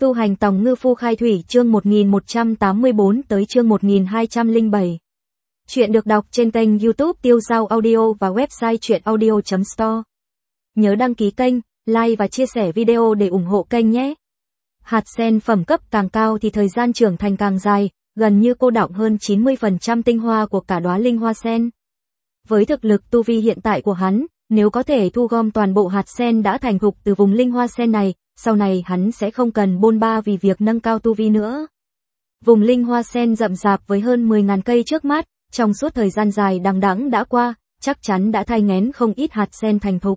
Tu hành tòng ngư phu khai thủy chương 1184 tới chương 1207. Chuyện được đọc trên kênh YouTube Tiêu Dao Audio và website chuyenaudio.store. Nhớ đăng ký kênh, like và chia sẻ video để ủng hộ kênh nhé. Hạt sen phẩm cấp càng cao thì thời gian trưởng thành càng dài, gần như cô đọng hơn 90% tinh hoa của cả đóa linh hoa sen. Với thực lực tu vi hiện tại của hắn, nếu có thể thu gom toàn bộ hạt sen đã thành thục từ vùng linh hoa sen này, sau này hắn sẽ không cần bôn ba vì việc nâng cao tu vi nữa. Vùng linh hoa sen rậm rạp với hơn 10.000 cây trước mắt, trong suốt thời gian dài đằng đẵng đã qua, chắc chắn đã thai nghén không ít hạt sen thành thục.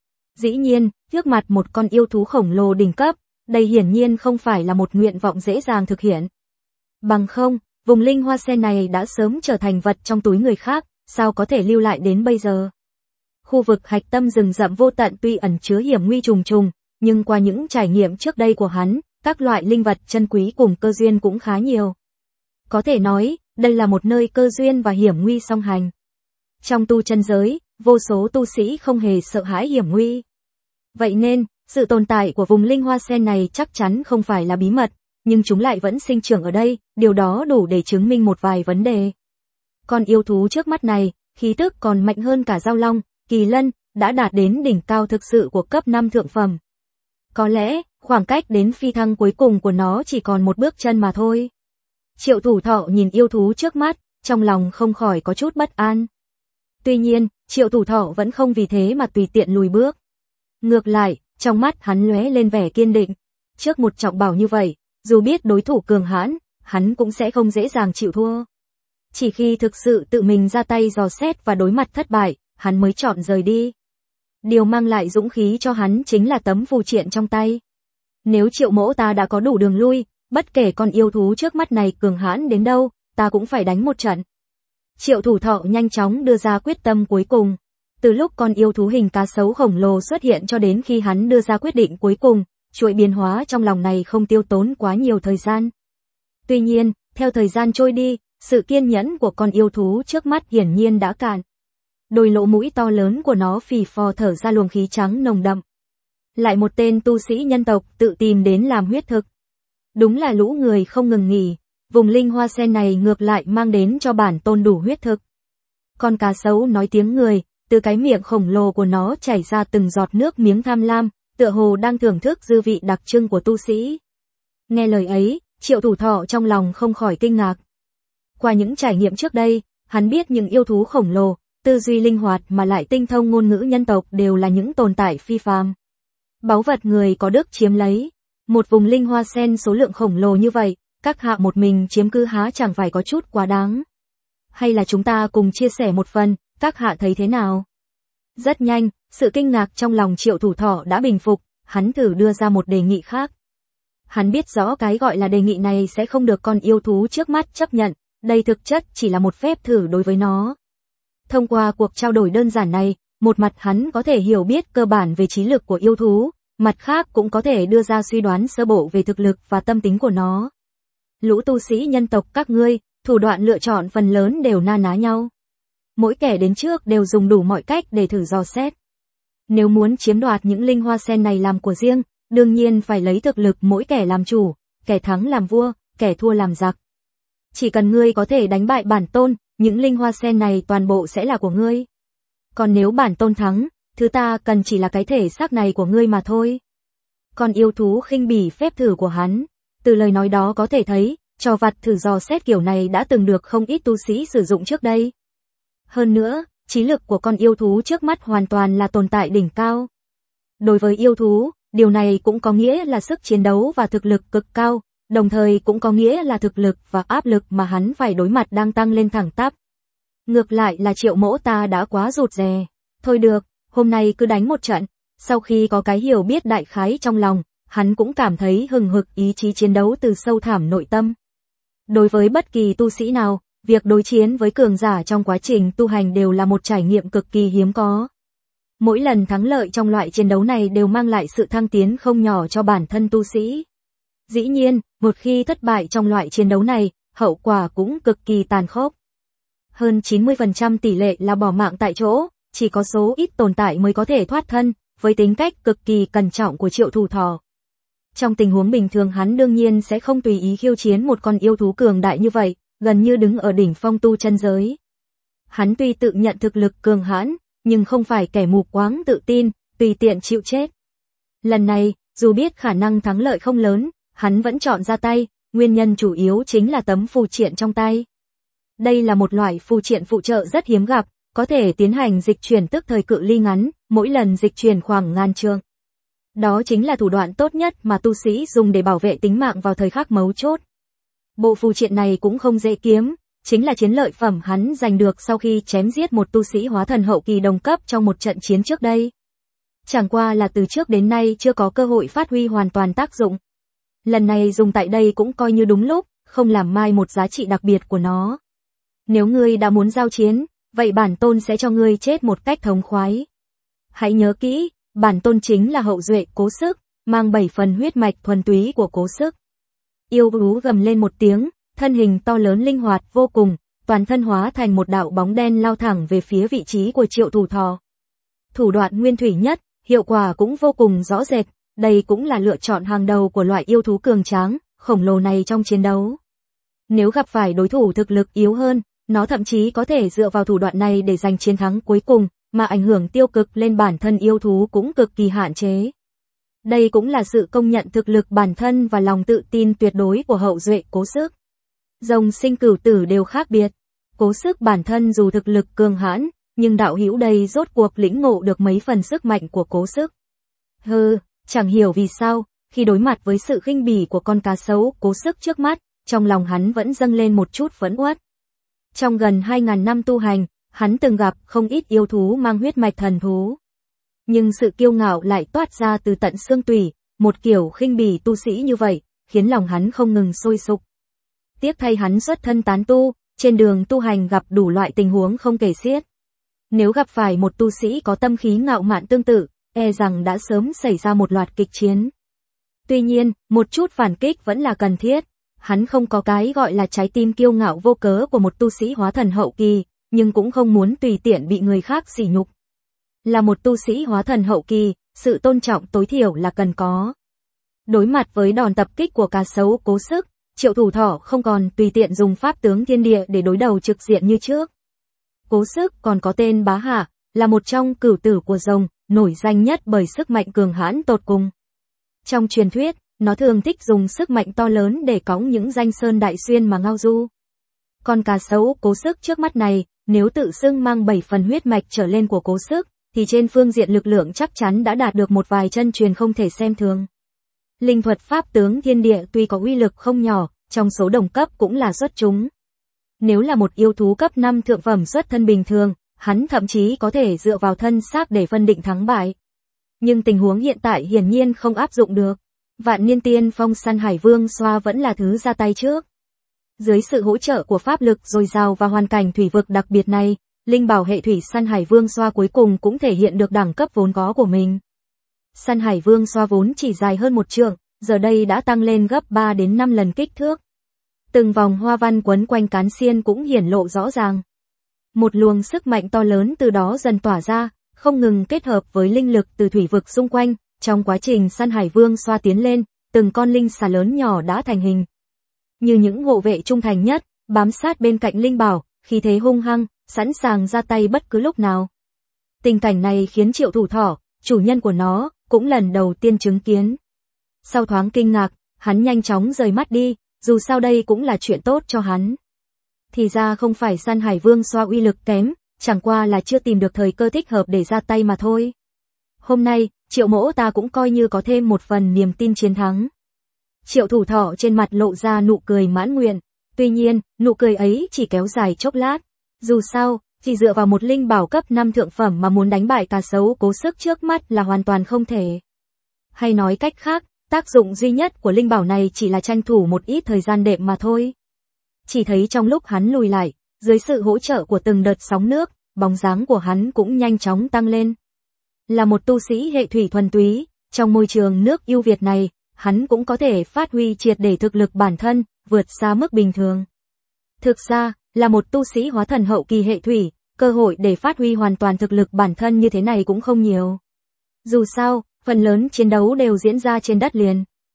Dĩ nhiên, trước mặt một con yêu thú khổng lồ đỉnh cấp, đây hiển nhiên không phải là một nguyện vọng dễ dàng thực hiện. Bằng không, vùng linh hoa sen này đã sớm trở thành vật trong túi người khác, sao có thể lưu lại đến bây giờ. Khu vực hạch tâm rừng rậm vô tận tuy ẩn chứa hiểm nguy trùng trùng, nhưng qua những trải nghiệm trước đây của hắn, các loại linh vật chân quý cùng cơ duyên cũng khá nhiều. Có thể nói, đây là một nơi cơ duyên và hiểm nguy song hành. Trong tu chân giới, vô số tu sĩ không hề sợ hãi hiểm nguy. Vậy nên, sự tồn tại của vùng linh hoa sen này chắc chắn không phải là bí mật, nhưng chúng lại vẫn sinh trưởng ở đây, điều đó đủ để chứng minh một vài vấn đề. Con yêu thú trước mắt này, khí tức còn mạnh hơn cả giao long, kỳ lân, đã đạt đến đỉnh cao thực sự của cấp 5 thượng phẩm. Có lẽ, khoảng cách đến phi thăng cuối cùng của nó chỉ còn một bước chân mà thôi. Triệu Thủ Thọ nhìn yêu thú trước mắt, trong lòng không khỏi có chút bất an. Tuy nhiên, Triệu Thủ Thọ vẫn không vì thế mà tùy tiện lùi bước. Ngược lại, trong mắt hắn lóe lên vẻ kiên định. Trước một trọng bảo như vậy, dù biết đối thủ cường hãn, hắn cũng sẽ không dễ dàng chịu thua. Chỉ khi thực sự tự mình ra tay dò xét và đối mặt thất bại, hắn mới chọn rời đi. Điều mang lại dũng khí cho hắn chính là tấm phù triện trong tay. Nếu Triệu mỗ ta đã có đủ đường lui, bất kể con yêu thú trước mắt này cường hãn đến đâu, ta cũng phải đánh một trận. Triệu Thủ Thọ nhanh chóng đưa ra quyết tâm cuối cùng. Từ lúc con yêu thú hình cá sấu khổng lồ xuất hiện cho đến khi hắn đưa ra quyết định cuối cùng, chuỗi biến hóa trong lòng này không tiêu tốn quá nhiều thời gian. Tuy nhiên, theo thời gian trôi đi, sự kiên nhẫn của con yêu thú trước mắt hiển nhiên đã cạn. Đôi lỗ mũi to lớn của nó phì phò thở ra luồng khí trắng nồng đậm. Lại một tên tu sĩ nhân tộc tự tìm đến làm huyết thực. Đúng là lũ người không ngừng nghỉ, vùng linh hoa sen này ngược lại mang đến cho bản tôn đủ huyết thực. Con cá sấu nói tiếng người, từ cái miệng khổng lồ của nó chảy ra từng giọt nước miếng tham lam, tựa hồ đang thưởng thức dư vị đặc trưng của tu sĩ. Nghe lời ấy, Triệu Thủ Thọ trong lòng không khỏi kinh ngạc. Qua những trải nghiệm trước đây, hắn biết những yêu thú khổng lồ, tư duy linh hoạt mà lại tinh thông ngôn ngữ nhân tộc đều là những tồn tại phi phàm. Báu vật người có đức chiếm lấy. Một vùng linh hoa sen số lượng khổng lồ như vậy, các hạ một mình chiếm cứ há chẳng phải có chút quá đáng. Hay là chúng ta cùng chia sẻ một phần, các hạ thấy thế nào? Rất nhanh, sự kinh ngạc trong lòng Triệu Thủ Thọ đã bình phục, hắn thử đưa ra một đề nghị khác. Hắn biết rõ cái gọi là đề nghị này sẽ không được con yêu thú trước mắt chấp nhận, đây thực chất chỉ là một phép thử đối với nó. Thông qua cuộc trao đổi đơn giản này, một mặt hắn có thể hiểu biết cơ bản về trí lực của yêu thú, mặt khác cũng có thể đưa ra suy đoán sơ bộ về thực lực và tâm tính của nó. Lũ tu sĩ nhân tộc các ngươi, thủ đoạn lựa chọn phần lớn đều na ná nhau. Mỗi kẻ đến trước đều dùng đủ mọi cách để thử dò xét. Nếu muốn chiếm đoạt những linh hoa sen này làm của riêng, đương nhiên phải lấy thực lực mỗi kẻ làm chủ, kẻ thắng làm vua, kẻ thua làm giặc. Chỉ cần ngươi có thể đánh bại bản tôn, những linh hoa sen này toàn bộ sẽ là của ngươi. Còn nếu bản tôn thắng, thứ ta cần chỉ là cái thể xác này của ngươi mà thôi. Con yêu thú khinh bỉ phép thử của hắn. Từ lời nói đó có thể thấy, trò vặt thử dò xét kiểu này đã từng được không ít tu sĩ sử dụng trước đây. Hơn nữa, trí lực của con yêu thú trước mắt hoàn toàn là tồn tại đỉnh cao. Đối với yêu thú, điều này cũng có nghĩa là sức chiến đấu và thực lực cực cao, đồng thời cũng có nghĩa là thực lực và áp lực mà hắn phải đối mặt đang tăng lên thẳng tắp. Ngược lại là Triệu mỗ ta đã quá rụt rè. Thôi được, hôm nay cứ đánh một trận. Sau khi có cái hiểu biết đại khái trong lòng, hắn cũng cảm thấy hừng hực ý chí chiến đấu từ sâu thẳm nội tâm. Đối với bất kỳ tu sĩ nào, việc đối chiến với cường giả trong quá trình tu hành đều là một trải nghiệm cực kỳ hiếm có. Mỗi lần thắng lợi trong loại chiến đấu này đều mang lại sự thăng tiến không nhỏ cho bản thân tu sĩ. Dĩ nhiên, một khi thất bại trong loại chiến đấu này, hậu quả cũng cực kỳ tàn khốc. Hơn 90% tỷ lệ là bỏ mạng tại chỗ, chỉ có số ít tồn tại mới có thể thoát thân, với tính cách cực kỳ cẩn trọng của Triệu Thủ Thọ. Trong tình huống bình thường hắn đương nhiên sẽ không tùy ý khiêu chiến một con yêu thú cường đại như vậy, gần như đứng ở đỉnh phong tu chân giới. Hắn tuy tự nhận thực lực cường hãn, nhưng không phải kẻ mù quáng tự tin, tùy tiện chịu chết. Lần này, dù biết khả năng thắng lợi không lớn, hắn vẫn chọn ra tay, nguyên nhân chủ yếu chính là tấm phù triện trong tay. Đây là một loại phù triện phụ trợ rất hiếm gặp, có thể tiến hành dịch chuyển tức thời cự ly ngắn, mỗi lần dịch chuyển khoảng ngàn trượng. Đó chính là thủ đoạn tốt nhất mà tu sĩ dùng để bảo vệ tính mạng vào thời khắc mấu chốt. Bộ phù triện này cũng không dễ kiếm, chính là chiến lợi phẩm hắn giành được sau khi chém giết một tu sĩ hóa thần hậu kỳ đồng cấp trong một trận chiến trước đây. Chẳng qua là từ trước đến nay chưa có cơ hội phát huy hoàn toàn tác dụng. Lần này dùng tại đây cũng coi như đúng lúc, không làm mai một giá trị đặc biệt của nó. Nếu ngươi đã muốn giao chiến, vậy bản tôn sẽ cho ngươi chết một cách thống khoái. Hãy nhớ kỹ, bản tôn chính là hậu duệ Cố Sức, mang 7 phần huyết mạch thuần túy của Cố Sức. Yêu thú gầm lên một tiếng, thân hình to lớn linh hoạt vô cùng, toàn thân hóa thành một đạo bóng đen lao thẳng về phía vị trí của Triệu Thủ Thỏ. Thủ đoạn nguyên thủy nhất, hiệu quả cũng vô cùng rõ rệt, đây cũng là lựa chọn hàng đầu của loại yêu thú cường tráng, khổng lồ này trong chiến đấu. Nếu gặp phải đối thủ thực lực yếu hơn, nó thậm chí có thể dựa vào thủ đoạn này để giành chiến thắng cuối cùng, mà ảnh hưởng tiêu cực lên bản thân yêu thú cũng cực kỳ hạn chế. Đây cũng là sự công nhận thực lực bản thân và lòng tự tin tuyệt đối của hậu duệ Cố Sức. Rồng sinh cửu tử đều khác biệt. Cố Sức bản thân dù thực lực cường hãn, nhưng đạo hữu đây rốt cuộc lĩnh ngộ được mấy phần sức mạnh của Cố Sức. Chẳng hiểu vì sao, khi đối mặt với sự khinh bỉ của con cá sấu Cố Sức trước mắt, trong lòng hắn vẫn dâng lên một chút phẫn uất. Trong gần 2.000 năm tu hành, hắn từng gặp không ít yêu thú mang huyết mạch thần thú. Nhưng sự kiêu ngạo lại toát ra từ tận xương tủy, một kiểu khinh bỉ tu sĩ như vậy, khiến lòng hắn không ngừng sôi sục. Tiếc thay hắn xuất thân tán tu, trên đường tu hành gặp đủ loại tình huống không kể xiết. Nếu gặp phải một tu sĩ có tâm khí ngạo mạn tương tự, e rằng đã sớm xảy ra một loạt kịch chiến. Tuy nhiên, một chút phản kích vẫn là cần thiết. Hắn không có cái gọi là trái tim kiêu ngạo vô cớ của một tu sĩ hóa thần hậu kỳ, nhưng cũng không muốn tùy tiện bị người khác sỉ nhục. Là một tu sĩ hóa thần hậu kỳ, sự tôn trọng tối thiểu là cần có. Đối mặt với đòn tập kích của cá sấu Cố Sức, Triệu Thủ Thỏ không còn tùy tiện dùng pháp tướng thiên địa để đối đầu trực diện như trước. Cố Sức còn có tên Bá Hạ, là một trong cửu tử của rồng, nổi danh nhất bởi sức mạnh cường hãn tột cùng. Trong truyền thuyết, nó thường thích dùng sức mạnh to lớn để cõng những danh sơn đại xuyên mà ngao du. Con cá sấu Cố Sức trước mắt này, nếu tự xưng mang 7 phần huyết mạch trở lên của Cố Sức, thì trên phương diện lực lượng chắc chắn đã đạt được một vài chân truyền không thể xem thường. Linh thuật pháp tướng thiên địa tuy có uy lực không nhỏ, trong số đồng cấp cũng là xuất chúng. Nếu là một yêu thú cấp 5 thượng phẩm xuất thân bình thường, hắn thậm chí có thể dựa vào thân xác để phân định thắng bại. Nhưng tình huống hiện tại hiển nhiên không áp dụng được. Vạn Niên Tiên Phong Săn Hải Vương Xoa vẫn là thứ ra tay trước. Dưới sự hỗ trợ của pháp lực dồi dào và hoàn cảnh thủy vực đặc biệt này, linh bảo hệ thủy Săn Hải Vương Xoa cuối cùng cũng thể hiện được đẳng cấp vốn có của mình. Săn Hải Vương Xoa vốn chỉ dài hơn 1 trượng, giờ đây đã tăng lên gấp 3 đến 5 lần kích thước. Từng vòng hoa văn quấn quanh cán xiên cũng hiển lộ rõ ràng. Một luồng sức mạnh to lớn từ đó dần tỏa ra, không ngừng kết hợp với linh lực từ thủy vực xung quanh. Trong quá trình Săn Hải Vương Xoa tiến lên, từng con linh xà lớn nhỏ đã thành hình. Như những hộ vệ trung thành nhất, bám sát bên cạnh linh bảo, khí thế hung hăng, sẵn sàng ra tay bất cứ lúc nào. Tình cảnh này khiến Triệu Thủ Thỏ, chủ nhân của nó, cũng lần đầu tiên chứng kiến. Sau thoáng kinh ngạc, hắn nhanh chóng rời mắt đi, dù sao đây cũng là chuyện tốt cho hắn. Thì ra không phải Săn Hải Vương Xoa uy lực kém, chẳng qua là chưa tìm được thời cơ thích hợp để ra tay mà thôi. Hôm nay, Triệu mỗ ta cũng coi như có thêm một phần niềm tin chiến thắng. Triệu Thủ Thỏ trên mặt lộ ra nụ cười mãn nguyện, tuy nhiên, nụ cười ấy chỉ kéo dài chốc lát. Dù sao, chỉ dựa vào một linh bảo cấp 5 thượng phẩm mà muốn đánh bại cá sấu Cố Sức trước mắt là hoàn toàn không thể. Hay nói cách khác, tác dụng duy nhất của linh bảo này chỉ là tranh thủ một ít thời gian đệm mà thôi. Chỉ thấy trong lúc hắn lùi lại, dưới sự hỗ trợ của từng đợt sóng nước, bóng dáng của hắn cũng nhanh chóng tăng lên. Là một tu sĩ hệ thủy thuần túy, trong môi trường nước yêu Việt này, hắn cũng có thể phát huy triệt để thực lực bản thân, vượt xa mức bình thường. Thực ra, là một tu sĩ hóa thần hậu kỳ hệ thủy, cơ hội để phát huy hoàn toàn thực lực bản thân như thế này cũng không nhiều. Dù sao, phần lớn chiến đấu đều diễn ra trên đất liền.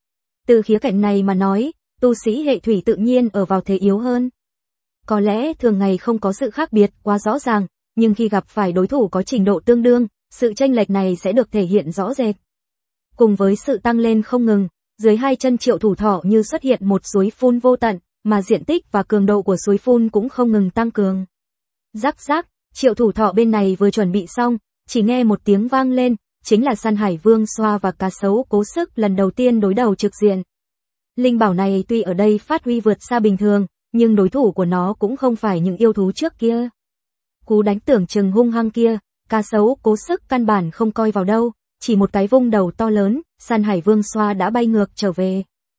Từ khía cạnh này mà nói, tu sĩ hệ thủy tự nhiên ở vào thế yếu hơn. Có lẽ thường ngày không có sự khác biệt quá rõ ràng, nhưng khi gặp phải đối thủ có trình độ tương đương, sự chênh lệch này sẽ được thể hiện rõ rệt. Cùng với sự tăng lên không ngừng, dưới hai chân Triệu Thủ Thọ như xuất hiện một suối phun vô tận, mà diện tích và cường độ của suối phun cũng không ngừng tăng cường. Rắc rắc, Triệu Thủ Thọ bên này vừa chuẩn bị xong, chỉ nghe một tiếng vang lên, chính là Săn Hải Vương Xoa và Cá Sấu Cố Sức lần đầu tiên đối đầu trực diện. Linh bảo này tuy ở đây phát huy vượt xa bình thường, nhưng đối thủ của nó cũng không phải những yêu thú trước kia. Cú đánh tưởng chừng hung hăng kia, Cá Sấu Cố Sức căn bản không coi vào đâu, chỉ một cái vung đầu to lớn, Săn Hải Vương Xoa đã bay ngược trở về.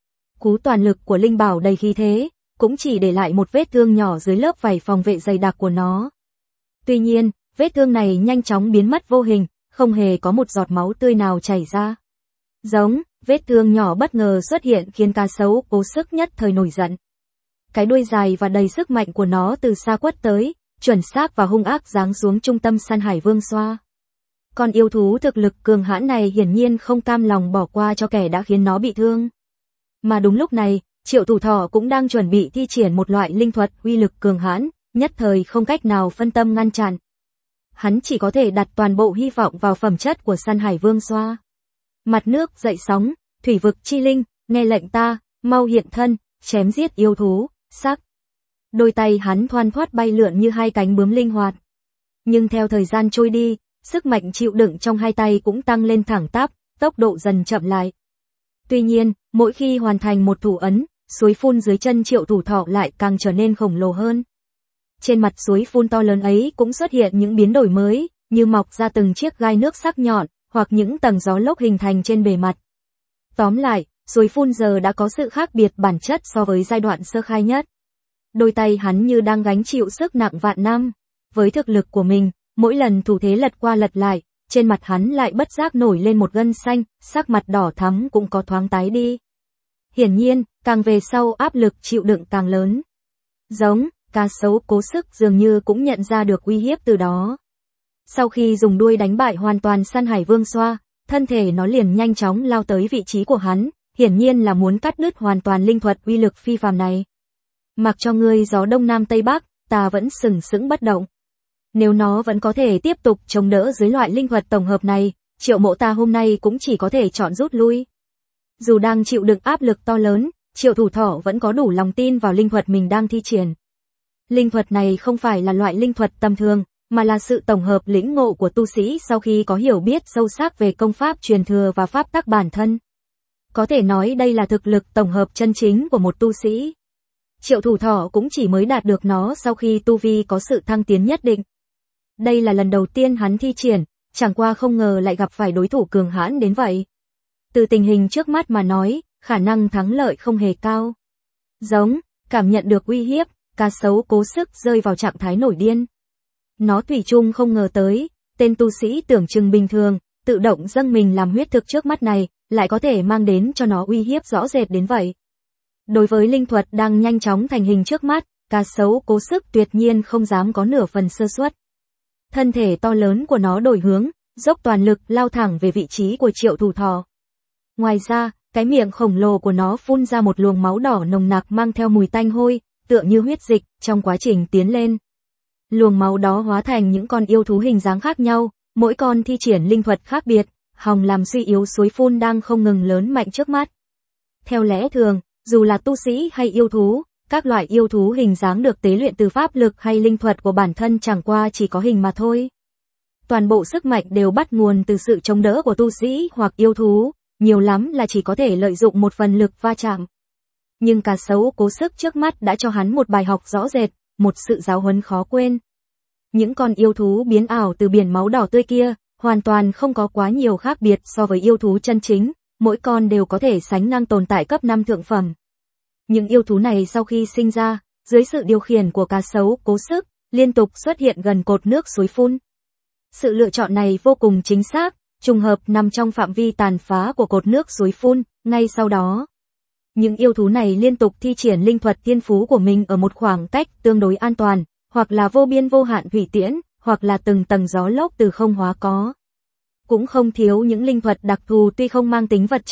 Cú toàn lực của linh bảo đầy khí thế, cũng chỉ để lại một vết thương nhỏ dưới lớp vảy phòng vệ dày đặc của nó. Tuy nhiên, vết thương này nhanh chóng biến mất vô hình, không hề có một giọt máu tươi nào chảy ra. Giống, vết thương nhỏ bất ngờ xuất hiện khiến Cá Sấu Cố Sức nhất thời nổi giận. Cái đuôi dài và đầy sức mạnh của nó từ xa quất tới, chuẩn xác và hung ác giáng xuống trung tâm Săn Hải Vương Xoa. Con yêu thú thực lực cường hãn này hiển nhiên không cam lòng bỏ qua cho kẻ đã khiến nó bị thương. Mà đúng lúc này, Triệu Thủ Thọ cũng đang chuẩn bị thi triển một loại linh thuật uy lực cường hãn, nhất thời không cách nào phân tâm ngăn chặn. Hắn chỉ có thể đặt toàn bộ hy vọng vào phẩm chất của Săn Hải Vương Xoa. Mặt nước dậy sóng, thủy vực chi linh, nghe lệnh ta, mau hiện thân, chém giết yêu thú, sắc. Đôi tay hắn thoăn thoắt bay lượn như hai cánh bướm linh hoạt. Nhưng theo thời gian trôi đi, sức mạnh chịu đựng trong hai tay cũng tăng lên thẳng tắp, tốc độ dần chậm lại. Tuy nhiên, mỗi khi hoàn thành một thủ ấn, suối phun dưới chân Triệu Thủ Thọ lại càng trở nên khổng lồ hơn. Trên mặt suối phun to lớn ấy cũng xuất hiện những biến đổi mới, như mọc ra từng chiếc gai nước sắc nhọn, hoặc những tầng gió lốc hình thành trên bề mặt. Tóm lại, suối phun giờ đã có sự khác biệt bản chất so với giai đoạn sơ khai nhất. Đôi tay hắn như đang gánh chịu sức nặng vạn năm. Với thực lực của mình, mỗi lần thủ thế lật qua lật lại, trên mặt hắn lại bất giác nổi lên một gân xanh, sắc mặt đỏ thắm cũng có thoáng tái đi. Hiển nhiên, càng về sau áp lực chịu đựng càng lớn. Giống, Cá Sấu Cố Sức dường như cũng nhận ra được uy hiếp từ đó. Sau khi dùng đuôi đánh bại hoàn toàn Săn Hải Vương Xoa, thân thể nó liền nhanh chóng lao tới vị trí của hắn, hiển nhiên là muốn cắt đứt hoàn toàn linh thuật uy lực phi phàm này. Mặc cho ngươi gió đông nam tây bắc, ta vẫn sừng sững bất động. Nếu nó vẫn có thể tiếp tục chống đỡ dưới loại linh thuật tổng hợp này, Triệu Mộ ta hôm nay cũng chỉ có thể chọn rút lui. Dù đang chịu đựng áp lực to lớn, Triệu Thủ Thọ vẫn có đủ lòng tin vào linh thuật mình đang thi triển. Linh thuật này không phải là loại linh thuật tầm thường, mà là sự tổng hợp lĩnh ngộ của tu sĩ sau khi có hiểu biết sâu sắc về công pháp truyền thừa và pháp tắc bản thân. Có thể nói đây là thực lực tổng hợp chân chính của một tu sĩ. Triệu Thủ Thọ cũng chỉ mới đạt được nó sau khi tu vi có sự thăng tiến nhất định. Đây là lần đầu tiên hắn thi triển, chẳng qua không ngờ lại gặp phải đối thủ cường hãn đến vậy. Từ tình hình trước mắt mà nói, khả năng thắng lợi không hề cao. Giống, cảm nhận được uy hiếp, Cá Sấu Cố Sức rơi vào trạng thái nổi điên. Nó thủy chung không ngờ tới, tên tu sĩ tưởng chừng bình thường, tự động dâng mình làm huyết thực trước mắt này, lại có thể mang đến cho nó uy hiếp rõ rệt đến vậy. Đối với linh thuật đang nhanh chóng thành hình trước mắt, Cá Sấu Cố Sức tuyệt nhiên không dám có nửa phần sơ suất. Thân thể to lớn của nó đổi hướng, dốc toàn lực lao thẳng về vị trí của Triệu Thủ Thọ. Ngoài ra, cái miệng khổng lồ của nó phun ra một luồng máu đỏ nồng nặc mang theo mùi tanh hôi, tựa như huyết dịch, trong quá trình tiến lên. Luồng máu đó hóa thành những con yêu thú hình dáng khác nhau, mỗi con thi triển linh thuật khác biệt, hòng làm suy yếu suối phun đang không ngừng lớn mạnh trước mắt. Theo lẽ thường, dù là tu sĩ hay yêu thú, các loại yêu thú hình dáng được tế luyện từ pháp lực hay linh thuật của bản thân chẳng qua chỉ có hình mà thôi. Toàn bộ sức mạnh đều bắt nguồn từ sự chống đỡ của tu sĩ hoặc yêu thú, nhiều lắm là chỉ có thể lợi dụng một phần lực va chạm. Nhưng Cá Sấu Cố Sức trước mắt đã cho hắn một bài học rõ rệt, một sự giáo huấn khó quên. Những con yêu thú biến ảo từ biển máu đỏ tươi kia, hoàn toàn không có quá nhiều khác biệt so với yêu thú chân chính, mỗi con đều có thể sánh ngang tồn tại cấp 5 thượng phẩm. Những yêu thú này sau khi sinh ra, dưới sự điều khiển của Cá Sấu Cố Sức, liên tục xuất hiện gần cột nước suối phun. Sự lựa chọn này vô cùng chính xác, trùng hợp nằm trong phạm vi tàn phá của cột nước suối phun, ngay sau đó. Những yêu thú này liên tục thi triển linh thuật thiên phú của mình ở một khoảng cách tương đối an toàn, hoặc là vô biên vô hạn thủy tiễn, hoặc là từng tầng gió lốc từ không hóa có. Cũng không thiếu những linh thuật đặc thù tuy không mang tính vật chất,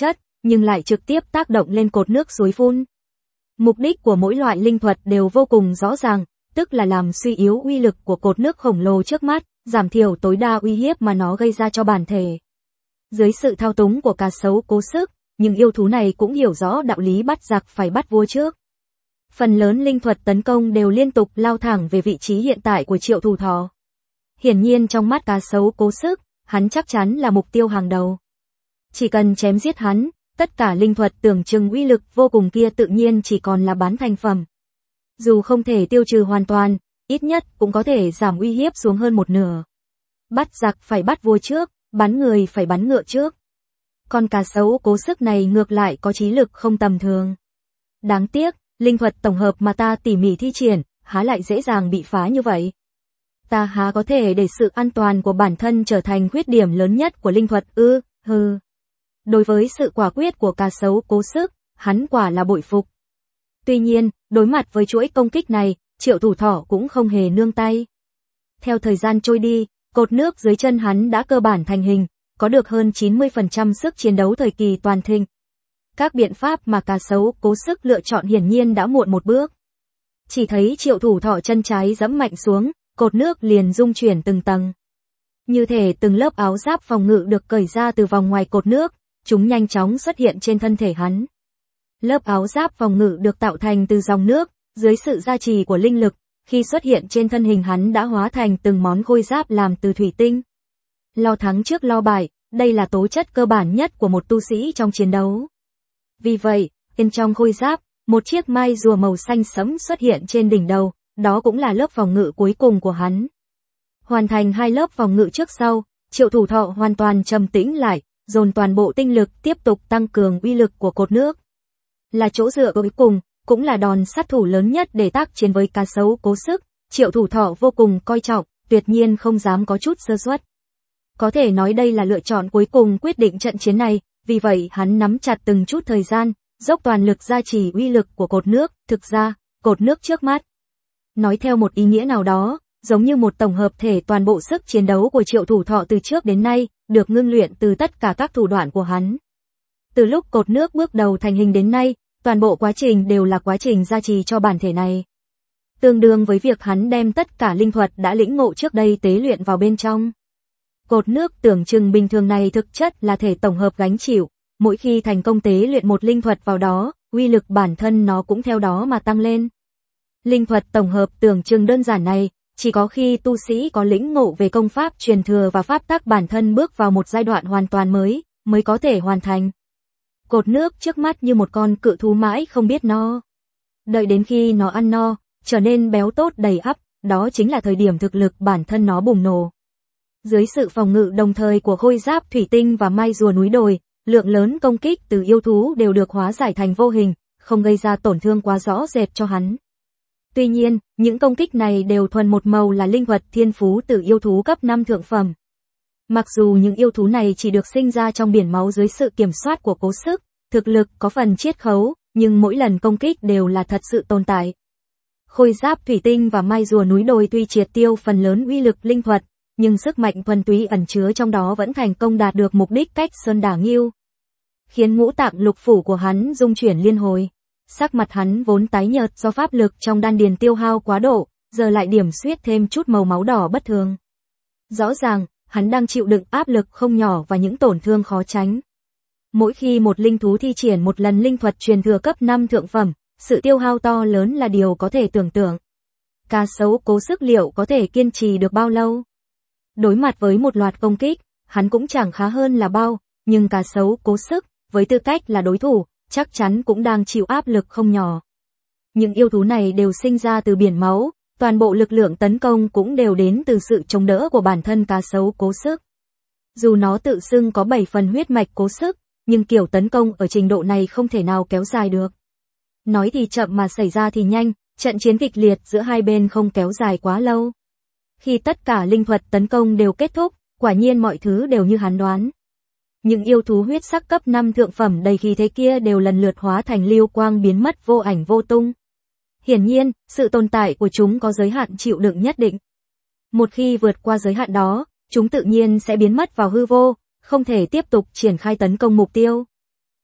nhưng lại trực tiếp tác động lên cột nước suối phun. Mục đích của mỗi loại linh thuật đều vô cùng rõ ràng, tức là làm suy yếu uy lực của cột nước khổng lồ trước mắt, giảm thiểu tối đa uy hiếp mà nó gây ra cho bản thể. Dưới sự thao túng của cá sấu Cố Sức, nhưng yêu thú này cũng hiểu rõ đạo lý bắt giặc phải bắt vua trước. Phần lớn linh thuật tấn công đều liên tục lao thẳng về vị trí hiện tại của Triệu Thủ Thỏ. Hiển nhiên trong mắt cá sấu Cố Sức, hắn chắc chắn là mục tiêu hàng đầu. Chỉ cần chém giết hắn, tất cả linh thuật tưởng chừng uy lực vô cùng kia tự nhiên chỉ còn là bán thành phẩm. Dù không thể tiêu trừ hoàn toàn, ít nhất cũng có thể giảm uy hiếp xuống hơn một nửa. Bắt giặc phải bắt vua trước, bắn người phải bắn ngựa trước. Con cá sấu Cố Sức này ngược lại có trí lực không tầm thường. Đáng tiếc, linh thuật tổng hợp mà ta tỉ mỉ thi triển, há lại dễ dàng bị phá như vậy. Ta há có thể để sự an toàn của bản thân trở thành khuyết điểm lớn nhất của linh thuật ư? Đối với sự quả quyết của cá sấu Cố Sức, hắn quả là bội phục. Tuy nhiên, đối mặt với chuỗi công kích này, Triệu Thủ Thỏ cũng không hề nương tay. Theo thời gian trôi đi, cột nước dưới chân hắn đã cơ bản thành hình, có được hơn 90% sức chiến đấu thời kỳ toàn thịnh. Các biện pháp mà cá sấu Cố Sức lựa chọn hiển nhiên đã muộn một bước. Chỉ thấy Triệu Thủ Thỏ chân trái giẫm mạnh xuống, cột nước liền rung chuyển từng tầng. Như thể từng lớp áo giáp phòng ngự được cởi ra từ vòng ngoài cột nước, chúng nhanh chóng xuất hiện trên thân thể hắn. Lớp áo giáp phòng ngự được tạo thành từ dòng nước, dưới sự gia trì của linh lực, khi xuất hiện trên thân hình hắn đã hóa thành từng món khôi giáp làm từ thủy tinh. Lo thắng trước lo bại, đây là tố chất cơ bản nhất của một tu sĩ trong chiến đấu. Vì vậy, bên trong khôi giáp, một chiếc mai rùa màu xanh sẫm xuất hiện trên đỉnh đầu, đó cũng là lớp phòng ngự cuối cùng của hắn. Hoàn thành hai lớp phòng ngự trước sau, Triệu Thủ Thỏ hoàn toàn trầm tĩnh lại, dồn toàn bộ tinh lực tiếp tục tăng cường uy lực của cột nước. Là chỗ dựa cuối cùng, cũng là đòn sát thủ lớn nhất để tác chiến với cá sấu Cố Sức, Triệu Thủ Thỏ vô cùng coi trọng, tuyệt nhiên không dám có chút sơ suất. Có thể nói đây là lựa chọn cuối cùng quyết định trận chiến này, vì vậy hắn nắm chặt từng chút thời gian, dốc toàn lực gia trì uy lực của cột nước, thực ra, cột nước trước mắt. Nói theo một ý nghĩa nào đó, giống như một tổng hợp thể toàn bộ sức chiến đấu của Triệu Thủ Thỏ từ trước đến nay, được ngưng luyện từ tất cả các thủ đoạn của hắn. Từ lúc cột nước bước đầu thành hình đến nay, toàn bộ quá trình đều là quá trình gia trì cho bản thể này. Tương đương với việc hắn đem tất cả linh thuật đã lĩnh ngộ trước đây tế luyện vào bên trong. Cột nước tưởng chừng bình thường này thực chất là thể tổng hợp gánh chịu, mỗi khi thành công tế luyện một linh thuật vào đó, uy lực bản thân nó cũng theo đó mà tăng lên. Linh thuật tổng hợp tưởng chừng đơn giản này, chỉ có khi tu sĩ có lĩnh ngộ về công pháp truyền thừa và pháp tắc bản thân bước vào một giai đoạn hoàn toàn mới có thể hoàn thành. Cột nước trước mắt như một con cự thú mãi không biết no. Đợi đến khi nó ăn no, trở nên béo tốt đầy ắp, đó chính là thời điểm thực lực bản thân nó bùng nổ. Dưới sự phòng ngự đồng thời của khôi giáp thủy tinh và mai rùa núi đồi, lượng lớn công kích từ yêu thú đều được hóa giải thành vô hình, không gây ra tổn thương quá rõ rệt cho hắn. Tuy nhiên, những công kích này đều thuần một màu là linh thuật thiên phú từ yêu thú cấp 5 thượng phẩm. Mặc dù những yêu thú này chỉ được sinh ra trong biển máu dưới sự kiểm soát của Cố Sức, thực lực có phần chiết khấu, nhưng mỗi lần công kích đều là thật sự tồn tại. Khôi giáp thủy tinh và mai rùa núi đồi tuy triệt tiêu phần lớn uy lực linh thuật, nhưng sức mạnh thuần túy ẩn chứa trong đó vẫn thành công đạt được mục đích cách sơn đả ngưu. Khiến ngũ tạng lục phủ của hắn rung chuyển liên hồi. Sắc mặt hắn vốn tái nhợt do pháp lực trong đan điền tiêu hao quá độ, giờ lại điểm xuyết thêm chút màu máu đỏ bất thường. Rõ ràng, hắn đang chịu đựng áp lực không nhỏ và những tổn thương khó tránh. Mỗi khi một linh thú thi triển một lần linh thuật truyền thừa cấp 5 thượng phẩm, sự tiêu hao to lớn là điều có thể tưởng tượng. Cá sấu Cố Sức liệu có thể kiên trì được bao lâu? Đối mặt với một loạt công kích, hắn cũng chẳng khá hơn là bao, nhưng cá sấu Cố Sức, với tư cách là đối thủ, chắc chắn cũng đang chịu áp lực không nhỏ. Những yêu thú này đều sinh ra từ biển máu, toàn bộ lực lượng tấn công cũng đều đến từ sự chống đỡ của bản thân cá sấu Cố Sức. Dù nó tự xưng có 7 phần huyết mạch Cố Sức, nhưng kiểu tấn công ở trình độ này không thể nào kéo dài được. Nói thì chậm mà xảy ra thì nhanh, trận chiến kịch liệt giữa hai bên không kéo dài quá lâu. Khi tất cả linh thuật tấn công đều kết thúc, quả nhiên mọi thứ đều như hắn đoán. Những yêu thú huyết sắc cấp 5 thượng phẩm đầy khí thế kia đều lần lượt hóa thành lưu quang biến mất vô ảnh vô tung. Hiển nhiên, sự tồn tại của chúng có giới hạn chịu đựng nhất định. Một khi vượt qua giới hạn đó, chúng tự nhiên sẽ biến mất vào hư vô, không thể tiếp tục triển khai tấn công mục tiêu.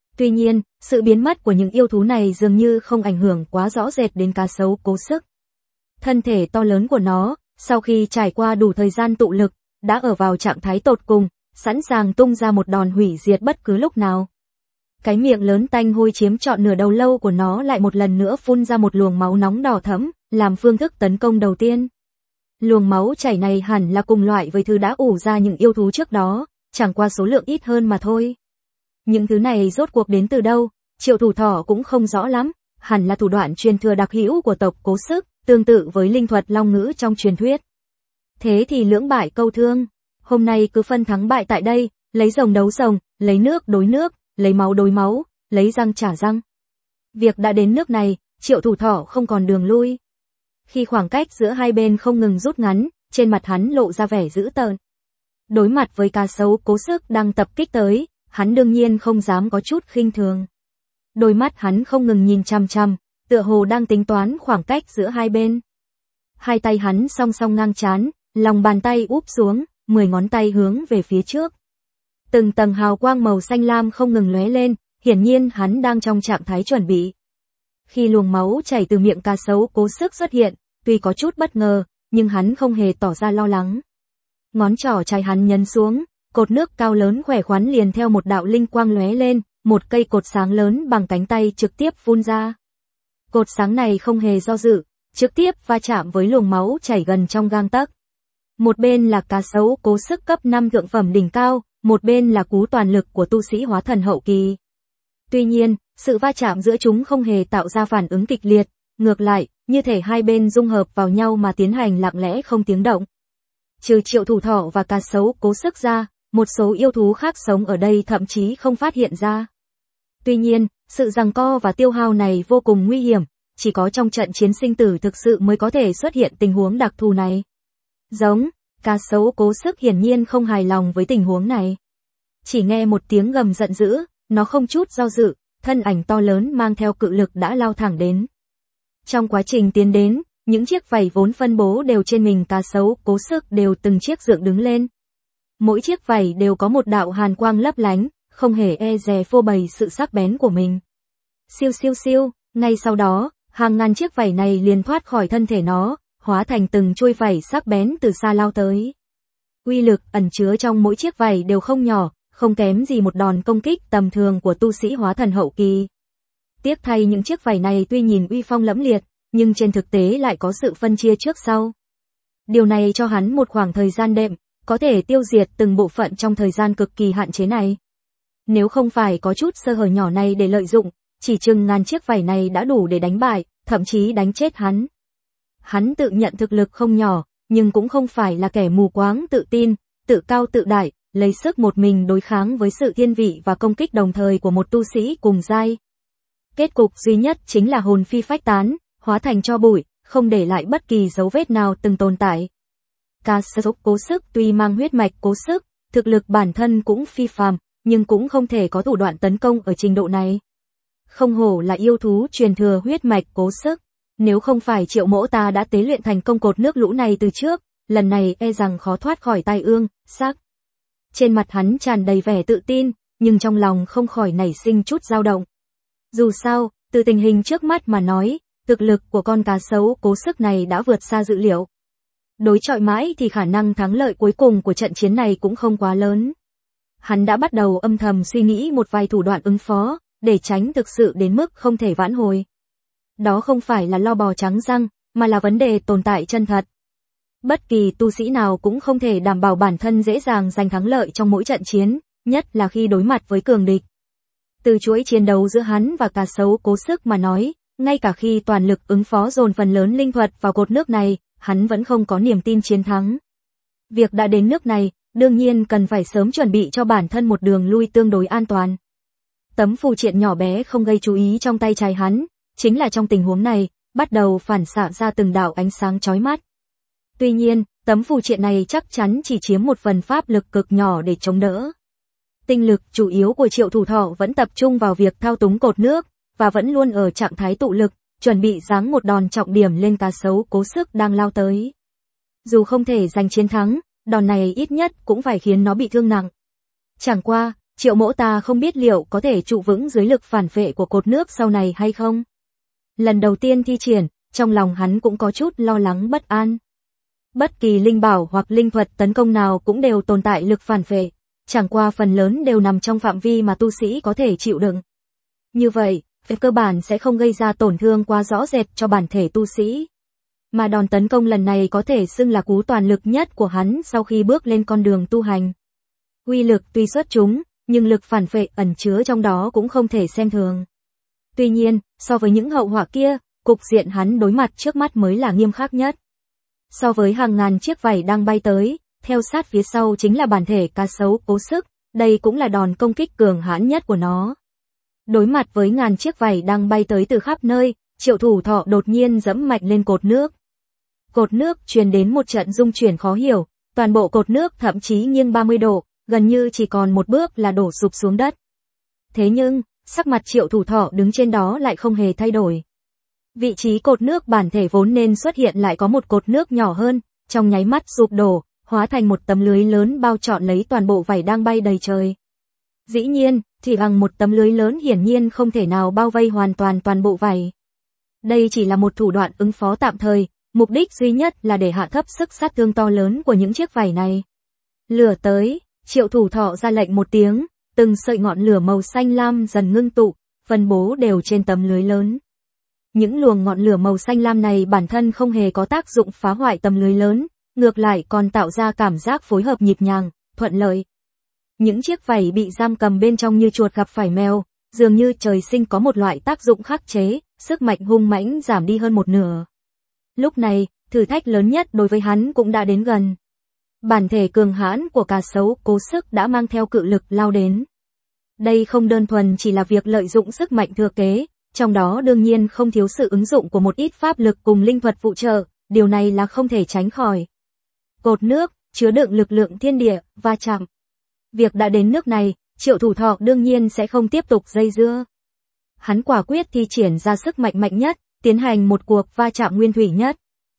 Tuy nhiên, sự biến mất của những yêu thú này dường như không ảnh hưởng quá rõ rệt đến cá sấu Cố Sức. Thân thể to lớn của nó, sau khi trải qua đủ thời gian tụ lực, đã ở vào trạng thái tột cùng, sẵn sàng tung ra một đòn hủy diệt bất cứ lúc nào. Cái miệng lớn tanh hôi chiếm trọn nửa đầu lâu của nó lại một lần nữa phun ra một luồng máu nóng đỏ thẫm, làm phương thức tấn công đầu tiên. Luồng máu chảy này hẳn là cùng loại với thứ đã ủ ra những yêu thú trước đó, chẳng qua số lượng ít hơn mà thôi. Những thứ này rốt cuộc đến từ đâu, Triệu Thủ Thỏ cũng không rõ lắm, hẳn là thủ đoạn truyền thừa đặc hữu của tộc Cố Sức, tương tự với linh thuật long ngữ trong truyền thuyết. Thế thì lưỡng bại câu thương, hôm nay cứ phân thắng bại tại đây, lấy rồng đấu rồng, lấy nước đối nước, lấy máu đối máu, lấy răng trả răng. Việc đã đến nước này, Triệu Thủ Thỏ không còn đường lui. Khi khoảng cách giữa hai bên không ngừng rút ngắn, trên mặt hắn lộ ra vẻ dữ tợn. Đối mặt với cá sấu Cố Sức đang tập kích tới, hắn đương nhiên không dám có chút khinh thường. Đôi mắt hắn không ngừng nhìn chằm chằm, tựa hồ đang tính toán khoảng cách giữa hai bên. Hai tay hắn song song ngang trán, lòng bàn tay úp xuống, 10 ngón tay hướng về phía trước. Từng tầng hào quang màu xanh lam không ngừng lóe lên, hiển nhiên hắn đang trong trạng thái chuẩn bị. Khi luồng máu chảy từ miệng cá sấu Cố Sức xuất hiện, tuy có chút bất ngờ, nhưng hắn không hề tỏ ra lo lắng. Ngón trỏ trái hắn nhấn xuống, cột nước cao lớn khỏe khoắn liền theo một đạo linh quang lóe lên, một cây cột sáng lớn bằng cánh tay trực tiếp phun ra. Cột sáng này không hề do dự, trực tiếp va chạm với luồng máu chảy gần trong gang tấc. Một bên là cá sấu Cố Sức cấp 5 thượng phẩm đỉnh cao, một bên là cú toàn lực của tu sĩ hóa thần hậu kỳ. Tuy nhiên, sự va chạm giữa chúng không hề tạo ra phản ứng kịch liệt, ngược lại, như thể hai bên dung hợp vào nhau mà tiến hành lặng lẽ không tiếng động. Trừ Triệu Thủ Thỏ và cá sấu Cố Sức ra, một số yêu thú khác sống ở đây thậm chí không phát hiện ra. Tuy nhiên, sự giằng co và tiêu hao này vô cùng nguy hiểm, chỉ có trong trận chiến sinh tử thực sự mới có thể xuất hiện tình huống đặc thù này. Cá sấu Cố Sức hiển nhiên không hài lòng với tình huống này. Chỉ nghe một tiếng gầm giận dữ, nó không chút do dự, thân ảnh to lớn mang theo cự lực đã lao thẳng đến. Trong quá trình tiến đến, những chiếc vảy vốn phân bố đều trên mình cá sấu Cố Sức đều từng chiếc dựng đứng lên. Mỗi chiếc vảy đều có một đạo hàn quang lấp lánh, không hề e dè phô bày sự sắc bén của mình. Siêu siêu siêu, ngay sau đó, hàng ngàn chiếc vảy này liền thoát khỏi thân thể nó, hóa thành từng chuôi vảy sắc bén từ xa lao tới. Uy lực ẩn chứa trong mỗi chiếc vảy đều không nhỏ, không kém gì một đòn công kích tầm thường của tu sĩ hóa thần hậu kỳ. Tiếc thay những chiếc vảy này tuy nhìn uy phong lẫm liệt, nhưng trên thực tế lại có sự phân chia trước sau. Điều này cho hắn một khoảng thời gian đệm, có thể tiêu diệt từng bộ phận trong thời gian cực kỳ hạn chế này. Nếu không phải có chút sơ hở nhỏ này để lợi dụng, chỉ chừng ngàn chiếc vảy này đã đủ để đánh bại, thậm chí đánh chết hắn. Hắn tự nhận thực lực không nhỏ, nhưng cũng không phải là kẻ mù quáng tự tin, tự cao tự đại, lấy sức một mình đối kháng với sự thiên vị và công kích đồng thời của một tu sĩ cùng giai. Kết cục duy nhất chính là hồn phi phách tán, hóa thành tro bụi, không để lại bất kỳ dấu vết nào từng tồn tại. Cá sấu Cố Sức tuy mang huyết mạch Cố Sức, thực lực bản thân cũng phi phàm, nhưng cũng không thể có thủ đoạn tấn công ở trình độ này. Không hổ là yêu thú truyền thừa huyết mạch Cố Sức, nếu không phải Triệu Mỗ ta đã tế luyện thành công cột nước lũ này từ trước, lần này e rằng khó thoát khỏi tai ương, sắc. Trên mặt hắn tràn đầy vẻ tự tin, nhưng trong lòng không khỏi nảy sinh chút dao động. Dù sao, từ tình hình trước mắt mà nói, thực lực của con cá sấu Cố Sức này đã vượt xa dự liệu. Đối chọi mãi thì khả năng thắng lợi cuối cùng của trận chiến này cũng không quá lớn. Hắn đã bắt đầu âm thầm suy nghĩ một vài thủ đoạn ứng phó, để tránh thực sự đến mức không thể vãn hồi. Đó không phải là lo bò trắng răng, mà là vấn đề tồn tại chân thật. Bất kỳ tu sĩ nào cũng không thể đảm bảo bản thân dễ dàng giành thắng lợi trong mỗi trận chiến, nhất là khi đối mặt với cường địch. Từ chuỗi chiến đấu giữa hắn và cá sấu Cố Sức mà nói, ngay cả khi toàn lực ứng phó dồn phần lớn linh thuật vào cột nước này, hắn vẫn không có niềm tin chiến thắng. Việc đã đến nước này, đương nhiên cần phải sớm chuẩn bị cho bản thân một đường lui tương đối an toàn. Tấm phù triện nhỏ bé không gây chú ý trong tay trái hắn, chính là trong tình huống này, bắt đầu phản xạ ra từng đạo ánh sáng chói mắt. Tuy nhiên, tấm phù triện này chắc chắn chỉ chiếm một phần pháp lực cực nhỏ để chống đỡ. Tinh lực chủ yếu của Triệu Thủ Thỏ vẫn tập trung vào việc thao túng cột nước, và vẫn luôn ở trạng thái tụ lực, chuẩn bị giáng một đòn trọng điểm lên cá sấu Cố Sức đang lao tới. Dù không thể giành chiến thắng, đòn này ít nhất cũng phải khiến nó bị thương nặng. Chẳng qua, Triệu Mỗ ta không biết liệu có thể trụ vững dưới lực phản phệ của cột nước sau này hay không. Lần đầu tiên thi triển, trong lòng hắn cũng có chút lo lắng bất an. Bất kỳ linh bảo hoặc linh thuật tấn công nào cũng đều tồn tại lực phản phệ, chẳng qua phần lớn đều nằm trong phạm vi mà tu sĩ có thể chịu đựng. Như vậy, về cơ bản sẽ không gây ra tổn thương quá rõ rệt cho bản thể tu sĩ. Mà đòn tấn công lần này có thể xưng là cú toàn lực nhất của hắn sau khi bước lên con đường tu hành. Uy lực tuy xuất chúng, nhưng lực phản phệ ẩn chứa trong đó cũng không thể xem thường. Tuy nhiên, so với những hậu họa kia, cục diện hắn đối mặt trước mắt mới là nghiêm khắc nhất. So với hàng ngàn chiếc vảy đang bay tới, theo sát phía sau chính là bản thể cá sấu Cố Sức, đây cũng là đòn công kích cường hãn nhất của nó. Đối mặt với ngàn chiếc vảy đang bay tới từ khắp nơi, Triệu Thủ Thọ đột nhiên giẫm mạnh lên cột nước. Cột nước truyền đến một trận rung chuyển khó hiểu, toàn bộ cột nước thậm chí nghiêng 30 độ, gần như chỉ còn một bước là đổ sụp xuống đất. Thế nhưng, sắc mặt Triệu Thủ Thọ đứng trên đó lại không hề thay đổi. Vị trí cột nước bản thể vốn nên xuất hiện lại có một cột nước nhỏ hơn, trong nháy mắt sụp đổ, hóa thành một tấm lưới lớn bao trọn lấy toàn bộ vảy đang bay đầy trời. Dĩ nhiên, chỉ bằng một tấm lưới lớn hiển nhiên không thể nào bao vây hoàn toàn bộ vảy. Đây chỉ là một thủ đoạn ứng phó tạm thời, mục đích duy nhất là để hạ thấp sức sát thương to lớn của những chiếc vảy này. Lửa tới, Triệu Thủ Thọ ra lệnh một tiếng, từng sợi ngọn lửa màu xanh lam dần ngưng tụ, phân bố đều trên tấm lưới lớn. Những luồng ngọn lửa màu xanh lam này bản thân không hề có tác dụng phá hoại tấm lưới lớn, ngược lại còn tạo ra cảm giác phối hợp nhịp nhàng, thuận lợi. Những chiếc vảy bị giam cầm bên trong như chuột gặp phải mèo, dường như trời sinh có một loại tác dụng khắc chế, sức mạnh hung mãnh giảm đi hơn một nửa. Lúc này, thử thách lớn nhất đối với hắn cũng đã đến gần. Bản thể cường hãn của cá sấu Cố Sức đã mang theo cự lực lao đến. Đây không đơn thuần chỉ là việc lợi dụng sức mạnh thừa kế, trong đó đương nhiên không thiếu sự ứng dụng của một ít pháp lực cùng linh thuật phụ trợ, điều này là không thể tránh khỏi. Cột nước, chứa đựng lực lượng thiên địa, va chạm. Việc đã đến nước này, Triệu Thủ Thọ đương nhiên sẽ không tiếp tục dây dưa. Hắn quả quyết thi triển ra sức mạnh mạnh nhất, tiến hành một cuộc va chạm nguyên thủy nhất.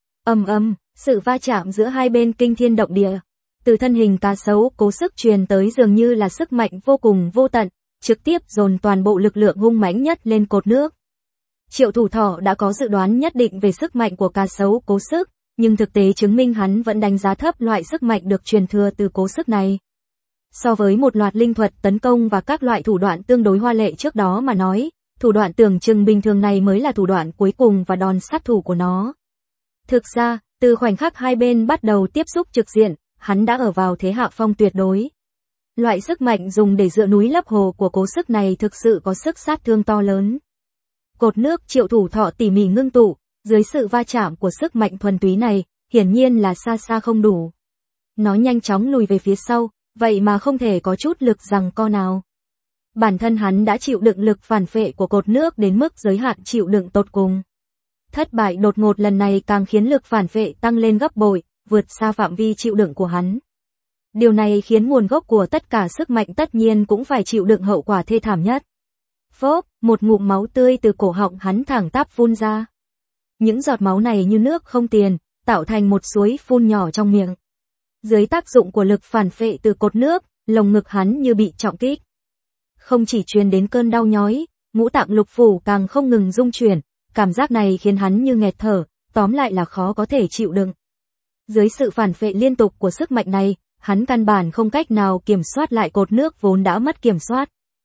Sự va chạm giữa hai bên kinh thiên động địa. Từ thân hình cá sấu Cố Sức truyền tới dường như là sức mạnh vô cùng vô tận, trực tiếp dồn toàn bộ lực lượng hung mãnh nhất lên cột nước. Triệu Thủ Thọ đã có dự đoán nhất định về sức mạnh của cá sấu Cố Sức, nhưng thực tế chứng minh hắn vẫn đánh giá thấp loại sức mạnh được truyền thừa từ Cố Sức này. So với một loạt linh thuật tấn công và các loại thủ đoạn tương đối hoa lệ trước đó mà nói, thủ đoạn tưởng chừng bình thường này mới là thủ đoạn cuối cùng và đòn sát thủ của nó. Thực ra, từ khoảnh khắc hai bên bắt đầu tiếp xúc trực diện, hắn đã ở vào thế hạ phong tuyệt đối. Loại sức mạnh dùng để dựa núi lấp hồ của Cố Sức này thực sự có sức sát thương to lớn. Cột nước Triệu Thủ Thọ tỉ mỉ ngưng tụ, dưới sự va chạm của sức mạnh thuần túy này, hiển nhiên là xa xa không đủ. Nó nhanh chóng lùi về phía sau, vậy mà không thể có chút lực giằng co nào. Bản thân hắn đã chịu đựng lực phản phệ của cột nước đến mức giới hạn chịu đựng tột cùng. Thất bại đột ngột lần này càng khiến lực phản phệ tăng lên gấp bội, vượt xa phạm vi chịu đựng của hắn. Điều này khiến nguồn gốc của tất cả sức mạnh tất nhiên cũng phải chịu đựng hậu quả thê thảm nhất. Phốp, một ngụm máu tươi từ cổ họng hắn thẳng tắp phun ra. Những giọt máu này như nước không tiền, tạo thành một suối phun nhỏ trong miệng. Dưới tác dụng của lực phản phệ từ cột nước, lồng ngực hắn như bị trọng kích. Không chỉ truyền đến cơn đau nhói, ngũ tạng lục phủ càng không ngừng rung chuyển, cảm giác này khiến hắn như nghẹt thở, tóm lại là khó có thể chịu đựng. Dưới sự phản phệ liên tục của sức mạnh này, hắn căn bản không cách nào kiểm soát lại cột nước vốn đã mất kiểm soát.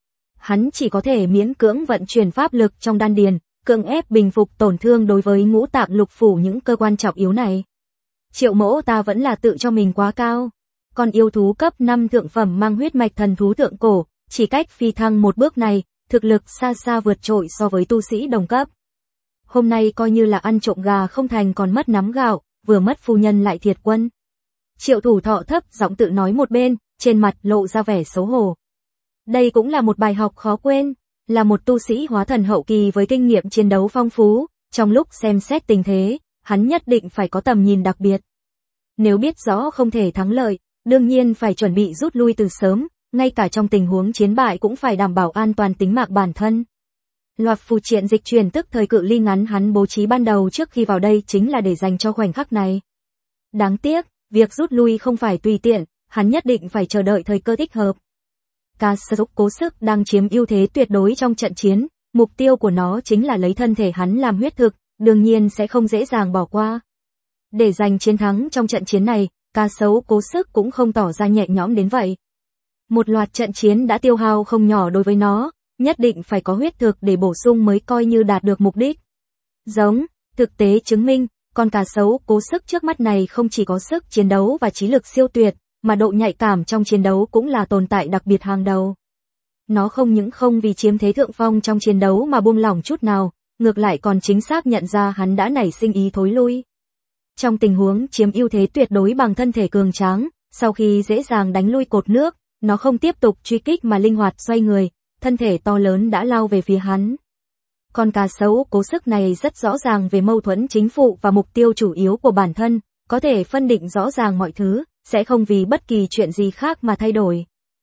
Hắn chỉ có thể miễn cưỡng vận chuyển pháp lực trong đan điền, cưỡng ép bình phục tổn thương đối với ngũ tạng lục phủ những cơ quan trọng yếu này. Triệu Mỗ ta vẫn là tự cho mình quá cao. Con yêu thú cấp 5 thượng phẩm mang huyết mạch thần thú thượng cổ, chỉ cách phi thăng một bước này, thực lực xa xa vượt trội so với tu sĩ đồng cấp. Hôm nay coi như là ăn trộm gà không thành còn mất nắm gạo, vừa mất phu nhân lại thiệt quân. Triệu Thủ Thọ thấp giọng tự nói một bên, trên mặt lộ ra vẻ xấu hổ. Đây cũng là một bài học khó quên, là một tu sĩ hóa thần hậu kỳ với kinh nghiệm chiến đấu phong phú, trong lúc xem xét tình thế, hắn nhất định phải có tầm nhìn đặc biệt. Nếu biết rõ không thể thắng lợi, đương nhiên phải chuẩn bị rút lui từ sớm, ngay cả trong tình huống chiến bại cũng phải đảm bảo an toàn tính mạng bản thân. Loạt phù triện dịch chuyển tức thời cự ly ngắn hắn bố trí ban đầu trước khi vào đây chính là để dành cho khoảnh khắc này. Đáng tiếc, việc rút lui không phải tùy tiện, hắn nhất định phải chờ đợi thời cơ thích hợp. Cá sấu cố sức đang chiếm ưu thế tuyệt đối trong trận chiến, mục tiêu của nó chính là lấy thân thể hắn làm huyết thực, đương nhiên sẽ không dễ dàng bỏ qua. Để giành chiến thắng trong trận chiến này, cá sấu cố sức cũng không tỏ ra nhẹ nhõm đến vậy. Một loạt trận chiến đã tiêu hao không nhỏ đối với nó, nhất định phải có huyết thực để bổ sung mới coi như đạt được mục đích. Thực tế chứng minh, con cá sấu cố sức trước mắt này không chỉ có sức chiến đấu và trí lực siêu tuyệt, mà độ nhạy cảm trong chiến đấu cũng là tồn tại đặc biệt hàng đầu. Nó không những không vì chiếm thế thượng phong trong chiến đấu mà buông lỏng chút nào, ngược lại còn chính xác nhận ra hắn đã nảy sinh ý thối lui. Trong tình huống chiếm ưu thế tuyệt đối bằng thân thể cường tráng, sau khi dễ dàng đánh lui cột nước, nó không tiếp tục truy kích mà linh hoạt xoay người, thân thể to lớn đã lao về phía hắn. Con cá sấu cố sức này rất rõ ràng về mâu thuẫn chính phụ và mục tiêu chủ yếu của bản thân, có thể phân định rõ ràng mọi thứ, sẽ không vì bất kỳ chuyện gì khác mà thay đổi.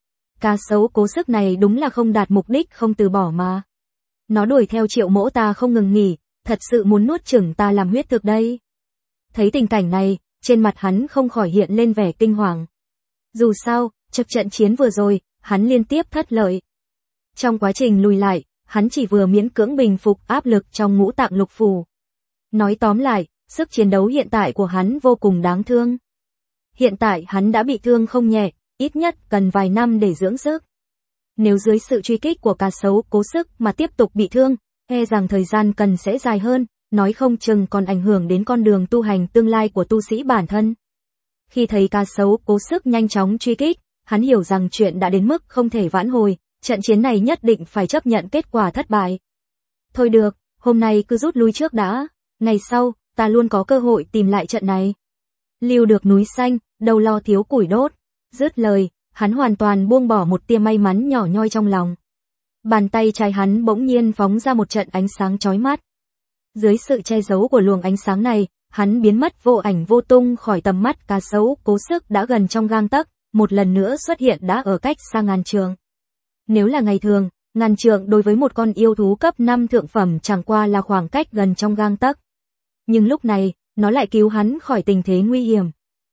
Cá sấu cố sức này đúng là không đạt mục đích không từ bỏ mà. Nó đuổi theo Triệu Mỗ ta không ngừng nghỉ, thật sự muốn nuốt chửng ta làm huyết thực đây. Thấy tình cảnh này, trên mặt hắn không khỏi hiện lên vẻ kinh hoàng. Dù sao, trong trận chiến vừa rồi, hắn liên tiếp thất lợi. Trong quá trình lùi lại, hắn chỉ vừa miễn cưỡng bình phục áp lực trong ngũ tạng lục phủ. Nói tóm lại, sức chiến đấu hiện tại của hắn vô cùng đáng thương. Hiện tại hắn đã bị thương không nhẹ, ít nhất cần vài năm để dưỡng sức. Nếu dưới sự truy kích của cá sấu cố sức mà tiếp tục bị thương, e rằng thời gian cần sẽ dài hơn, nói không chừng còn ảnh hưởng đến con đường tu hành tương lai của tu sĩ bản thân. Khi thấy cá sấu cố sức nhanh chóng truy kích, hắn hiểu rằng chuyện đã đến mức không thể vãn hồi, trận chiến này nhất định phải chấp nhận kết quả thất bại. Thôi được, hôm nay cứ rút lui trước đã, ngày sau, ta luôn có cơ hội tìm lại trận này. Lưu được núi xanh, đâu lo thiếu củi đốt. Dứt lời, hắn hoàn toàn buông bỏ một tia may mắn nhỏ nhoi trong lòng. Bàn tay trái hắn bỗng nhiên phóng ra một trận ánh sáng chói mắt. Dưới sự che giấu của luồng ánh sáng này, hắn biến mất vô ảnh vô tung khỏi tầm mắt cá sấu cố sức đã gần trong gang tấc, một lần nữa xuất hiện đã ở cách xa ngàn trượng. Nếu là ngày thường, ngàn trượng đối với một con yêu thú cấp 5 thượng phẩm chẳng qua là khoảng cách gần trong gang tấc. Nhưng lúc này, nó lại cứu hắn khỏi tình thế nguy hiểm.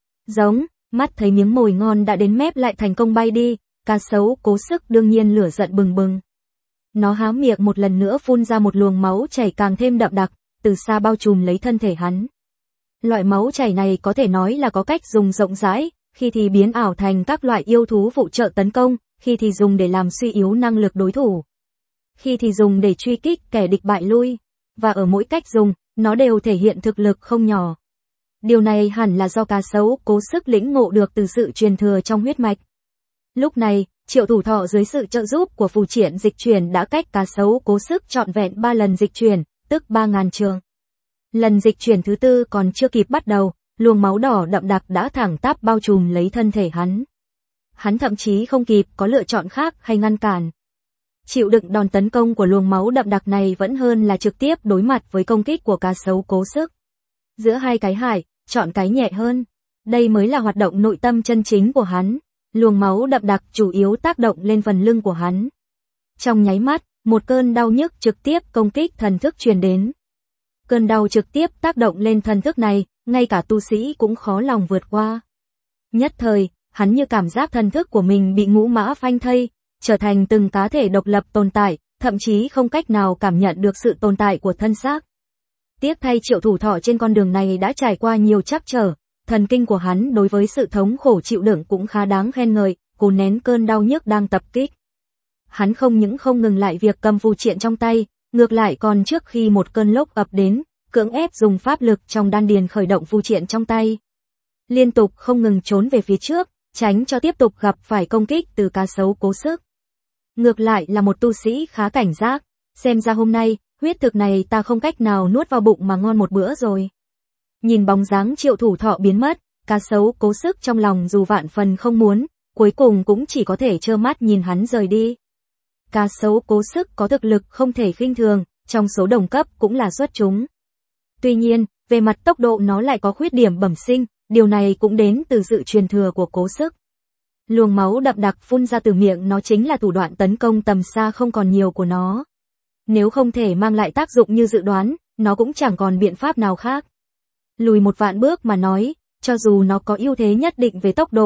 Mắt thấy miếng mồi ngon đã đến mép lại thành công bay đi, cá sấu cố sức đương nhiên lửa giận bừng bừng. Nó há miệng một lần nữa phun ra một luồng máu chảy càng thêm đậm đặc, từ xa bao trùm lấy thân thể hắn. Loại máu chảy này có thể nói là có cách dùng rộng rãi, khi thì biến ảo thành các loại yêu thú phụ trợ tấn công, khi thì dùng để làm suy yếu năng lực đối thủ, khi thì dùng để truy kích kẻ địch bại lui, và ở mỗi cách dùng, nó đều thể hiện thực lực không nhỏ. Điều này hẳn là do cá sấu cố sức lĩnh ngộ được từ sự truyền thừa trong huyết mạch. Lúc này, Triệu Thủ Thọ dưới sự trợ giúp của phù triện dịch chuyển đã cách cá sấu cố sức trọn vẹn 3 lần dịch chuyển, tức 3.000 trượng. Lần dịch chuyển thứ tư còn chưa kịp bắt đầu, luồng máu đỏ đậm đặc đã thẳng tắp bao trùm lấy thân thể hắn. Hắn thậm chí không kịp có lựa chọn khác hay ngăn cản. Chịu đựng đòn tấn công của luồng máu đậm đặc này vẫn hơn là trực tiếp đối mặt với công kích của cá sấu cố sức. Giữa hai cái hại, chọn cái nhẹ hơn. Đây mới là hoạt động nội tâm chân chính của hắn. Luồng máu đậm đặc chủ yếu tác động lên phần lưng của hắn. Trong nháy mắt, một cơn đau nhức trực tiếp công kích thần thức truyền đến. Cơn đau trực tiếp tác động lên thần thức này, ngay cả tu sĩ cũng khó lòng vượt qua. Nhất thời, hắn như cảm giác thần thức của mình bị ngũ mã phanh thây, trở thành từng cá thể độc lập tồn tại, thậm chí không cách nào cảm nhận được sự tồn tại của thân xác. Tiếc thay Triệu Thủ Thọ trên con đường này đã trải qua nhiều trắc trở, thần kinh của hắn đối với sự thống khổ chịu đựng cũng khá đáng khen ngợi, cố nén cơn đau nhức đang tập kích. Hắn không những không ngừng lại việc cầm phù triện trong tay, ngược lại còn trước khi một cơn lốc ập đến, cưỡng ép dùng pháp lực trong đan điền khởi động phù triện trong tay. Liên tục không ngừng trốn về phía trước, tránh cho tiếp tục gặp phải công kích từ cá sấu cố sức. Ngược lại là một tu sĩ khá cảnh giác, xem ra hôm nay, huyết thực này ta không cách nào nuốt vào bụng mà ngon một bữa rồi. Nhìn bóng dáng Triệu Thủ Thọ biến mất, cá sấu cố sức trong lòng dù vạn phần không muốn, cuối cùng cũng chỉ có thể trơ mắt nhìn hắn rời đi. Cá sấu cố sức có thực lực không thể khinh thường, trong số đồng cấp cũng là xuất chúng. Tuy nhiên, về mặt tốc độ nó lại có khuyết điểm bẩm sinh, điều này cũng đến từ sự truyền thừa của cố sức. Luồng máu đậm đặc phun ra từ miệng nó chính là thủ đoạn tấn công tầm xa không còn nhiều của nó. Nếu không thể mang lại tác dụng như dự đoán, nó cũng chẳng còn biện pháp nào khác. Lùi một vạn bước mà nói, cho dù nó có ưu thế nhất định về tốc độ,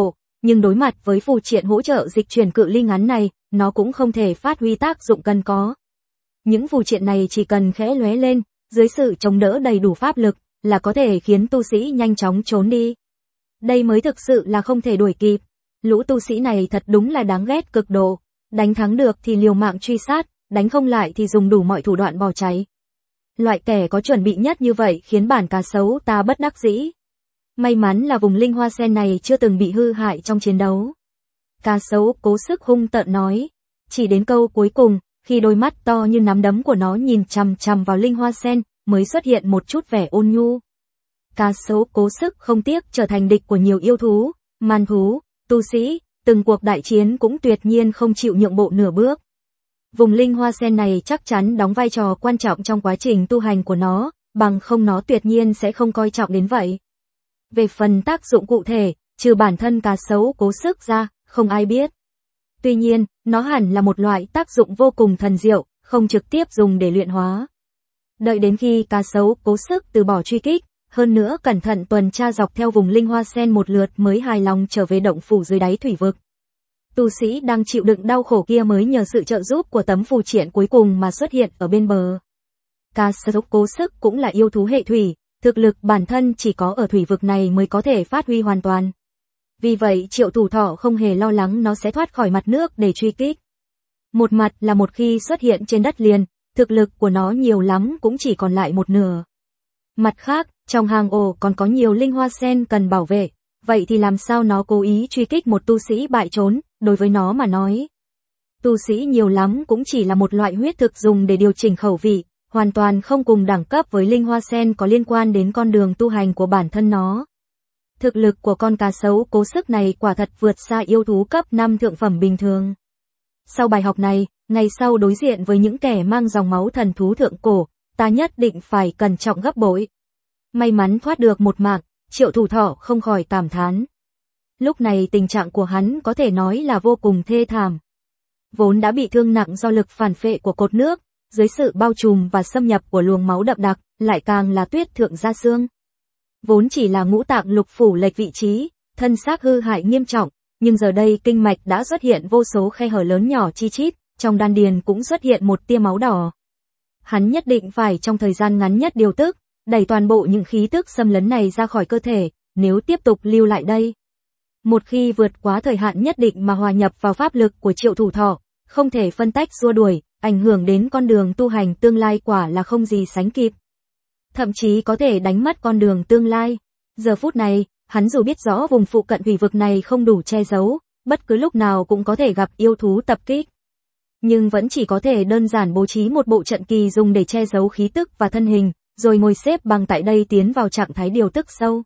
nhưng đối mặt với phù triện hỗ trợ dịch chuyển cự ly ngắn này, nó cũng không thể phát huy tác dụng cần có. Những phù triện này chỉ cần khẽ lóe lên, dưới sự chống đỡ đầy đủ pháp lực, là có thể khiến tu sĩ nhanh chóng trốn đi. Đây mới thực sự là không thể đuổi kịp. Lũ tu sĩ này thật đúng là đáng ghét cực độ. Đánh thắng được thì liều mạng truy sát, đánh không lại thì dùng đủ mọi thủ đoạn bỏ cháy. Loại kẻ có chuẩn bị nhất như vậy khiến bản cá sấu ta bất đắc dĩ. May mắn là vùng linh hoa sen này chưa từng bị hư hại trong chiến đấu. Cá sấu cố sức hung tợn nói. Chỉ đến câu cuối cùng, khi đôi mắt to như nắm đấm của nó nhìn chằm chằm vào linh hoa sen, mới xuất hiện một chút vẻ ôn nhu. Cá sấu cố sức không tiếc trở thành địch của nhiều yêu thú, man thú, tu sĩ, từng cuộc đại chiến cũng tuyệt nhiên không chịu nhượng bộ nửa bước. Vùng linh hoa sen này chắc chắn đóng vai trò quan trọng trong quá trình tu hành của nó, bằng không nó tuyệt nhiên sẽ không coi trọng đến vậy. Về phần tác dụng cụ thể, trừ bản thân cá sấu cố sức ra, không ai biết. Tuy nhiên, nó hẳn là một loại tác dụng vô cùng thần diệu, không trực tiếp dùng để luyện hóa. Đợi đến khi cá sấu cố sức từ bỏ truy kích, hơn nữa cẩn thận tuần tra dọc theo vùng linh hoa sen một lượt mới hài lòng trở về động phủ dưới đáy thủy vực. Tu sĩ đang chịu đựng đau khổ kia mới nhờ sự trợ giúp của tấm phù triện cuối cùng mà xuất hiện ở bên bờ. Cá sấu cố sức cũng là yêu thú hệ thủy, thực lực bản thân chỉ có ở thủy vực này mới có thể phát huy hoàn toàn. Vì vậy Triệu Thủ Thọ không hề lo lắng nó sẽ thoát khỏi mặt nước để truy kích. Một mặt là một khi xuất hiện trên đất liền, thực lực của nó nhiều lắm cũng chỉ còn lại một nửa. Mặt khác, trong hang ổ còn có nhiều linh hoa sen cần bảo vệ, vậy thì làm sao nó cố ý truy kích một tu sĩ bại trốn, đối với nó mà nói. Tu sĩ nhiều lắm cũng chỉ là một loại huyết thực dùng để điều chỉnh khẩu vị, hoàn toàn không cùng đẳng cấp với linh hoa sen có liên quan đến con đường tu hành của bản thân nó. Thực lực của con cá sấu cố sức này quả thật vượt xa yêu thú cấp 5 thượng phẩm bình thường. Sau bài học này, ngày sau đối diện với những kẻ mang dòng máu thần thú thượng cổ, ta nhất định phải cẩn trọng gấp bội. May mắn thoát được một mạng, Triệu Thủ Thọ không khỏi cảm thán. Lúc này tình trạng của hắn có thể nói là vô cùng thê thảm. Vốn đã bị thương nặng do lực phản phệ của cột nước, dưới sự bao trùm và xâm nhập của luồng máu đậm đặc, lại càng là tuyết thượng gia xương. Vốn chỉ là ngũ tạng lục phủ lệch vị trí, thân xác hư hại nghiêm trọng, nhưng giờ đây kinh mạch đã xuất hiện vô số khe hở lớn nhỏ chi chít, trong đan điền cũng xuất hiện một tia máu đỏ. Hắn nhất định phải trong thời gian ngắn nhất điều tức, đẩy toàn bộ những khí tức xâm lấn này ra khỏi cơ thể, nếu tiếp tục lưu lại đây. Một khi vượt quá thời hạn nhất định mà hòa nhập vào pháp lực của Triệu Thủ Thọ, không thể phân tách xua đuổi, ảnh hưởng đến con đường tu hành tương lai quả là không gì sánh kịp. Thậm chí có thể đánh mất con đường tương lai. Giờ phút này, hắn dù biết rõ vùng phụ cận thủy vực này không đủ che giấu, bất cứ lúc nào cũng có thể gặp yêu thú tập kích. Nhưng vẫn chỉ có thể đơn giản bố trí một bộ trận kỳ dùng để che giấu khí tức và thân hình, rồi ngồi xếp bằng tại đây tiến vào trạng thái điều tức sâu.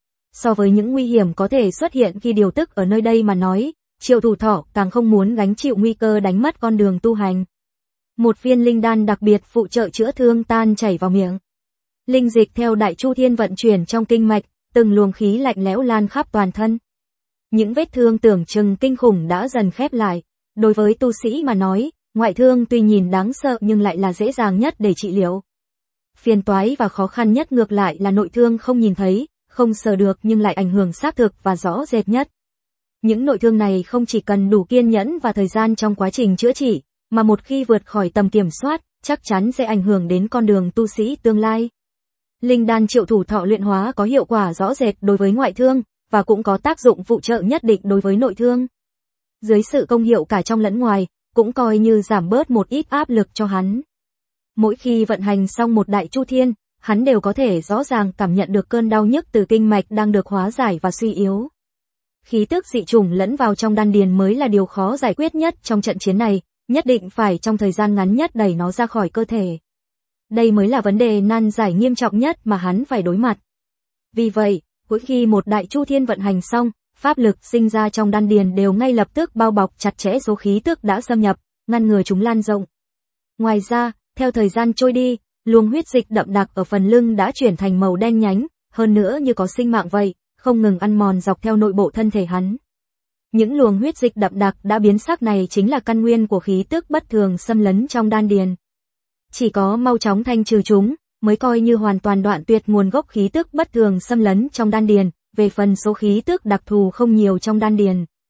So với những nguy hiểm có thể xuất hiện khi điều tức ở nơi đây mà nói, Triệu Thủ Thọ càng không muốn gánh chịu nguy cơ đánh mất con đường tu hành. Một viên linh đan đặc biệt phụ trợ chữa thương tan chảy vào miệng. Linh dịch theo Đại Chu Thiên vận chuyển trong kinh mạch, từng luồng khí lạnh lẽo lan khắp toàn thân. Những vết thương tưởng chừng kinh khủng đã dần khép lại. Đối với tu sĩ mà nói, ngoại thương tuy nhìn đáng sợ nhưng lại là dễ dàng nhất để trị liệu. Phiền toái và khó khăn nhất ngược lại là nội thương không nhìn thấy, không sờ được nhưng lại ảnh hưởng xác thực và rõ rệt nhất. Những nội thương này không chỉ cần đủ kiên nhẫn và thời gian trong quá trình chữa trị, mà một khi vượt khỏi tầm kiểm soát, chắc chắn sẽ ảnh hưởng đến con đường tu sĩ tương lai. Linh đan Triệu Thủ Thọ luyện hóa có hiệu quả rõ rệt đối với ngoại thương, và cũng có tác dụng phụ trợ nhất định đối với nội thương. Dưới sự công hiệu cả trong lẫn ngoài, cũng coi như giảm bớt một ít áp lực cho hắn. Mỗi khi vận hành xong một Đại Chu Thiên, hắn đều có thể rõ ràng cảm nhận được cơn đau nhức từ kinh mạch đang được hóa giải và suy yếu. Khí tức dị chủng lẫn vào trong đan điền mới là điều khó giải quyết nhất trong trận chiến này, nhất định phải trong thời gian ngắn nhất đẩy nó ra khỏi cơ thể. Đây mới là vấn đề nan giải nghiêm trọng nhất mà hắn phải đối mặt. Vì vậy, mỗi khi một Đại Chu Thiên vận hành xong, pháp lực sinh ra trong đan điền đều ngay lập tức bao bọc chặt chẽ số khí tức đã xâm nhập, ngăn ngừa chúng lan rộng. Ngoài ra, theo thời gian trôi đi, luồng huyết dịch đậm đặc ở phần lưng đã chuyển thành màu đen nhánh, hơn nữa như có sinh mạng vậy, không ngừng ăn mòn dọc theo nội bộ thân thể hắn. Những luồng huyết dịch đậm đặc đã biến sắc này chính là căn nguyên của khí tức bất thường xâm lấn trong đan điền. Chỉ có mau chóng thanh trừ chúng, mới coi như hoàn toàn đoạn tuyệt nguồn gốc khí tức bất thường xâm lấn trong đan điền. Về phần số khí tức đặc thù không nhiều trong đan điền,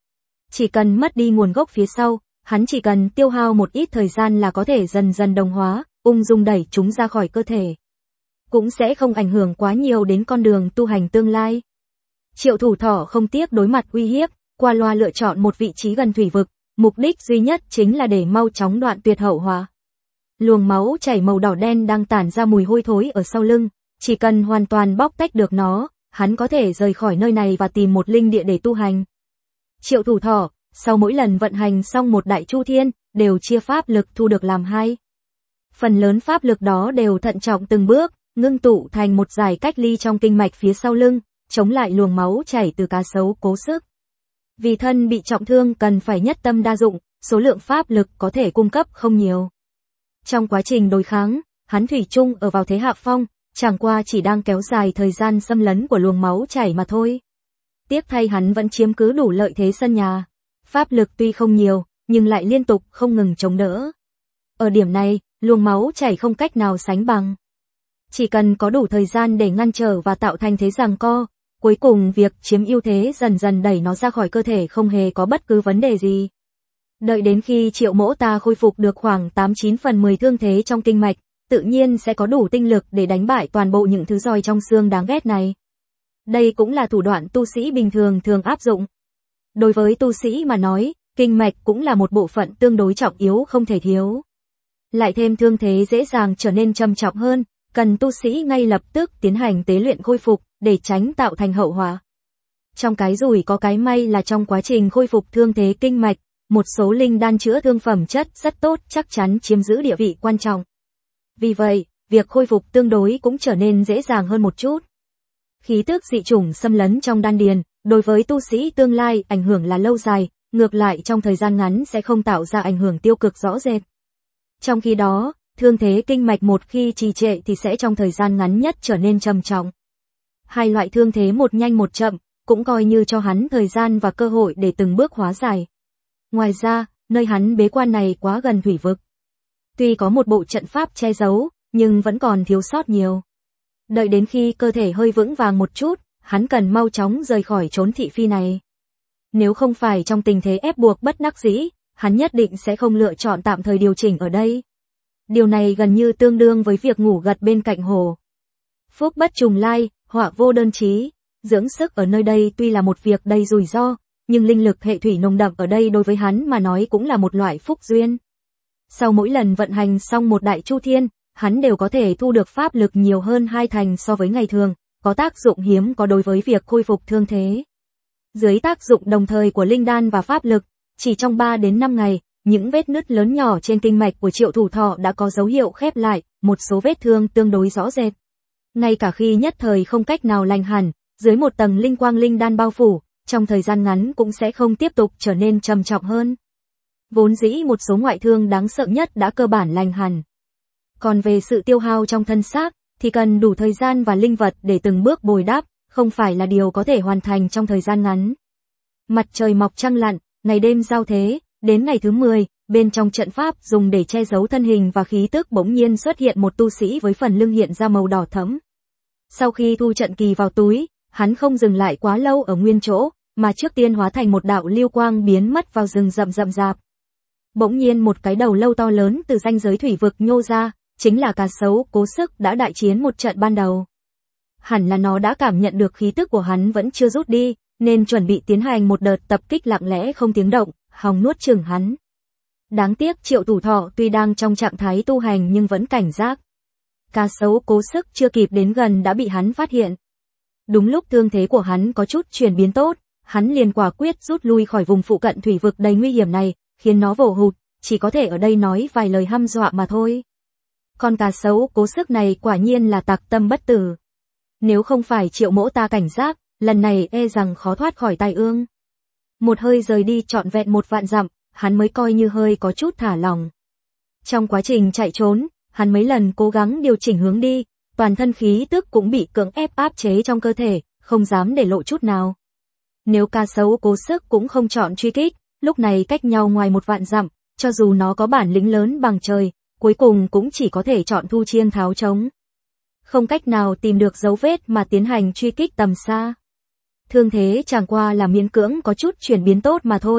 chỉ cần mất đi nguồn gốc phía sau, hắn chỉ cần tiêu hao một ít thời gian là có thể dần dần đồng hóa, ung dung đẩy chúng ra khỏi cơ thể. Cũng sẽ không ảnh hưởng quá nhiều đến con đường tu hành tương lai. Triệu Thủ Thọ không tiếc đối mặt uy hiếp, qua loa lựa chọn một vị trí gần thủy vực, mục đích duy nhất chính là để mau chóng đoạn tuyệt hậu họa. Luồng máu chảy màu đỏ đen đang tản ra mùi hôi thối ở sau lưng, chỉ cần hoàn toàn bóc tách được nó, hắn có thể rời khỏi nơi này và tìm một linh địa để tu hành. Triệu Thủ Thọ, sau mỗi lần vận hành xong một đại chu thiên, đều chia pháp lực thu được làm hai. Phần lớn pháp lực đó đều thận trọng từng bước, ngưng tụ thành một dải cách ly trong kinh mạch phía sau lưng, chống lại luồng máu chảy từ cá sấu cố sức. Vì thân bị trọng thương cần phải nhất tâm đa dụng, số lượng pháp lực có thể cung cấp không nhiều. Trong quá trình đối kháng, hắn thủy chung ở vào thế hạ phong, chẳng qua chỉ đang kéo dài thời gian xâm lấn của luồng máu chảy mà thôi. Tiếc thay hắn vẫn chiếm cứ đủ lợi thế sân nhà. Pháp lực tuy không nhiều, nhưng lại liên tục không ngừng chống đỡ. Ở điểm này, luồng máu chảy không cách nào sánh bằng. Chỉ cần có đủ thời gian để ngăn trở và tạo thành thế giằng co, cuối cùng việc chiếm ưu thế dần dần đẩy nó ra khỏi cơ thể không hề có bất cứ vấn đề gì. Đợi đến khi Triệu Mỗ ta khôi phục được khoảng 89/10 thương thế trong kinh mạch, tự nhiên sẽ có đủ tinh lực để đánh bại toàn bộ những thứ giòi trong xương đáng ghét này. Đây cũng là thủ đoạn tu sĩ bình thường thường áp dụng. Đối với tu sĩ mà nói, kinh mạch cũng là một bộ phận tương đối trọng yếu không thể thiếu. Lại thêm thương thế dễ dàng trở nên trầm trọng hơn, cần tu sĩ ngay lập tức tiến hành tế luyện khôi phục, để tránh tạo thành hậu họa. Trong cái rủi có cái may là trong quá trình khôi phục thương thế kinh mạch, một số linh đan chữa thương phẩm chất rất tốt chắc chắn chiếm giữ địa vị quan trọng. Vì vậy, việc khôi phục tương đối cũng trở nên dễ dàng hơn một chút. Khí tức dị chủng xâm lấn trong đan điền, đối với tu sĩ tương lai ảnh hưởng là lâu dài, ngược lại trong thời gian ngắn sẽ không tạo ra ảnh hưởng tiêu cực rõ rệt. Trong khi đó, thương thế kinh mạch một khi trì trệ thì sẽ trong thời gian ngắn nhất trở nên trầm trọng. Hai loại thương thế một nhanh một chậm, cũng coi như cho hắn thời gian và cơ hội để từng bước hóa giải. Ngoài ra, nơi hắn bế quan này quá gần thủy vực. Tuy có một bộ trận pháp che giấu, nhưng vẫn còn thiếu sót nhiều. Đợi đến khi cơ thể hơi vững vàng một chút, hắn cần mau chóng rời khỏi chốn thị phi này. Nếu không phải trong tình thế ép buộc bất đắc dĩ, hắn nhất định sẽ không lựa chọn tạm thời điều chỉnh ở đây. Điều này gần như tương đương với việc ngủ gật bên cạnh hồ. Phúc bất trùng lai, họa vô đơn chí. Dưỡng sức ở nơi đây tuy là một việc đầy rủi ro, nhưng linh lực hệ thủy nồng đậm ở đây đối với hắn mà nói cũng là một loại phúc duyên. Sau mỗi lần vận hành xong một đại chu thiên, hắn đều có thể thu được pháp lực nhiều hơn 2 thành so với ngày thường, có tác dụng hiếm có đối với việc khôi phục thương thế. Dưới tác dụng đồng thời của linh đan và pháp lực, chỉ trong 3 đến 5 ngày, những vết nứt lớn nhỏ trên kinh mạch của Triệu Thủ Thọ đã có dấu hiệu khép lại, một số vết thương tương đối rõ rệt. Ngay cả khi nhất thời không cách nào lành hẳn, dưới một tầng linh quang linh đan bao phủ, trong thời gian ngắn cũng sẽ không tiếp tục trở nên trầm trọng hơn. Vốn dĩ một số ngoại thương đáng sợ nhất đã cơ bản lành hẳn. Còn về sự tiêu hao trong thân xác, thì cần đủ thời gian và linh vật để từng bước bồi đắp, không phải là điều có thể hoàn thành trong thời gian ngắn. Mặt trời mọc trăng lặn, ngày đêm giao thế, đến ngày thứ 10, bên trong trận pháp dùng để che giấu thân hình và khí tức bỗng nhiên xuất hiện một tu sĩ với phần lưng hiện ra màu đỏ thẫm. Sau khi thu trận kỳ vào túi, hắn không dừng lại quá lâu ở nguyên chỗ, mà trước tiên hóa thành một đạo lưu quang biến mất vào rừng rậm rạp. Bỗng nhiên một cái đầu lâu to lớn từ ranh giới thủy vực nhô ra, chính là cá sấu cố sức đã đại chiến một trận ban đầu. Hẳn là nó đã cảm nhận được khí tức của hắn vẫn chưa rút đi, nên chuẩn bị tiến hành một đợt tập kích lặng lẽ không tiếng động, hòng nuốt chửng hắn. Đáng tiếc Triệu Thủ Thọ tuy đang trong trạng thái tu hành nhưng vẫn cảnh giác. Cá sấu cố sức chưa kịp đến gần đã bị hắn phát hiện. Đúng lúc thương thế của hắn có chút chuyển biến tốt, hắn liền quả quyết rút lui khỏi vùng phụ cận thủy vực đầy nguy hiểm này, khiến nó vồ hụt, chỉ có thể ở đây nói vài lời hăm dọa mà thôi. Con cá sấu cố sức này quả nhiên là tặc tâm bất tử. Nếu không phải Triệu Mỗ ta cảnh giác, lần này e rằng khó thoát khỏi tai ương. Một hơi rời đi trọn vẹn 1 vạn dặm, hắn mới coi như hơi có chút thả lòng. Trong quá trình chạy trốn, hắn mấy lần cố gắng điều chỉnh hướng đi, toàn thân khí tức cũng bị cưỡng ép áp chế trong cơ thể, không dám để lộ chút nào. Nếu cá sấu cố sức cũng không chọn truy kích, lúc này cách nhau ngoài 1 vạn dặm, cho dù nó có bản lĩnh lớn bằng trời, cuối cùng cũng chỉ có thể chọn thu chiêng tháo trống. Không cách nào tìm được dấu vết mà tiến hành truy kích tầm xa. Thương thế chẳng qua là miễn cưỡng có chút chuyển biến tốt mà thôi,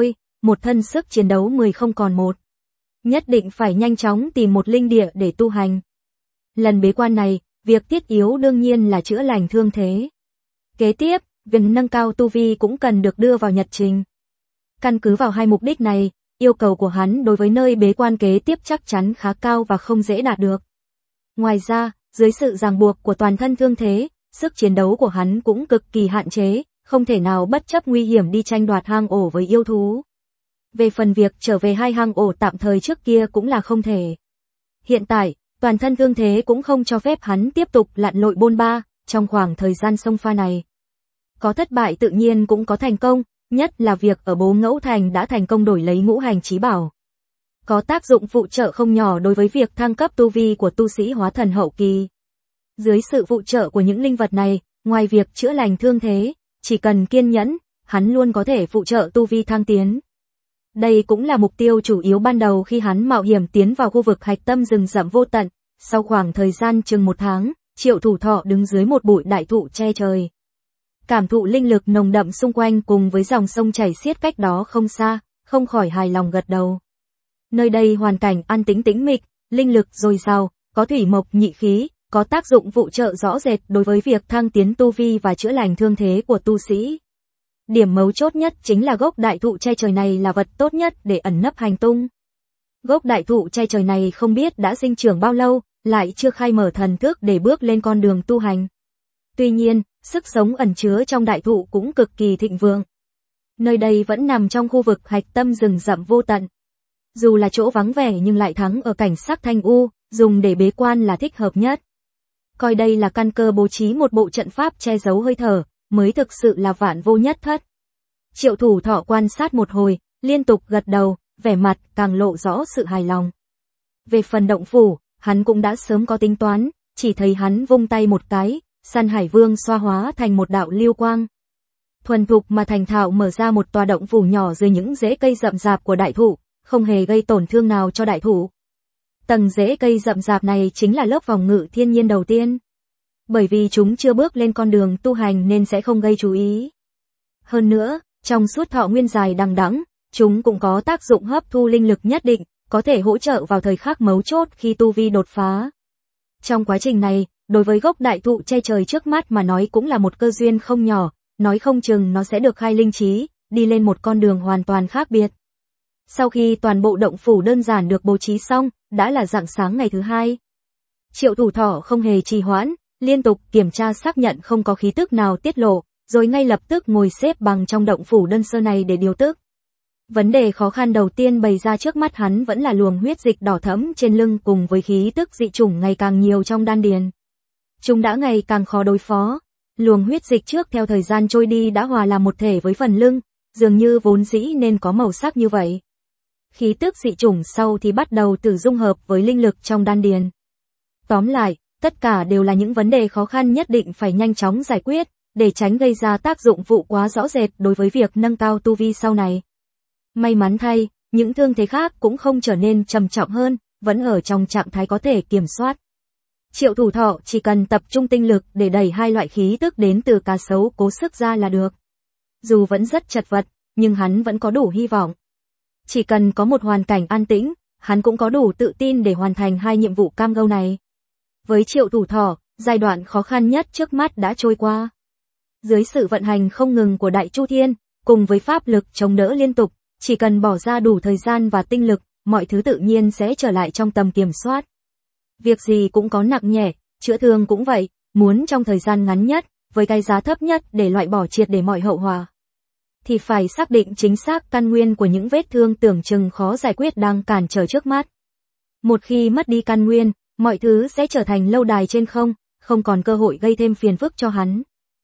một thân sức chiến đấu 10 không còn một. Nhất định phải nhanh chóng tìm một linh địa để tu hành. Lần bế quan này, việc thiết yếu đương nhiên là chữa lành thương thế. Kế tiếp, việc nâng cao tu vi cũng cần được đưa vào nhật trình. Căn cứ vào hai mục đích này, yêu cầu của hắn đối với nơi bế quan kế tiếp chắc chắn khá cao và không dễ đạt được. Ngoài ra, dưới sự ràng buộc của toàn thân thương thế, sức chiến đấu của hắn cũng cực kỳ hạn chế, không thể nào bất chấp nguy hiểm đi tranh đoạt hang ổ với yêu thú. Về phần việc trở về hai hang ổ tạm thời trước kia cũng là không thể. Hiện tại, toàn thân thương thế cũng không cho phép hắn tiếp tục lặn lội bôn ba, trong khoảng thời gian sông pha này. Có thất bại tự nhiên cũng có thành công, nhất là việc ở Bố Ngẫu Thành đã thành công đổi lấy ngũ hành chí bảo. Có tác dụng phụ trợ không nhỏ đối với việc thăng cấp tu vi của tu sĩ hóa thần hậu kỳ. Dưới sự phụ trợ của những linh vật này, ngoài việc chữa lành thương thế, chỉ cần kiên nhẫn, hắn luôn có thể phụ trợ tu vi thăng tiến. Đây cũng là mục tiêu chủ yếu ban đầu khi hắn mạo hiểm tiến vào khu vực hạch tâm rừng rậm vô tận. Sau khoảng thời gian chừng 1 tháng, Triệu Thủ Thọ đứng dưới một bụi đại thụ che trời. Cảm thụ linh lực nồng đậm xung quanh cùng với dòng sông chảy xiết cách đó không xa, không khỏi hài lòng gật đầu. Nơi đây hoàn cảnh an tĩnh tĩnh mịch, linh lực dồi dào, có thủy mộc nhị khí, có tác dụng phụ trợ rõ rệt đối với việc thăng tiến tu vi và chữa lành thương thế của tu sĩ. Điểm mấu chốt nhất chính là gốc đại thụ che trời này là vật tốt nhất để ẩn nấp hành tung. Gốc đại thụ che trời này không biết đã sinh trưởng bao lâu, lại chưa khai mở thần thức để bước lên con đường tu hành. Tuy nhiên, sức sống ẩn chứa trong đại thụ cũng cực kỳ thịnh vượng. Nơi đây vẫn nằm trong khu vực hạch tâm rừng rậm vô tận. Dù là chỗ vắng vẻ nhưng lại thắng ở cảnh sắc thanh u, dùng để bế quan là thích hợp nhất. Coi đây là căn cơ bố trí một bộ trận pháp che giấu hơi thở, mới thực sự là vạn vô nhất thất. Triệu Thủ Thọ quan sát một hồi, liên tục gật đầu, vẻ mặt càng lộ rõ sự hài lòng. Về phần động phủ, hắn cũng đã sớm có tính toán, chỉ thấy hắn vung tay một cái, Săn Hải Vương xoa hóa thành một đạo lưu quang. Thuần thục mà thành thạo mở ra một tòa động phủ nhỏ dưới những rễ cây rậm rạp của đại thụ, không hề gây tổn thương nào cho đại thụ. Tầng rễ cây rậm rạp này chính là lớp phòng ngự thiên nhiên đầu tiên. Bởi vì chúng chưa bước lên con đường tu hành nên sẽ không gây chú ý. Hơn nữa, trong suốt thọ nguyên dài đằng đẵng, chúng cũng có tác dụng hấp thu linh lực nhất định, có thể hỗ trợ vào thời khắc mấu chốt khi tu vi đột phá. Trong quá trình này, đối với gốc đại thụ che trời trước mắt mà nói cũng là một cơ duyên không nhỏ, nói không chừng nó sẽ được khai linh trí, đi lên một con đường hoàn toàn khác biệt. Sau khi toàn bộ động phủ đơn giản được bố trí xong, đã là rạng sáng ngày thứ hai. Triệu Thủ Thọ không hề trì hoãn, liên tục kiểm tra xác nhận không có khí tức nào tiết lộ, rồi ngay lập tức ngồi xếp bằng trong động phủ đơn sơ này để điều tức. Vấn đề khó khăn đầu tiên bày ra trước mắt hắn vẫn là luồng huyết dịch đỏ thẫm trên lưng cùng với khí tức dị chủng ngày càng nhiều trong đan điền. Chúng đã ngày càng khó đối phó. Luồng huyết dịch trước theo thời gian trôi đi đã hòa làm một thể với phần lưng, dường như vốn dĩ nên có màu sắc như vậy. Khí tức dị chủng sau thì bắt đầu tự dung hợp với linh lực trong đan điền. Tóm lại, tất cả đều là những vấn đề khó khăn nhất định phải nhanh chóng giải quyết, để tránh gây ra tác dụng phụ quá rõ rệt đối với việc nâng cao tu vi sau này. May mắn thay, những thương thế khác cũng không trở nên trầm trọng hơn, vẫn ở trong trạng thái có thể kiểm soát. Triệu Thủ Thọ chỉ cần tập trung tinh lực để đẩy hai loại khí tức đến từ cá sấu cố sức ra là được. Dù vẫn rất chật vật, nhưng hắn vẫn có đủ hy vọng. Chỉ cần có một hoàn cảnh an tĩnh, hắn cũng có đủ tự tin để hoàn thành hai nhiệm vụ cam go này. Với Triệu Thủ Thọ, giai đoạn khó khăn nhất trước mắt đã trôi qua. Dưới sự vận hành không ngừng của Đại Chu Thiên, cùng với pháp lực chống đỡ liên tục, chỉ cần bỏ ra đủ thời gian và tinh lực, mọi thứ tự nhiên sẽ trở lại trong tầm kiểm soát. Việc gì cũng có nặng nhẹ, chữa thương cũng vậy, muốn trong thời gian ngắn nhất, với cái giá thấp nhất để loại bỏ triệt để mọi hậu họa, thì phải xác định chính xác căn nguyên của những vết thương tưởng chừng khó giải quyết đang cản trở trước mắt. Một khi mất đi căn nguyên, mọi thứ sẽ trở thành lâu đài trên không còn cơ hội gây thêm phiền phức cho hắn.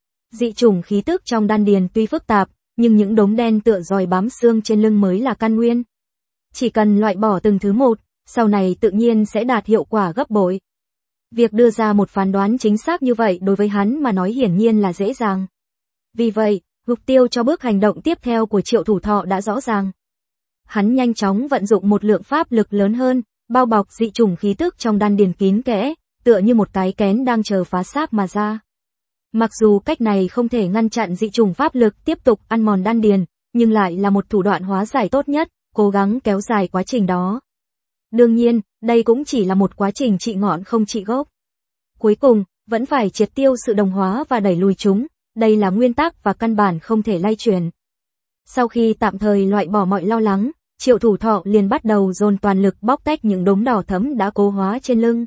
Dị chủng khí tức trong đan điền tuy phức tạp, nhưng những đốm đen tựa giòi bám xương trên lưng mới là căn nguyên. Chỉ cần loại bỏ từng thứ một, sau này tự nhiên sẽ đạt hiệu quả gấp bội. Việc đưa ra một phán đoán chính xác như vậy đối với hắn mà nói hiển nhiên là dễ dàng. Vì vậy, mục tiêu cho bước hành động tiếp theo của Triệu Thủ Thọ đã rõ ràng. Hắn nhanh chóng vận dụng một lượng pháp lực lớn hơn, bao bọc dị chủng khí tức trong đan điền kín kẽ, tựa như một cái kén đang chờ phá xác mà ra. Mặc dù cách này không thể ngăn chặn dị chủng pháp lực tiếp tục ăn mòn đan điền, nhưng lại là một thủ đoạn hóa giải tốt nhất, cố gắng kéo dài quá trình đó. Đương nhiên, đây cũng chỉ là một quá trình trị ngọn không trị gốc. Cuối cùng, vẫn phải triệt tiêu sự đồng hóa và đẩy lùi chúng, đây là nguyên tắc và căn bản không thể lay chuyển. Sau khi tạm thời loại bỏ mọi lo lắng, Triệu Thủ Thọ liền bắt đầu dồn toàn lực bóc tách những đốm đỏ thẫm đã cố hóa trên lưng.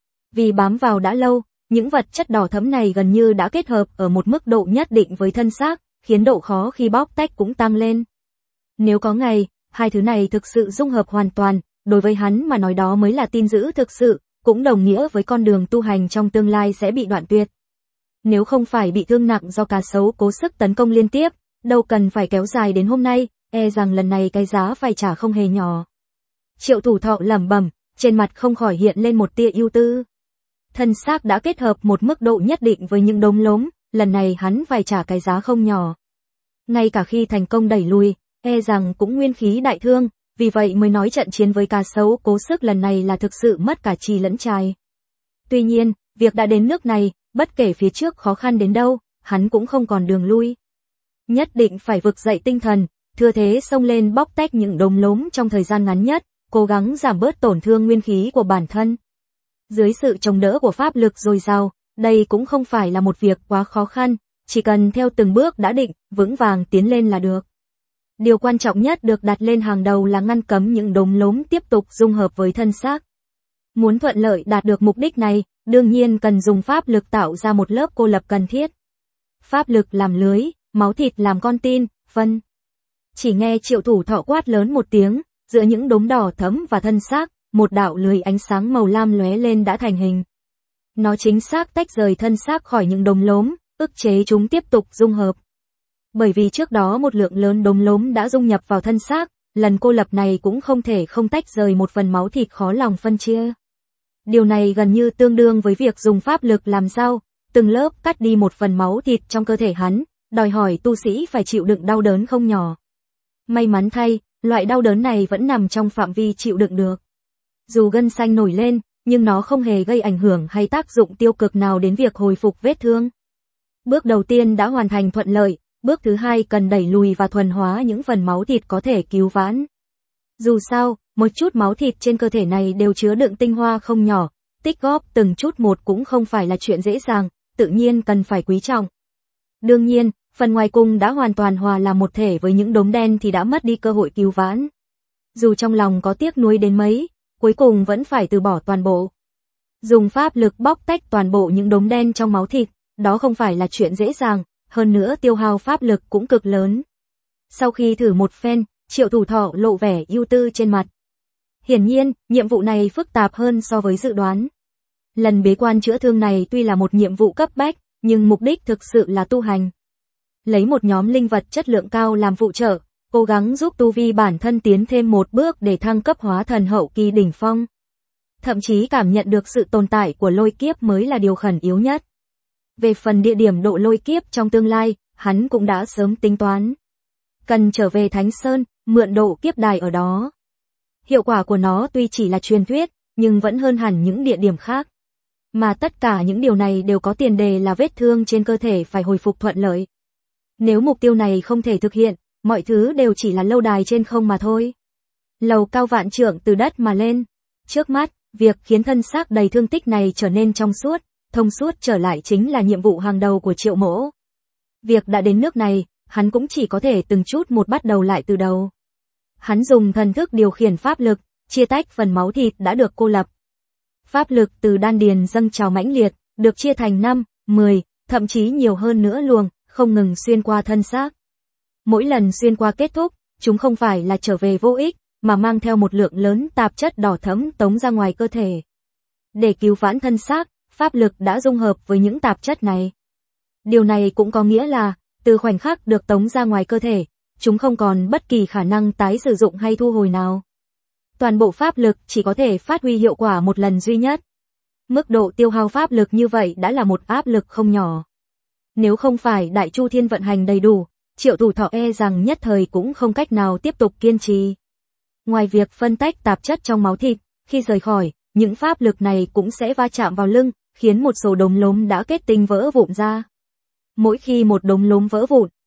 Vì bám vào đã lâu, những vật chất đỏ thẫm này gần như đã kết hợp ở một mức độ nhất định với thân xác, khiến độ khó khi bóc tách cũng tăng lên. Nếu có ngày, hai thứ này thực sự dung hợp hoàn toàn, đối với hắn mà nói đó mới là tin dữ thực sự, cũng đồng nghĩa với con đường tu hành trong tương lai sẽ bị đoạn tuyệt. Nếu không phải bị thương nặng do cá sấu cố sức tấn công liên tiếp, đâu cần phải kéo dài đến hôm nay, e rằng lần này cái giá phải trả không hề nhỏ. Triệu Thủ Thọ lẩm bẩm, trên mặt không khỏi hiện lên một tia ưu tư. Thân xác đã kết hợp một mức độ nhất định với những đốm lốm, lần này hắn phải trả cái giá không nhỏ. Ngay cả khi thành công đẩy lùi, e rằng cũng nguyên khí đại thương, vì vậy mới nói trận chiến với cá sấu cố sức lần này là thực sự mất cả trì lẫn trài. Tuy nhiên, việc đã đến nước này, bất kể phía trước khó khăn đến đâu, hắn cũng không còn đường lui. Nhất định phải vực dậy tinh thần, thừa thế xông lên bóc tách những đốm lốm trong thời gian ngắn nhất, cố gắng giảm bớt tổn thương nguyên khí của bản thân. Dưới sự chống đỡ của pháp lực dồi dào, đây cũng không phải là một việc quá khó khăn, chỉ cần theo từng bước đã định, vững vàng tiến lên là được. Điều quan trọng nhất được đặt lên hàng đầu là ngăn cấm những đốm lốm tiếp tục dung hợp với thân xác. Muốn thuận lợi đạt được mục đích này, đương nhiên cần dùng pháp lực tạo ra một lớp cô lập cần thiết. Pháp lực làm lưới, máu thịt làm con tin, vân. Chỉ nghe Triệu Thủ Thọ quát lớn một tiếng, giữa những đốm đỏ thẫm và thân xác, một đạo lưới ánh sáng màu lam lóe lên đã thành hình. Nó chính xác tách rời thân xác khỏi những đốm lốm, ức chế chúng tiếp tục dung hợp. Bởi vì trước đó một lượng lớn đốm lốm đã dung nhập vào thân xác, lần cô lập này cũng không thể không tách rời một phần máu thịt khó lòng phân chia. Điều này gần như tương đương với việc dùng pháp lực làm dao, từng lớp cắt đi một phần máu thịt trong cơ thể hắn, đòi hỏi tu sĩ phải chịu đựng đau đớn không nhỏ. May mắn thay, loại đau đớn này vẫn nằm trong phạm vi chịu đựng được. Dù gân xanh nổi lên, nhưng nó không hề gây ảnh hưởng hay tác dụng tiêu cực nào đến việc hồi phục vết thương. Bước đầu tiên đã hoàn thành thuận lợi, bước thứ hai cần đẩy lùi và thuần hóa những phần máu thịt có thể cứu vãn. Dù sao, một chút máu thịt trên cơ thể này đều chứa đựng tinh hoa không nhỏ, tích góp từng chút một cũng không phải là chuyện dễ dàng, tự nhiên cần phải quý trọng. Đương nhiên, phần ngoài cùng đã hoàn toàn hòa làm một thể với những đốm đen thì đã mất đi cơ hội cứu vãn. Dù trong lòng có tiếc nuối đến mấy, cuối cùng vẫn phải từ bỏ toàn bộ. Dùng pháp lực bóc tách toàn bộ những đốm đen trong máu thịt, đó không phải là chuyện dễ dàng, hơn nữa tiêu hao pháp lực cũng cực lớn. Sau khi thử một phen, Triệu Thủ Thọ lộ vẻ ưu tư trên mặt. Hiển nhiên, nhiệm vụ này phức tạp hơn so với dự đoán. Lần bế quan chữa thương này tuy là một nhiệm vụ cấp bách, nhưng mục đích thực sự là tu hành. Lấy một nhóm linh vật chất lượng cao làm phụ trợ, cố gắng giúp tu vi bản thân tiến thêm một bước để thăng cấp hóa thần hậu kỳ đỉnh phong. Thậm chí cảm nhận được sự tồn tại của lôi kiếp mới là điều khẩn yếu nhất. Về phần địa điểm độ lôi kiếp trong tương lai, hắn cũng đã sớm tính toán. Cần trở về Thánh Sơn, mượn độ kiếp đài ở đó. Hiệu quả của nó tuy chỉ là truyền thuyết, nhưng vẫn hơn hẳn những địa điểm khác. Mà tất cả những điều này đều có tiền đề là vết thương trên cơ thể phải hồi phục thuận lợi. Nếu mục tiêu này không thể thực hiện, mọi thứ đều chỉ là lâu đài trên không mà thôi. Lầu cao vạn trượng từ đất mà lên. Trước mắt, việc khiến thân xác đầy thương tích này trở nên trong suốt, thông suốt trở lại chính là nhiệm vụ hàng đầu của Triệu Mỗ. Việc đã đến nước này, hắn cũng chỉ có thể từng chút một bắt đầu lại từ đầu. Hắn dùng thần thức điều khiển pháp lực, chia tách phần máu thịt đã được cô lập. Pháp lực từ đan điền dâng trào mãnh liệt, được chia thành 5, 10, thậm chí nhiều hơn nữa luồng, không ngừng xuyên qua thân xác. Mỗi lần xuyên qua kết thúc, chúng không phải là trở về vô ích, mà mang theo một lượng lớn tạp chất đỏ thẫm tống ra ngoài cơ thể. Để cứu vãn thân xác, pháp lực đã dung hợp với những tạp chất này. Điều này cũng có nghĩa là, từ khoảnh khắc được tống ra ngoài cơ thể, chúng không còn bất kỳ khả năng tái sử dụng hay thu hồi nào. Toàn bộ pháp lực chỉ có thể phát huy hiệu quả một lần duy nhất. Mức độ tiêu hao pháp lực như vậy đã là một áp lực không nhỏ. Nếu không phải Đại Chu Thiên vận hành đầy đủ, Triệu Thủ Thọ e rằng nhất thời cũng không cách nào tiếp tục kiên trì. Ngoài việc phân tách tạp chất trong máu thịt, khi rời khỏi, những pháp lực này cũng sẽ va chạm vào lưng, khiến một số đốm lốm đã kết tinh vỡ vụn ra. Mỗi khi một đốm lốm vỡ vụn,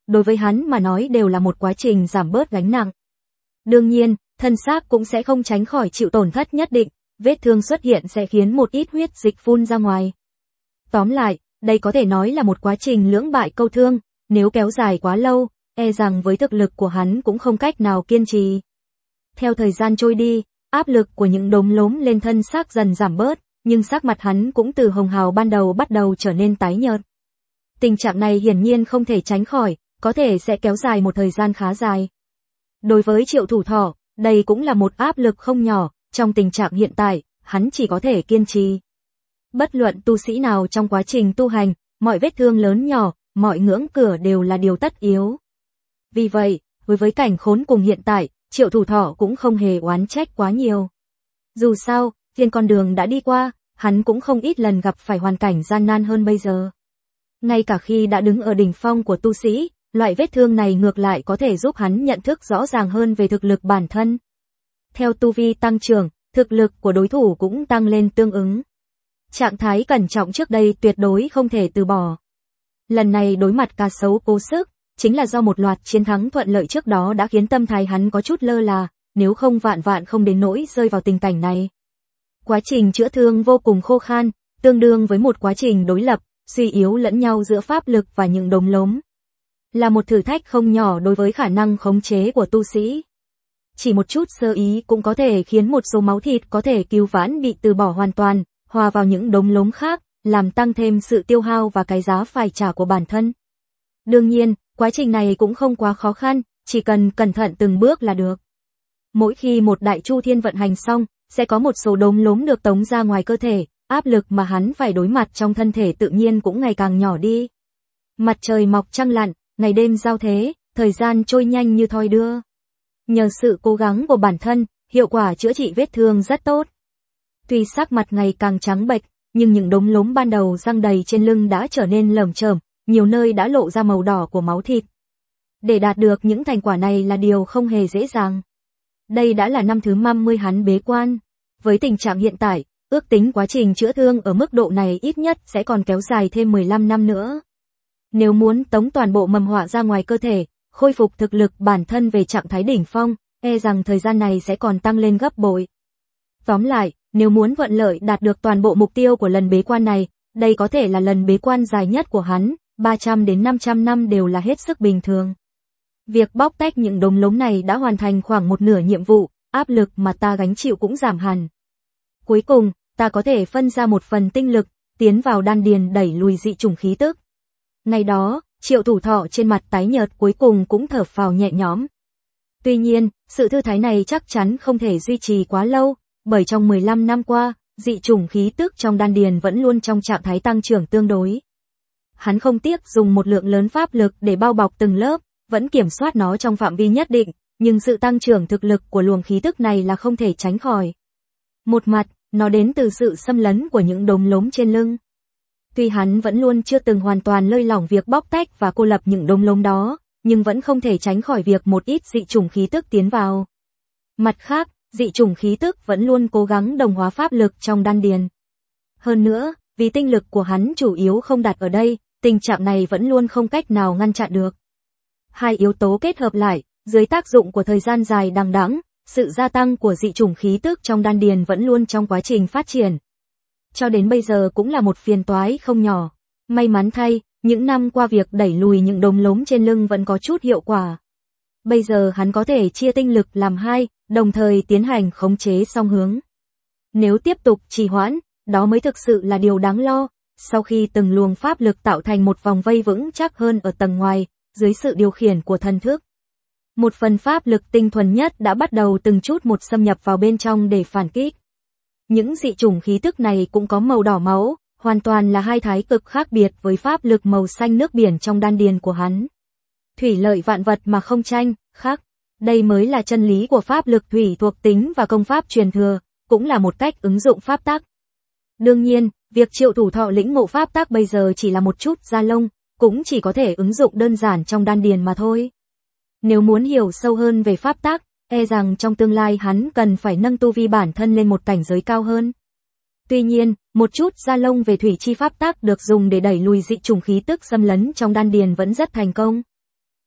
đối với hắn mà nói đều là một quá trình giảm bớt gánh nặng. Đương nhiên, thân xác cũng sẽ không tránh khỏi chịu tổn thất nhất định, vết thương xuất hiện sẽ khiến một ít huyết dịch phun ra ngoài. Tóm lại, đây có thể nói là một quá trình lưỡng bại câu thương, nếu kéo dài quá lâu, e rằng với thực lực của hắn cũng không cách nào kiên trì. Theo thời gian trôi đi, áp lực của những đốm lốm lên thân xác dần giảm bớt, nhưng sắc mặt hắn cũng từ hồng hào ban đầu bắt đầu trở nên tái nhợt. Tình trạng này hiển nhiên không thể tránh khỏi, có thể sẽ kéo dài một thời gian khá dài. Đối với Triệu Thủ Thọ, đây cũng là một áp lực không nhỏ, trong tình trạng hiện tại, hắn chỉ có thể kiên trì. Bất luận tu sĩ nào trong quá trình tu hành, mọi vết thương lớn nhỏ, mọi ngưỡng cửa đều là điều tất yếu. Vì vậy, với cảnh khốn cùng hiện tại, Triệu Thủ Thọ cũng không hề oán trách quá nhiều. Dù sao, trên con đường đã đi qua, hắn cũng không ít lần gặp phải hoàn cảnh gian nan hơn bây giờ. Ngay cả khi đã đứng ở đỉnh phong của tu sĩ, loại vết thương này ngược lại có thể giúp hắn nhận thức rõ ràng hơn về thực lực bản thân. Theo tu vi tăng trưởng, thực lực của đối thủ cũng tăng lên tương ứng. Trạng thái cẩn trọng trước đây tuyệt đối không thể từ bỏ. Lần này đối mặt cá sấu cố sức, chính là do một loạt chiến thắng thuận lợi trước đó đã khiến tâm thái hắn có chút lơ là, nếu không vạn vạn không đến nỗi rơi vào tình cảnh này. Quá trình chữa thương vô cùng khô khan, tương đương với một quá trình đối lập, suy yếu lẫn nhau giữa pháp lực và những đốm lốm. Là một thử thách không nhỏ đối với khả năng khống chế của tu sĩ. Chỉ một chút sơ ý cũng có thể khiến một số máu thịt có thể cứu vãn bị từ bỏ hoàn toàn, hòa vào những đốm lốm khác, làm tăng thêm sự tiêu hao và cái giá phải trả của bản thân. Đương nhiên, quá trình này cũng không quá khó khăn, chỉ cần cẩn thận từng bước là được. Mỗi khi một đại chu thiên vận hành xong, sẽ có một số đốm lốm được tống ra ngoài cơ thể, áp lực mà hắn phải đối mặt trong thân thể tự nhiên cũng ngày càng nhỏ đi. Mặt trời mọc trăng lặn, ngày đêm giao thế, thời gian trôi nhanh như thoi đưa. Nhờ sự cố gắng của bản thân, hiệu quả chữa trị vết thương rất tốt. Tuy sắc mặt ngày càng trắng bệch, nhưng những đốm lốm ban đầu răng đầy trên lưng đã trở nên lởm chởm, nhiều nơi đã lộ ra màu đỏ của máu thịt. Để đạt được những thành quả này là điều không hề dễ dàng. Đây đã là năm thứ 50 hắn bế quan. Với tình trạng hiện tại, ước tính quá trình chữa thương ở mức độ này ít nhất sẽ còn kéo dài thêm 15 năm nữa. Nếu muốn tống toàn bộ mầm họa ra ngoài cơ thể, khôi phục thực lực bản thân về trạng thái đỉnh phong, e rằng thời gian này sẽ còn tăng lên gấp bội. Tóm lại, nếu muốn thuận lợi đạt được toàn bộ mục tiêu của lần bế quan này, đây có thể là lần bế quan dài nhất của hắn, 300 đến 500 năm đều là hết sức bình thường. Việc bóc tách những đốm lốm này đã hoàn thành khoảng một nửa nhiệm vụ, áp lực mà ta gánh chịu cũng giảm hẳn. Cuối cùng, ta có thể phân ra một phần tinh lực, tiến vào đan điền đẩy lùi dị chủng khí tức. Ngày đó, Triệu Thủ Thọ trên mặt tái nhợt cuối cùng cũng thở phào nhẹ nhõm. Tuy nhiên, sự thư thái này chắc chắn không thể duy trì quá lâu, bởi trong 15 năm qua, dị chủng khí tức trong đan điền vẫn luôn trong trạng thái tăng trưởng tương đối. Hắn không tiếc dùng một lượng lớn pháp lực để bao bọc từng lớp, vẫn kiểm soát nó trong phạm vi nhất định, nhưng sự tăng trưởng thực lực của luồng khí tức này là không thể tránh khỏi. Một mặt, nó đến từ sự xâm lấn của những đốm lốm trên lưng. Tuy hắn vẫn luôn chưa từng hoàn toàn lơi lỏng việc bóc tách và cô lập những đốm lốm đó, nhưng vẫn không thể tránh khỏi việc một ít dị chủng khí tức tiến vào. Mặt khác, dị chủng khí tức vẫn luôn cố gắng đồng hóa pháp lực trong đan điền. Hơn nữa, vì tinh lực của hắn chủ yếu không đặt ở đây, tình trạng này vẫn luôn không cách nào ngăn chặn được. Hai yếu tố kết hợp lại, dưới tác dụng của thời gian dài đằng đẵng, sự gia tăng của dị chủng khí tức trong đan điền vẫn luôn trong quá trình phát triển. Cho đến bây giờ cũng là một phiền toái không nhỏ. May mắn thay, những năm qua việc đẩy lùi những đốm lốm trên lưng vẫn có chút hiệu quả. Bây giờ hắn có thể chia tinh lực làm hai, đồng thời tiến hành khống chế song hướng. Nếu tiếp tục trì hoãn, đó mới thực sự là điều đáng lo. Sau khi từng luồng pháp lực tạo thành một vòng vây vững chắc hơn ở tầng ngoài, dưới sự điều khiển của thần thức, một phần pháp lực tinh thuần nhất đã bắt đầu từng chút một xâm nhập vào bên trong để phản kích. Những dị chủng khí tức này cũng có màu đỏ máu, hoàn toàn là hai thái cực khác biệt với pháp lực màu xanh nước biển trong đan điền của hắn. Thủy lợi vạn vật mà không tranh, khác. Đây mới là chân lý của pháp lực thủy thuộc tính và công pháp truyền thừa, cũng là một cách ứng dụng pháp tắc. Đương nhiên, việc Triệu Thủ Thọ lĩnh ngộ pháp tắc bây giờ chỉ là một chút da lông, cũng chỉ có thể ứng dụng đơn giản trong đan điền mà thôi. Nếu muốn hiểu sâu hơn về pháp tắc, e rằng trong tương lai hắn cần phải nâng tu vi bản thân lên một cảnh giới cao hơn. Tuy nhiên, một chút da lông về thủy chi pháp tắc được dùng để đẩy lùi dị chủng khí tức xâm lấn trong đan điền vẫn rất thành công.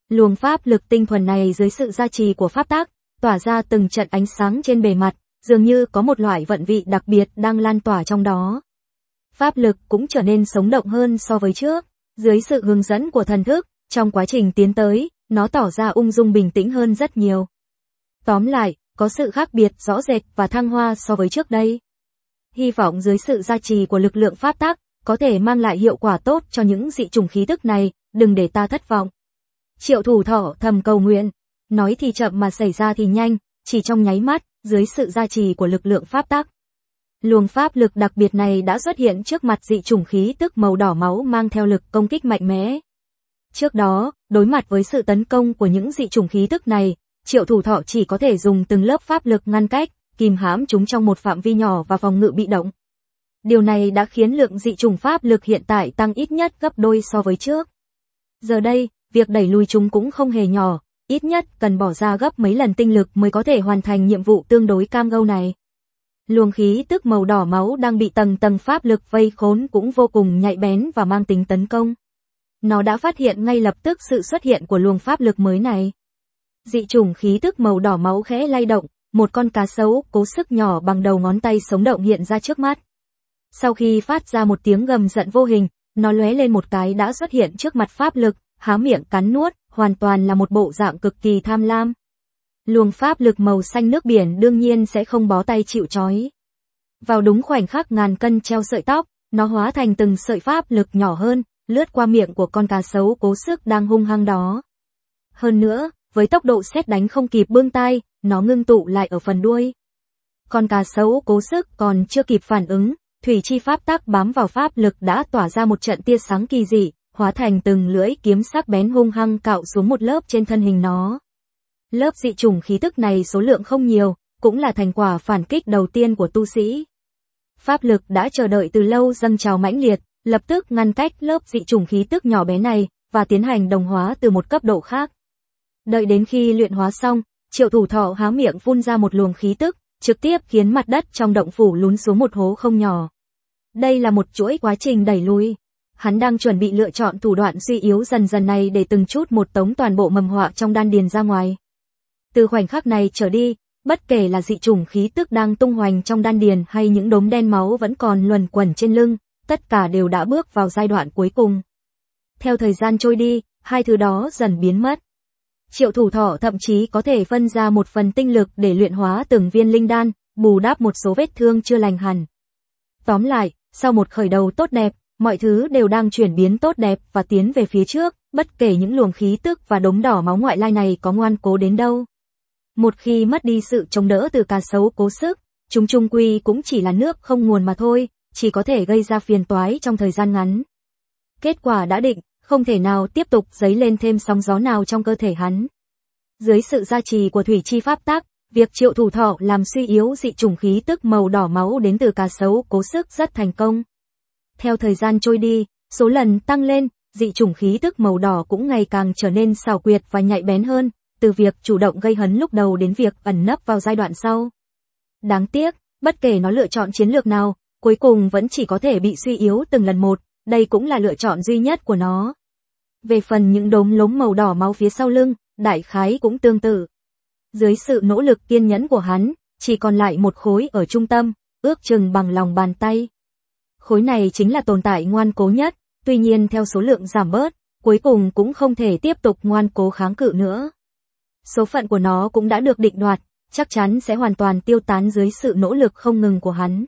Luồng pháp lực tinh thuần này dưới sự gia trì của pháp tắc, tỏa ra từng trận ánh sáng trên bề mặt, dường như có một loại vận vị đặc biệt đang lan tỏa trong đó. Pháp lực cũng trở nên sống động hơn so với trước, dưới sự hướng dẫn của thần thức, trong quá trình tiến tới, nó tỏ ra ung dung bình tĩnh hơn rất nhiều. Tóm lại, có sự khác biệt rõ rệt và thăng hoa so với trước đây. Hy vọng dưới sự gia trì của lực lượng pháp tắc, có thể mang lại hiệu quả tốt cho những dị chủng khí tức này, đừng để ta thất vọng. Triệu Thủ Thọ thầm cầu nguyện, nói thì chậm mà xảy ra thì nhanh, chỉ trong nháy mắt, dưới sự gia trì của lực lượng pháp tắc. Luồng pháp lực đặc biệt này đã xuất hiện trước mặt dị chủng khí tức màu đỏ máu mang theo lực công kích mạnh mẽ. Trước đó, đối mặt với sự tấn công của những dị chủng khí tức này, Triệu Thủ Thọ chỉ có thể dùng từng lớp pháp lực ngăn cách, kìm hãm chúng trong một phạm vi nhỏ và phòng ngự bị động. Điều này đã khiến lượng dị chủng pháp lực hiện tại tăng ít nhất gấp đôi so với trước. Giờ đây, việc đẩy lùi chúng cũng không hề nhỏ, ít nhất cần bỏ ra gấp mấy lần tinh lực mới có thể hoàn thành nhiệm vụ tương đối cam go này. Luồng khí tức màu đỏ máu đang bị tầng tầng pháp lực vây khốn cũng vô cùng nhạy bén và mang tính tấn công. Nó đã phát hiện ngay lập tức sự xuất hiện của luồng pháp lực mới này. Dị chủng khí tức màu đỏ máu khẽ lay động, một con cá sấu cố sức nhỏ bằng đầu ngón tay sống động hiện ra trước mắt. Sau khi phát ra một tiếng gầm giận vô hình, nó lóe lên một cái đã xuất hiện trước mặt pháp lực, há miệng cắn nuốt, hoàn toàn là một bộ dạng cực kỳ tham lam. Luồng pháp lực màu xanh nước biển đương nhiên sẽ không bó tay chịu trói. Vào đúng khoảnh khắc ngàn cân treo sợi tóc, nó hóa thành từng sợi pháp lực nhỏ hơn, lướt qua miệng của con cá sấu cố sức đang hung hăng đó. Hơn nữa, với tốc độ sét đánh không kịp bưng tay, nó ngưng tụ lại ở phần đuôi. Con cá sấu cố sức còn chưa kịp phản ứng, thủy chi pháp tắc bám vào pháp lực đã tỏa ra một trận tia sáng kỳ dị, hóa thành từng lưỡi kiếm sắc bén hung hăng cạo xuống một lớp trên thân hình nó. Lớp dị chủng khí tức này số lượng không nhiều, cũng là thành quả phản kích đầu tiên của tu sĩ. Pháp lực đã chờ đợi từ lâu dâng trào mãnh liệt, lập tức ngăn cách lớp dị chủng khí tức nhỏ bé này, và tiến hành đồng hóa từ một cấp độ khác. Đợi đến khi luyện hóa xong, Triệu Thủ Thọ há miệng phun ra một luồng khí tức, trực tiếp khiến mặt đất trong động phủ lún xuống một hố không nhỏ. Đây là một chuỗi quá trình đẩy lùi. Hắn đang chuẩn bị lựa chọn thủ đoạn suy yếu dần dần này để từng chút một tống toàn bộ mầm họa trong đan điền ra ngoài. Từ khoảnh khắc này trở đi, bất kể là dị chủng khí tức đang tung hoành trong đan điền hay những đốm đen máu vẫn còn luẩn quẩn trên lưng, tất cả đều đã bước vào giai đoạn cuối cùng. Theo thời gian trôi đi, hai thứ đó dần biến mất. Triệu Thủ Thọ thậm chí có thể phân ra một phần tinh lực để luyện hóa từng viên linh đan, bù đắp một số vết thương chưa lành hẳn. Tóm lại, sau một khởi đầu tốt đẹp, mọi thứ đều đang chuyển biến tốt đẹp và tiến về phía trước, bất kể những luồng khí tức và đốm đỏ máu ngoại lai này có ngoan cố đến đâu. Một khi mất đi sự chống đỡ từ cá sấu cố sức, chúng chung quy cũng chỉ là nước không nguồn mà thôi, chỉ có thể gây ra phiền toái trong thời gian ngắn. Kết quả đã định, không thể nào tiếp tục dấy lên thêm sóng gió nào trong cơ thể hắn. Dưới sự gia trì của thủy chi pháp tắc, việc Triệu Thủ Thọ làm suy yếu dị chủng khí tức màu đỏ máu đến từ cá sấu cố sức rất thành công. Theo thời gian trôi đi, số lần tăng lên, dị chủng khí tức màu đỏ cũng ngày càng trở nên xảo quyệt và nhạy bén hơn, từ việc chủ động gây hấn lúc đầu đến việc ẩn nấp vào giai đoạn sau. Đáng tiếc, bất kể nó lựa chọn chiến lược nào, cuối cùng vẫn chỉ có thể bị suy yếu từng lần một, đây cũng là lựa chọn duy nhất của nó. Về phần những đốm lốm màu đỏ máu phía sau lưng, đại khái cũng tương tự. Dưới sự nỗ lực kiên nhẫn của hắn, chỉ còn lại một khối ở trung tâm, ước chừng bằng lòng bàn tay. Khối này chính là tồn tại ngoan cố nhất, tuy nhiên theo số lượng giảm bớt, cuối cùng cũng không thể tiếp tục ngoan cố kháng cự nữa. Số phận của nó cũng đã được định đoạt, chắc chắn sẽ hoàn toàn tiêu tán dưới sự nỗ lực không ngừng của hắn.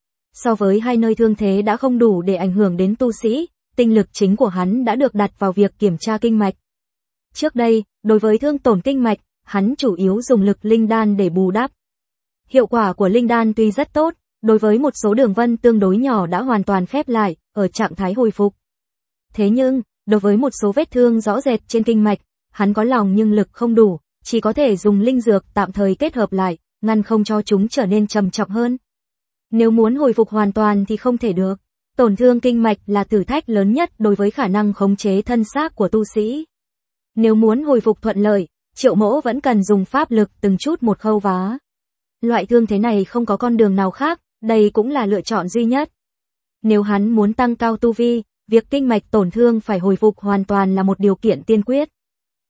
So với hai nơi thương thế đã không đủ để ảnh hưởng đến tu sĩ, tinh lực chính của hắn đã được đặt vào việc kiểm tra kinh mạch. Trước đây, đối với thương tổn kinh mạch, hắn chủ yếu dùng lực linh đan để bù đắp. Hiệu quả của linh đan tuy rất tốt, đối với một số đường vân tương đối nhỏ đã hoàn toàn khép lại, ở trạng thái hồi phục. Thế nhưng, đối với một số vết thương rõ rệt trên kinh mạch, hắn có lòng nhưng lực không đủ, chỉ có thể dùng linh dược tạm thời kết hợp lại, ngăn không cho chúng trở nên trầm trọng hơn. Nếu muốn hồi phục hoàn toàn thì không thể được. Tổn thương kinh mạch là thử thách lớn nhất đối với khả năng khống chế thân xác của tu sĩ. Nếu muốn hồi phục thuận lợi, Triệu Mỗ vẫn cần dùng pháp lực từng chút một khâu vá. Loại thương thế này không có con đường nào khác, đây cũng là lựa chọn duy nhất. Nếu hắn muốn tăng cao tu vi, việc kinh mạch tổn thương phải hồi phục hoàn toàn là một điều kiện tiên quyết.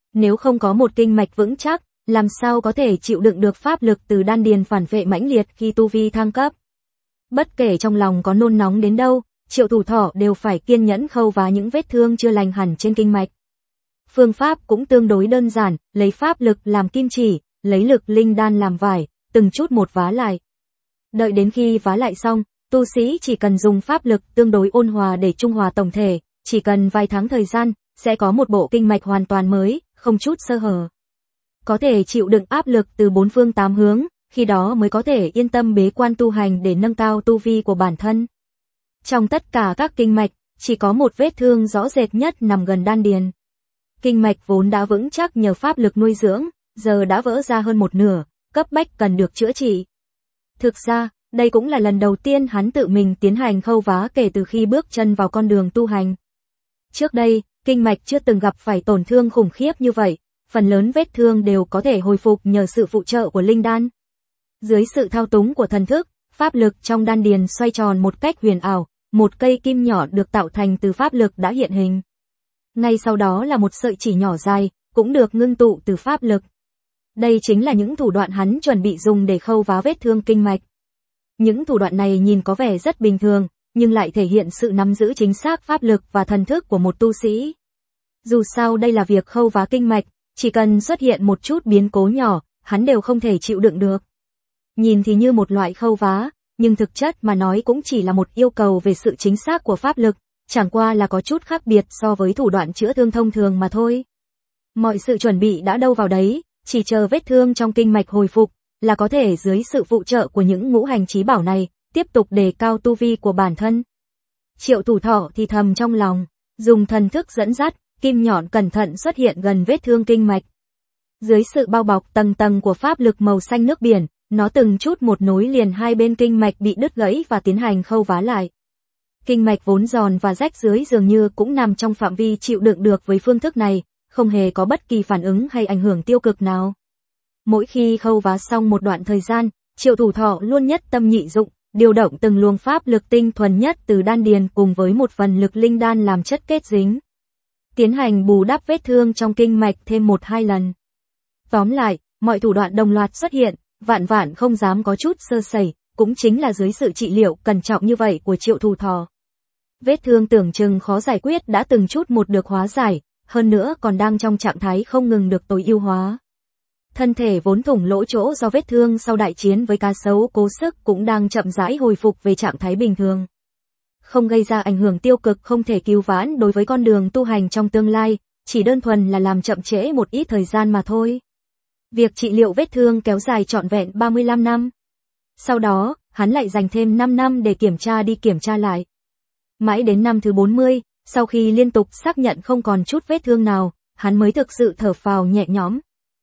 Nếu không có một kinh mạch vững chắc, làm sao có thể chịu đựng được pháp lực từ đan điền phản vệ mãnh liệt khi tu vi thăng cấp. Bất kể trong lòng có nôn nóng đến đâu, Triệu Thủ Thọ đều phải kiên nhẫn khâu vá những vết thương chưa lành hẳn trên kinh mạch. Phương pháp cũng tương đối đơn giản, lấy pháp lực làm kim chỉ, lấy lực linh đan làm vải, từng chút một vá lại. Đợi đến khi vá lại xong, tu sĩ chỉ cần dùng pháp lực tương đối ôn hòa để trung hòa tổng thể, chỉ cần vài tháng thời gian, sẽ có một bộ kinh mạch hoàn toàn mới, không chút sơ hở. Có thể chịu đựng áp lực từ bốn phương tám hướng, khi đó mới có thể yên tâm bế quan tu hành để nâng cao tu vi của bản thân. Trong tất cả các kinh mạch, chỉ có một vết thương rõ rệt nhất nằm gần đan điền. Kinh mạch vốn đã vững chắc nhờ pháp lực nuôi dưỡng, giờ đã vỡ ra hơn một nửa, cấp bách cần được chữa trị. Thực ra, đây cũng là lần đầu tiên hắn tự mình tiến hành khâu vá kể từ khi bước chân vào con đường tu hành. Trước đây, kinh mạch chưa từng gặp phải tổn thương khủng khiếp như vậy, phần lớn vết thương đều có thể hồi phục nhờ sự phụ trợ của linh đan. Dưới sự thao túng của thần thức, pháp lực trong đan điền xoay tròn một cách huyền ảo, một cây kim nhỏ được tạo thành từ pháp lực đã hiện hình. Ngay sau đó là một sợi chỉ nhỏ dài, cũng được ngưng tụ từ pháp lực. Đây chính là những thủ đoạn hắn chuẩn bị dùng để khâu vá vết thương kinh mạch. Những thủ đoạn này nhìn có vẻ rất bình thường, nhưng lại thể hiện sự nắm giữ chính xác pháp lực và thần thức của một tu sĩ. Dù sao đây là việc khâu vá kinh mạch, chỉ cần xuất hiện một chút biến cố nhỏ, hắn đều không thể chịu đựng được. Nhìn thì như một loại khâu vá, nhưng thực chất mà nói cũng chỉ là một yêu cầu về sự chính xác của pháp lực, chẳng qua là có chút khác biệt so với thủ đoạn chữa thương thông thường mà thôi. Mọi sự chuẩn bị đã đâu vào đấy, chỉ chờ vết thương trong kinh mạch hồi phục, là có thể dưới sự phụ trợ của những ngũ hành chí bảo này, tiếp tục đề cao tu vi của bản thân. Triệu Thủ Thọ thì thầm trong lòng, dùng thần thức dẫn dắt, kim nhọn cẩn thận xuất hiện gần vết thương kinh mạch. Dưới sự bao bọc tầng tầng của pháp lực màu xanh nước biển, nó từng chút một nối liền hai bên kinh mạch bị đứt gãy và tiến hành khâu vá lại. Kinh mạch vốn giòn và rách dưới dường như cũng nằm trong phạm vi chịu đựng được với phương thức này, không hề có bất kỳ phản ứng hay ảnh hưởng tiêu cực nào. Mỗi khi khâu vá xong một đoạn thời gian, Triệu Thủ Thọ luôn nhất tâm nhị dụng, điều động từng luồng pháp lực tinh thuần nhất từ đan điền cùng với một phần lực linh đan làm chất kết dính. Tiến hành bù đắp vết thương trong kinh mạch thêm 1-2 lần. Tóm lại, mọi thủ đoạn đồng loạt xuất hiện, vạn không dám có chút sơ sẩy, cũng chính là dưới sự trị liệu cẩn trọng như vậy của Triệu Thủ Thọ. Vết thương tưởng chừng khó giải quyết đã từng chút một được hóa giải, hơn nữa còn đang trong trạng thái không ngừng được tối ưu hóa. Thân thể vốn thủng lỗ chỗ do vết thương sau đại chiến với cá sấu cố sức cũng đang chậm rãi hồi phục về trạng thái bình thường. Không gây ra ảnh hưởng tiêu cực không thể cứu vãn đối với con đường tu hành trong tương lai, chỉ đơn thuần là làm chậm trễ một ít thời gian mà thôi. Việc trị liệu vết thương kéo dài trọn vẹn 35 năm. Sau đó, hắn lại dành thêm 5 năm để kiểm tra lại. Mãi đến năm thứ 40, sau khi liên tục xác nhận không còn chút vết thương nào, hắn mới thực sự thở phào nhẹ nhõm.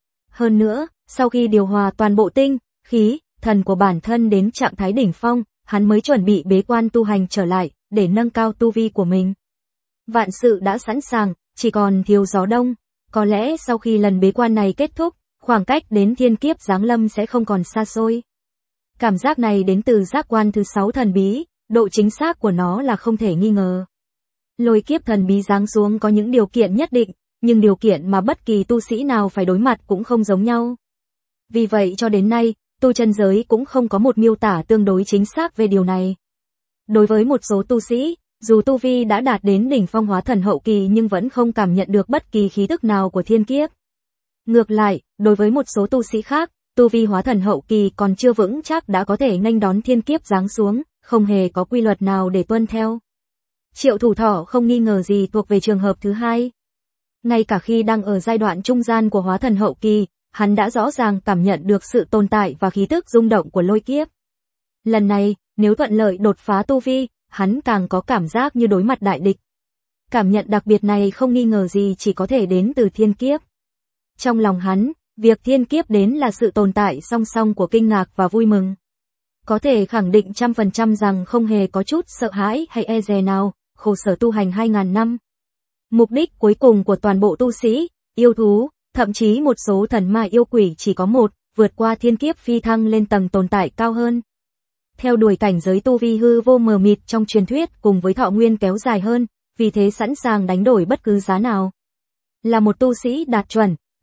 Hơn nữa, sau khi điều hòa toàn bộ tinh, khí, thần của bản thân đến trạng thái đỉnh phong, hắn mới chuẩn bị bế quan tu hành trở lại, để nâng cao tu vi của mình. Vạn sự đã sẵn sàng, chỉ còn thiếu gió đông. Có lẽ sau khi lần bế quan này kết thúc, khoảng cách đến thiên kiếp giáng lâm sẽ không còn xa xôi. Cảm giác này đến từ giác quan thứ 6 thần bí, độ chính xác của nó là không thể nghi ngờ. Lôi kiếp thần bí giáng xuống có những điều kiện nhất định, nhưng điều kiện mà bất kỳ tu sĩ nào phải đối mặt cũng không giống nhau. Vì vậy cho đến nay, tu chân giới cũng không có một miêu tả tương đối chính xác về điều này. Đối với một số tu sĩ, dù tu vi đã đạt đến đỉnh phong hóa thần hậu kỳ nhưng vẫn không cảm nhận được bất kỳ khí tức nào của thiên kiếp. Ngược lại, đối với một số tu sĩ khác, tu vi hóa thần hậu kỳ còn chưa vững chắc đã có thể nghênh đón thiên kiếp giáng xuống, không hề có quy luật nào để tuân theo. Triệu Thủ Thọ không nghi ngờ gì thuộc về trường hợp thứ hai. Ngay cả khi đang ở giai đoạn trung gian của hóa thần hậu kỳ, hắn đã rõ ràng cảm nhận được sự tồn tại và khí tức rung động của lôi kiếp. Lần này, nếu thuận lợi đột phá tu vi, hắn càng có cảm giác như đối mặt đại địch. Cảm nhận đặc biệt này không nghi ngờ gì chỉ có thể đến từ thiên kiếp. Trong lòng hắn, việc thiên kiếp đến là sự tồn tại song song của kinh ngạc và vui mừng. Có thể khẳng định 100% rằng không hề có chút sợ hãi hay e dè nào, khổ sở tu hành 2000 năm. Mục đích cuối cùng của toàn bộ tu sĩ, yêu thú, thậm chí một số thần ma yêu quỷ chỉ có một, vượt qua thiên kiếp phi thăng lên tầng tồn tại cao hơn. Theo đuổi cảnh giới tu vi hư vô mờ mịt trong truyền thuyết cùng với thọ nguyên kéo dài hơn, vì thế sẵn sàng đánh đổi bất cứ giá nào. Là một tu sĩ đạt chuẩn,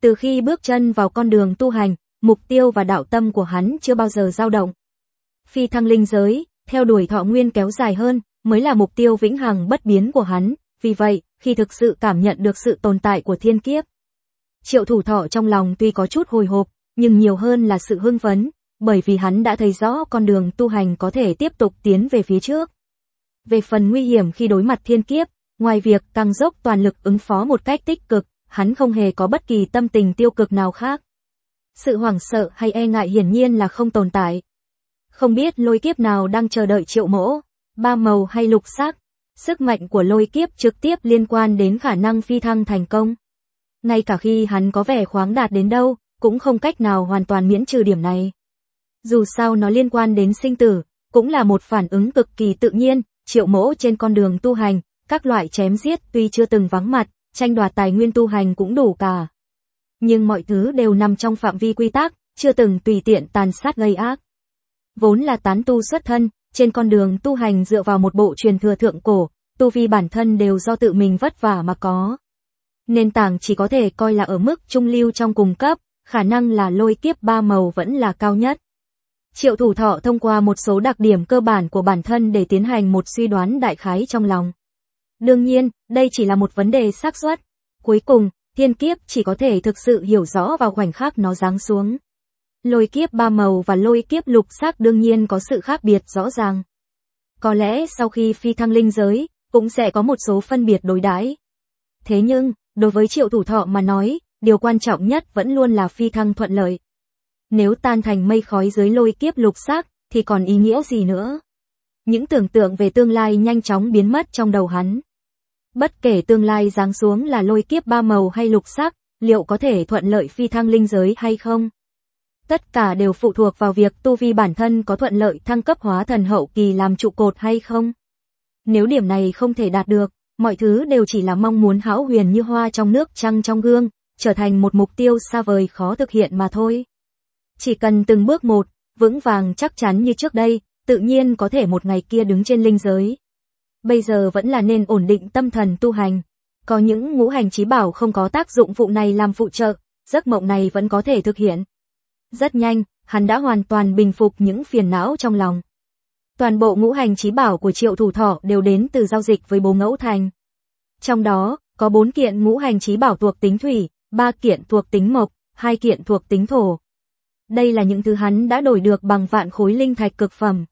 Từ khi bước chân vào con đường tu hành, mục tiêu và đạo tâm của hắn chưa bao giờ dao động. Phi thăng linh giới, theo đuổi thọ nguyên kéo dài hơn, mới là mục tiêu vĩnh hằng bất biến của hắn, vì vậy, khi thực sự cảm nhận được sự tồn tại của thiên kiếp, Triệu Thủ Thọ trong lòng tuy có chút hồi hộp, nhưng nhiều hơn là sự hưng phấn, bởi vì hắn đã thấy rõ con đường tu hành có thể tiếp tục tiến về phía trước. Về phần nguy hiểm khi đối mặt thiên kiếp, ngoài việc tăng dốc toàn lực ứng phó một cách tích cực, hắn không hề có bất kỳ tâm tình tiêu cực nào khác. Sự hoảng sợ hay e ngại hiển nhiên là không tồn tại. Không biết lôi kiếp nào đang chờ đợi Triệu Mỗ, ba màu hay lục sắc, sức mạnh của lôi kiếp trực tiếp liên quan đến khả năng phi thăng thành công. Ngay cả khi hắn có vẻ khoáng đạt đến đâu, cũng không cách nào hoàn toàn miễn trừ điểm này. Dù sao nó liên quan đến sinh tử, cũng là một phản ứng cực kỳ tự nhiên, Triệu Mỗ trên con đường tu hành, các loại chém giết tuy chưa từng vắng mặt, tranh đoạt tài nguyên tu hành cũng đủ cả. Nhưng mọi thứ đều nằm trong phạm vi quy tắc, chưa từng tùy tiện tàn sát gây ác. Vốn là tán tu xuất thân, trên con đường tu hành dựa vào một bộ truyền thừa thượng cổ, tu vi bản thân đều do tự mình vất vả mà có. Nền tảng chỉ có thể coi là ở mức trung lưu trong cùng cấp, khả năng là lôi kiếp ba màu vẫn là cao nhất. Triệu Thủ Thọ thông qua một số đặc điểm cơ bản của bản thân để tiến hành một suy đoán đại khái trong lòng. Đương nhiên, đây chỉ là một vấn đề xác suất. Cuối cùng, thiên kiếp chỉ có thể thực sự hiểu rõ vào khoảnh khắc nó giáng xuống. Lôi kiếp ba màu và lôi kiếp lục sắc đương nhiên có sự khác biệt rõ ràng. Có lẽ sau khi phi thăng linh giới, cũng sẽ có một số phân biệt đối đãi. Thế nhưng, đối với Triệu Thủ Thọ mà nói, điều quan trọng nhất vẫn luôn là phi thăng thuận lợi. Nếu tan thành mây khói dưới lôi kiếp lục sắc, thì còn ý nghĩa gì nữa? Những tưởng tượng về tương lai nhanh chóng biến mất trong đầu hắn. Bất kể tương lai giáng xuống là lôi kiếp ba màu hay lục sắc, liệu có thể thuận lợi phi thăng linh giới hay không? Tất cả đều phụ thuộc vào việc tu vi bản thân có thuận lợi thăng cấp hóa thần hậu kỳ làm trụ cột hay không. Nếu điểm này không thể đạt được, mọi thứ đều chỉ là mong muốn hão huyền như hoa trong nước trăng trong gương, trở thành một mục tiêu xa vời khó thực hiện mà thôi. Chỉ cần từng bước một, vững vàng chắc chắn như trước đây, tự nhiên có thể một ngày kia đứng trên linh giới. Bây giờ vẫn là nên ổn định tâm thần tu hành. Có những ngũ hành chí bảo không có tác dụng phụ này làm phụ trợ, giấc mộng này vẫn có thể thực hiện. Rất nhanh, hắn đã hoàn toàn bình phục những phiền não trong lòng. Toàn bộ ngũ hành chí bảo của Triệu Thủ Thọ đều đến từ giao dịch với Bố Ngẫu Thành. Trong đó, có 4 kiện ngũ hành chí bảo thuộc tính thủy, 3 kiện thuộc tính mộc, 2 kiện thuộc tính thổ. Đây là những thứ hắn đã đổi được bằng vạn khối linh thạch cực phẩm.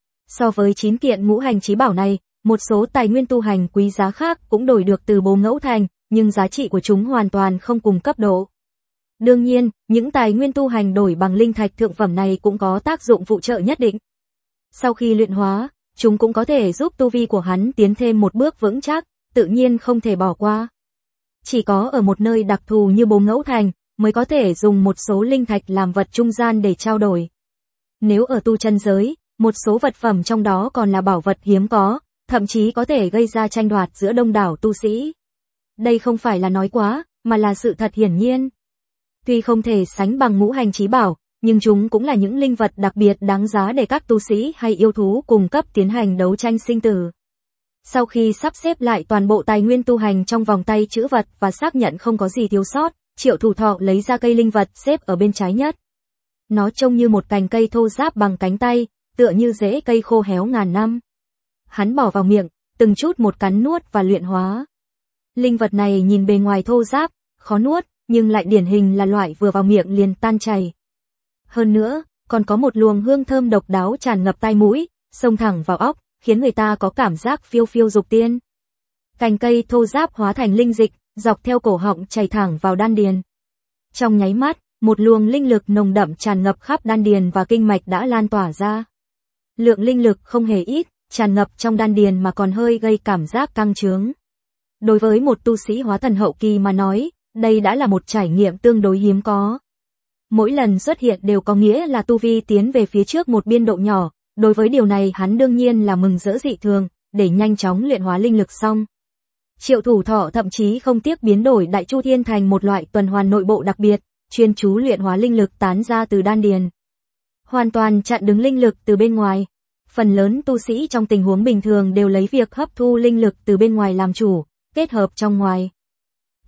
So với 9 kiện ngũ hành chí bảo này, một số tài nguyên tu hành quý giá khác cũng đổi được từ Bố Ngẫu Thành, nhưng giá trị của chúng hoàn toàn không cùng cấp độ. Đương nhiên, những tài nguyên tu hành đổi bằng linh thạch thượng phẩm này cũng có tác dụng phụ trợ nhất định. Sau khi luyện hóa, chúng cũng có thể giúp tu vi của hắn tiến thêm một bước vững chắc, tự nhiên không thể bỏ qua. Chỉ có ở một nơi đặc thù như Bố Ngẫu Thành, mới có thể dùng một số linh thạch làm vật trung gian để trao đổi. Nếu ở tu chân giới, một số vật phẩm trong đó còn là bảo vật hiếm có, thậm chí có thể gây ra tranh đoạt giữa đông đảo tu sĩ. Đây không phải là nói quá, mà là sự thật hiển nhiên. Tuy không thể sánh bằng ngũ hành chí bảo, nhưng chúng cũng là những linh vật đặc biệt đáng giá để các tu sĩ hay yêu thú cùng cấp tiến hành đấu tranh sinh tử. Sau khi sắp xếp lại toàn bộ tài nguyên tu hành trong vòng tay trữ vật và xác nhận không có gì thiếu sót, Triệu Thủ Thọ lấy ra cây linh vật xếp ở bên trái nhất. Nó trông như một cành cây thô ráp bằng cánh tay, tựa như rễ cây khô héo ngàn năm. Hắn bỏ vào miệng, từng chút một cắn nuốt và luyện hóa. Linh vật này nhìn bề ngoài thô ráp, khó nuốt, nhưng lại điển hình là loại vừa vào miệng liền tan chảy. Hơn nữa, còn có một luồng hương thơm độc đáo tràn ngập tai mũi, xông thẳng vào óc, khiến người ta có cảm giác phiêu phiêu dục tiên. Cành cây thô ráp hóa thành linh dịch, dọc theo cổ họng chảy thẳng vào đan điền. Trong nháy mắt, một luồng linh lực nồng đậm tràn ngập khắp đan điền và kinh mạch đã lan tỏa ra. Lượng linh lực không hề ít, tràn ngập trong đan điền mà còn hơi gây cảm giác căng trướng. Đối với một tu sĩ hóa thần hậu kỳ mà nói, đây đã là một trải nghiệm tương đối hiếm có. Mỗi lần xuất hiện đều có nghĩa là tu vi tiến về phía trước một biên độ nhỏ, đối với điều này hắn đương nhiên là mừng rỡ dị thường, để nhanh chóng luyện hóa linh lực xong. Triệu Thủ Thọ thậm chí không tiếc biến đổi Đại Chu Thiên thành một loại tuần hoàn nội bộ đặc biệt, chuyên chú luyện hóa linh lực tán ra từ đan điền. Hoàn toàn chặn đứng linh lực từ bên ngoài. Phần lớn tu sĩ trong tình huống bình thường đều lấy việc hấp thu linh lực từ bên ngoài làm chủ, kết hợp trong ngoài.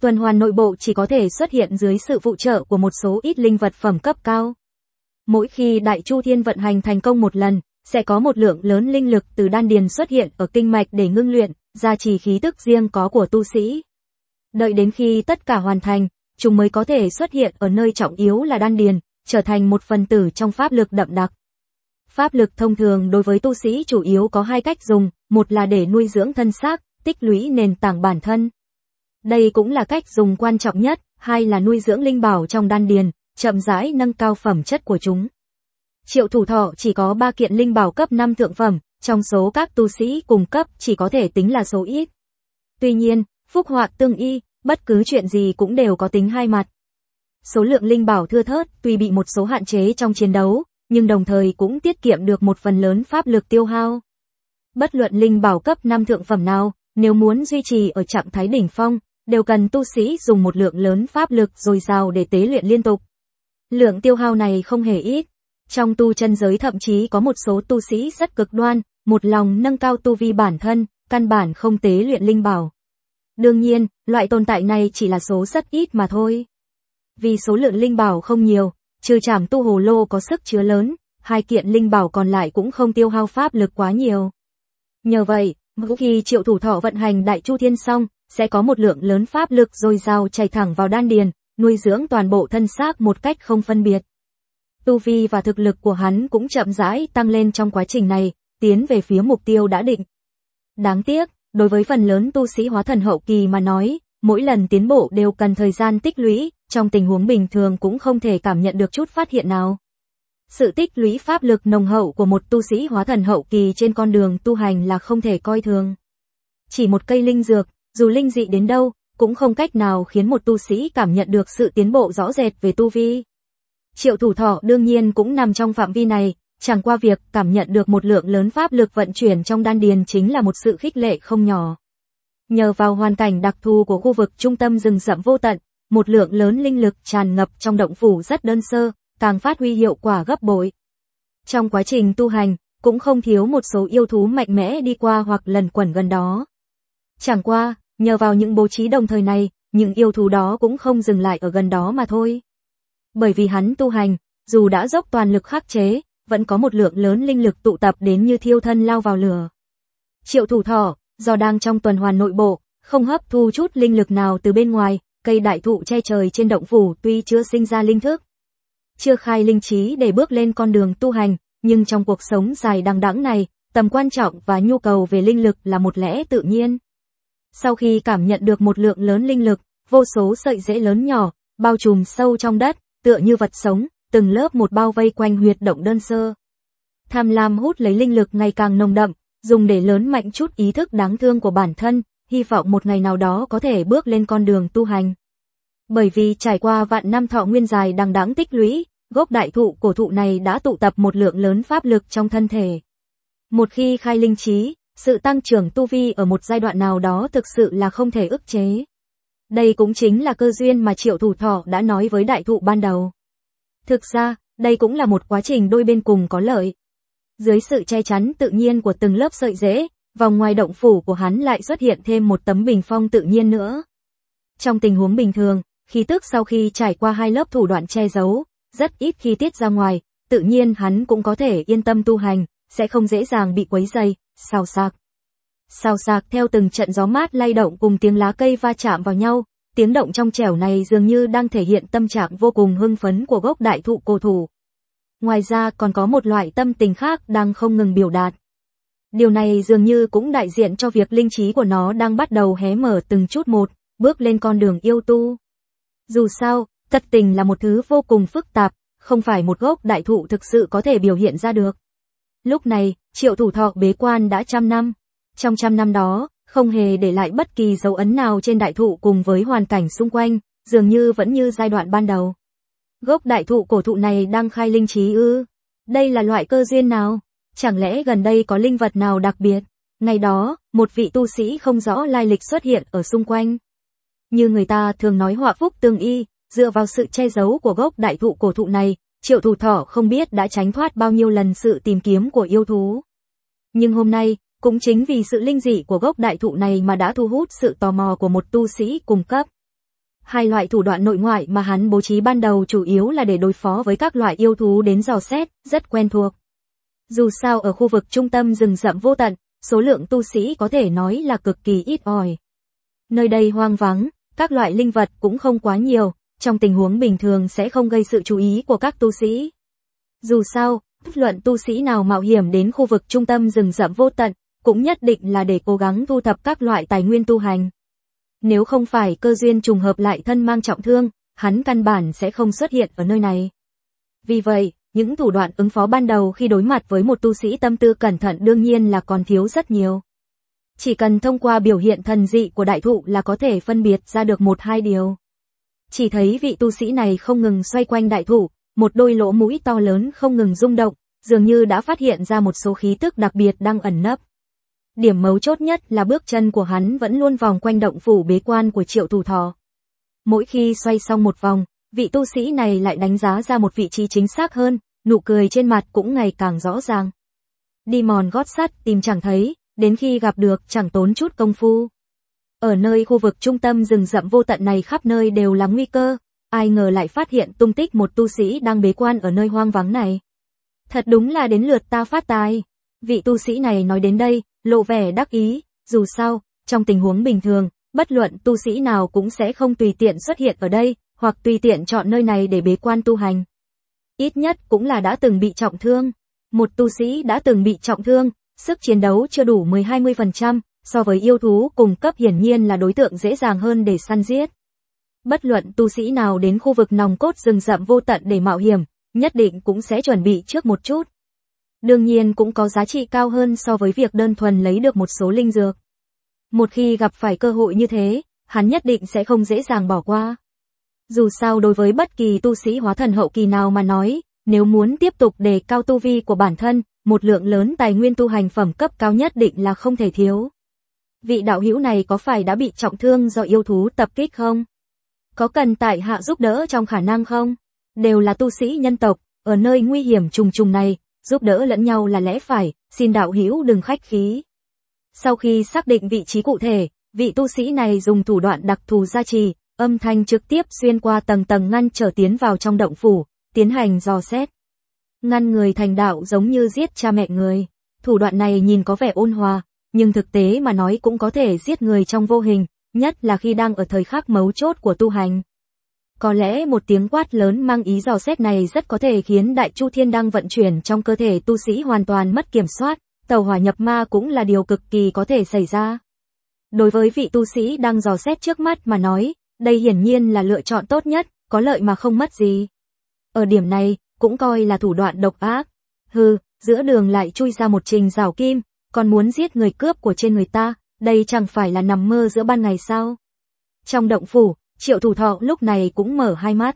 tuần hoàn nội bộ chỉ có thể xuất hiện dưới sự phụ trợ của một số ít linh vật phẩm cấp cao. Mỗi khi Đại Chu Thiên vận hành thành công một lần, sẽ có một lượng lớn linh lực từ đan điền xuất hiện ở kinh mạch để ngưng luyện, gia trì khí tức riêng có của tu sĩ. Đợi đến khi tất cả hoàn thành, chúng mới có thể xuất hiện ở nơi trọng yếu là đan điền, trở thành một phần tử trong pháp lực đậm đặc. Pháp lực thông thường đối với tu sĩ chủ yếu có hai cách dùng, một là để nuôi dưỡng thân xác, tích lũy nền tảng bản thân. Đây cũng là cách dùng quan trọng nhất, hai là nuôi dưỡng linh bảo trong đan điền, chậm rãi nâng cao phẩm chất của chúng. Triệu Thủ Thọ chỉ có 3 kiện linh bảo cấp 5 thượng phẩm, trong số các tu sĩ cùng cấp chỉ có thể tính là số ít. Tuy nhiên, phúc họa tương y, bất cứ chuyện gì cũng đều có tính hai mặt. Số lượng linh bảo thưa thớt tuy bị một số hạn chế trong chiến đấu, nhưng đồng thời cũng tiết kiệm được một phần lớn pháp lực tiêu hao. Bất luận linh bảo cấp 5 thượng phẩm nào, nếu muốn duy trì ở trạng thái đỉnh phong, đều cần tu sĩ dùng một lượng lớn pháp lực dồi dào để tế luyện liên tục. Lượng tiêu hao này không hề ít. Trong tu chân giới thậm chí có một số tu sĩ rất cực đoan, một lòng nâng cao tu vi bản thân, căn bản không tế luyện linh bảo. Đương nhiên, loại tồn tại này chỉ là số rất ít mà thôi. Vì số lượng linh bảo không nhiều, trừ Trảm Tu Hồ Lô có sức chứa lớn, 2 kiện linh bảo còn lại cũng không tiêu hao pháp lực quá nhiều. Nhờ vậy, khi Triệu Thủ Thọ vận hành Đại Chu Thiên xong, sẽ có một lượng lớn pháp lực dồi dào chảy thẳng vào đan điền, nuôi dưỡng toàn bộ thân xác một cách không phân biệt. Tu vi và thực lực của hắn cũng chậm rãi tăng lên trong quá trình này, tiến về phía mục tiêu đã định. Đáng tiếc, đối với phần lớn tu sĩ hóa thần hậu kỳ mà nói, mỗi lần tiến bộ đều cần thời gian tích lũy, trong tình huống bình thường cũng không thể cảm nhận được chút phát hiện nào. Sự tích lũy pháp lực nồng hậu của một tu sĩ hóa thần hậu kỳ trên con đường tu hành là không thể coi thường. Chỉ một cây linh dược, dù linh dị đến đâu, cũng không cách nào khiến một tu sĩ cảm nhận được sự tiến bộ rõ rệt về tu vi. Triệu Thủ Thọ đương nhiên cũng nằm trong phạm vi này, chẳng qua việc cảm nhận được một lượng lớn pháp lực vận chuyển trong đan điền chính là một sự khích lệ không nhỏ. Nhờ vào hoàn cảnh đặc thù của khu vực trung tâm rừng rậm vô tận, một lượng lớn linh lực tràn ngập trong động phủ rất đơn sơ, càng phát huy hiệu quả gấp bội. Trong quá trình tu hành, cũng không thiếu một số yêu thú mạnh mẽ đi qua hoặc lẩn quẩn gần đó. Chẳng qua, nhờ vào những bố trí đồng thời này, những yêu thú đó cũng không dừng lại ở gần đó mà thôi. Bởi vì hắn tu hành, dù đã dốc toàn lực khắc chế, vẫn có một lượng lớn linh lực tụ tập đến như thiêu thân lao vào lửa. Triệu Thủ Thọ, do đang trong tuần hoàn nội bộ, không hấp thu chút linh lực nào từ bên ngoài, cây đại thụ che trời trên động phủ tuy chưa sinh ra linh thức, chưa khai linh trí để bước lên con đường tu hành, nhưng trong cuộc sống dài đằng đẵng này, tầm quan trọng và nhu cầu về linh lực là một lẽ tự nhiên. Sau khi cảm nhận được một lượng lớn linh lực, vô số sợi rễ lớn nhỏ, bao trùm sâu trong đất, tựa như vật sống, từng lớp một bao vây quanh huyệt động đơn sơ. Tham lam hút lấy linh lực ngày càng nồng đậm, dùng để lớn mạnh chút ý thức đáng thương của bản thân, hy vọng một ngày nào đó có thể bước lên con đường tu hành. Bởi vì trải qua vạn năm thọ nguyên dài đằng đẵng tích lũy, gốc đại thụ cổ thụ này đã tụ tập một lượng lớn pháp lực trong thân thể. Một khi khai linh trí, sự tăng trưởng tu vi ở một giai đoạn nào đó thực sự là không thể ức chế. Đây cũng chính là cơ duyên mà Triệu Thủ Thọ đã nói với đại thụ ban đầu. Thực ra, đây cũng là một quá trình đôi bên cùng có lợi. Dưới sự che chắn tự nhiên của từng lớp sợi rễ, vòng ngoài động phủ của hắn lại xuất hiện thêm một tấm bình phong tự nhiên nữa. Trong tình huống bình thường, khí tức sau khi trải qua 2 lớp thủ đoạn che giấu, rất ít khi tiết ra ngoài, tự nhiên hắn cũng có thể yên tâm tu hành, sẽ không dễ dàng bị quấy rầy, xào xạc. Xào xạc theo từng trận gió mát lay động cùng tiếng lá cây va chạm vào nhau, tiếng động trong trẻo này dường như đang thể hiện tâm trạng vô cùng hưng phấn của gốc đại thụ cổ thụ. Ngoài ra còn có một loại tâm tình khác đang không ngừng biểu đạt. Điều này dường như cũng đại diện cho việc linh trí của nó đang bắt đầu hé mở từng chút một, bước lên con đường yêu tu. Dù sao, thật tình là một thứ vô cùng phức tạp, không phải một gốc đại thụ thực sự có thể biểu hiện ra được. Lúc này, Triệu Thủ Thọ bế quan đã 100 năm. Trong 100 năm đó, không hề để lại bất kỳ dấu ấn nào trên đại thụ cùng với hoàn cảnh xung quanh, dường như vẫn như giai đoạn ban đầu. Gốc đại thụ cổ thụ này đang khai linh trí ư? Đây là loại cơ duyên nào? Chẳng lẽ gần đây có linh vật nào đặc biệt? Ngày đó, một vị tu sĩ không rõ lai lịch xuất hiện ở xung quanh. Như người ta thường nói họa phúc tương y, dựa vào sự che giấu của gốc đại thụ cổ thụ này, Triệu Thủ Thọ không biết đã tránh thoát bao nhiêu lần sự tìm kiếm của yêu thú. Nhưng hôm nay, cũng chính vì sự linh dị của gốc đại thụ này mà đã thu hút sự tò mò của một tu sĩ cùng cấp. Hai loại thủ đoạn nội ngoại mà hắn bố trí ban đầu chủ yếu là để đối phó với các loại yêu thú đến dò xét, rất quen thuộc. Dù sao ở khu vực trung tâm rừng rậm vô tận, số lượng tu sĩ có thể nói là cực kỳ ít ỏi. Nơi đây hoang vắng, các loại linh vật cũng không quá nhiều, trong tình huống bình thường sẽ không gây sự chú ý của các tu sĩ. Dù sao, bất luận tu sĩ nào mạo hiểm đến khu vực trung tâm rừng rậm vô tận, cũng nhất định là để cố gắng thu thập các loại tài nguyên tu hành. Nếu không phải cơ duyên trùng hợp lại thân mang trọng thương, hắn căn bản sẽ không xuất hiện ở nơi này. Vì vậy, những thủ đoạn ứng phó ban đầu khi đối mặt với một tu sĩ tâm tư cẩn thận đương nhiên là còn thiếu rất nhiều. Chỉ cần thông qua biểu hiện thần dị của đại thụ là có thể phân biệt ra được một hai điều. Chỉ thấy vị tu sĩ này không ngừng xoay quanh đại thụ, một đôi lỗ mũi to lớn không ngừng rung động, dường như đã phát hiện ra một số khí tức đặc biệt đang ẩn nấp. Điểm mấu chốt nhất là bước chân của hắn vẫn luôn vòng quanh động phủ bế quan của Triệu Thủ Thọ. Mỗi khi xoay xong một vòng, vị tu sĩ này lại đánh giá ra một vị trí chính xác hơn, nụ cười trên mặt cũng ngày càng rõ ràng. Đi mòn gót sắt tìm chẳng thấy, đến khi gặp được chẳng tốn chút công phu. Ở nơi khu vực trung tâm rừng rậm vô tận này khắp nơi đều là nguy cơ, ai ngờ lại phát hiện tung tích một tu sĩ đang bế quan ở nơi hoang vắng này. Thật đúng là đến lượt ta phát tài. Vị tu sĩ này nói đến đây, lộ vẻ đắc ý, dù sao, trong tình huống bình thường, bất luận tu sĩ nào cũng sẽ không tùy tiện xuất hiện ở đây, hoặc tùy tiện chọn nơi này để bế quan tu hành. Ít nhất cũng là đã từng bị trọng thương. Một tu sĩ đã từng bị trọng thương, sức chiến đấu chưa đủ 10-20%, so với yêu thú cùng cấp hiển nhiên là đối tượng dễ dàng hơn để săn giết. Bất luận tu sĩ nào đến khu vực nòng cốt rừng rậm vô tận để mạo hiểm, nhất định cũng sẽ chuẩn bị trước một chút. Đương nhiên cũng có giá trị cao hơn so với việc đơn thuần lấy được một số linh dược. Một khi gặp phải cơ hội như thế, hắn nhất định sẽ không dễ dàng bỏ qua. Dù sao đối với bất kỳ tu sĩ hóa thần hậu kỳ nào mà nói, nếu muốn tiếp tục đề cao tu vi của bản thân, một lượng lớn tài nguyên tu hành phẩm cấp cao nhất định là không thể thiếu. Vị đạo hữu này có phải đã bị trọng thương do yêu thú tập kích không? Có cần tại hạ giúp đỡ trong khả năng không? Đều là tu sĩ nhân tộc, ở nơi nguy hiểm trùng trùng này, giúp đỡ lẫn nhau là lẽ phải, xin đạo hữu đừng khách khí. Sau khi xác định vị trí cụ thể, vị tu sĩ này dùng thủ đoạn đặc thù gia trì, âm thanh trực tiếp xuyên qua tầng tầng ngăn trở tiến vào trong động phủ, tiến hành dò xét. Ngăn người thành đạo giống như giết cha mẹ người. Thủ đoạn này nhìn có vẻ ôn hòa, nhưng thực tế mà nói cũng có thể giết người trong vô hình, nhất là khi đang ở thời khắc mấu chốt của tu hành. Có lẽ một tiếng quát lớn mang ý dò xét này rất có thể khiến đại chu thiên đang vận chuyển trong cơ thể tu sĩ hoàn toàn mất kiểm soát, tẩu hỏa nhập ma cũng là điều cực kỳ có thể xảy ra. Đối với vị tu sĩ đang dò xét trước mắt mà nói, đây hiển nhiên là lựa chọn tốt nhất, có lợi mà không mất gì. Ở điểm này, cũng coi là thủ đoạn độc ác. Hừ, giữa đường lại chui ra một trình rào kim, còn muốn giết người cướp của trên người ta, đây chẳng phải là nằm mơ giữa ban ngày sao? Trong động phủ, Triệu Thủ Thọ lúc này cũng mở hai mắt.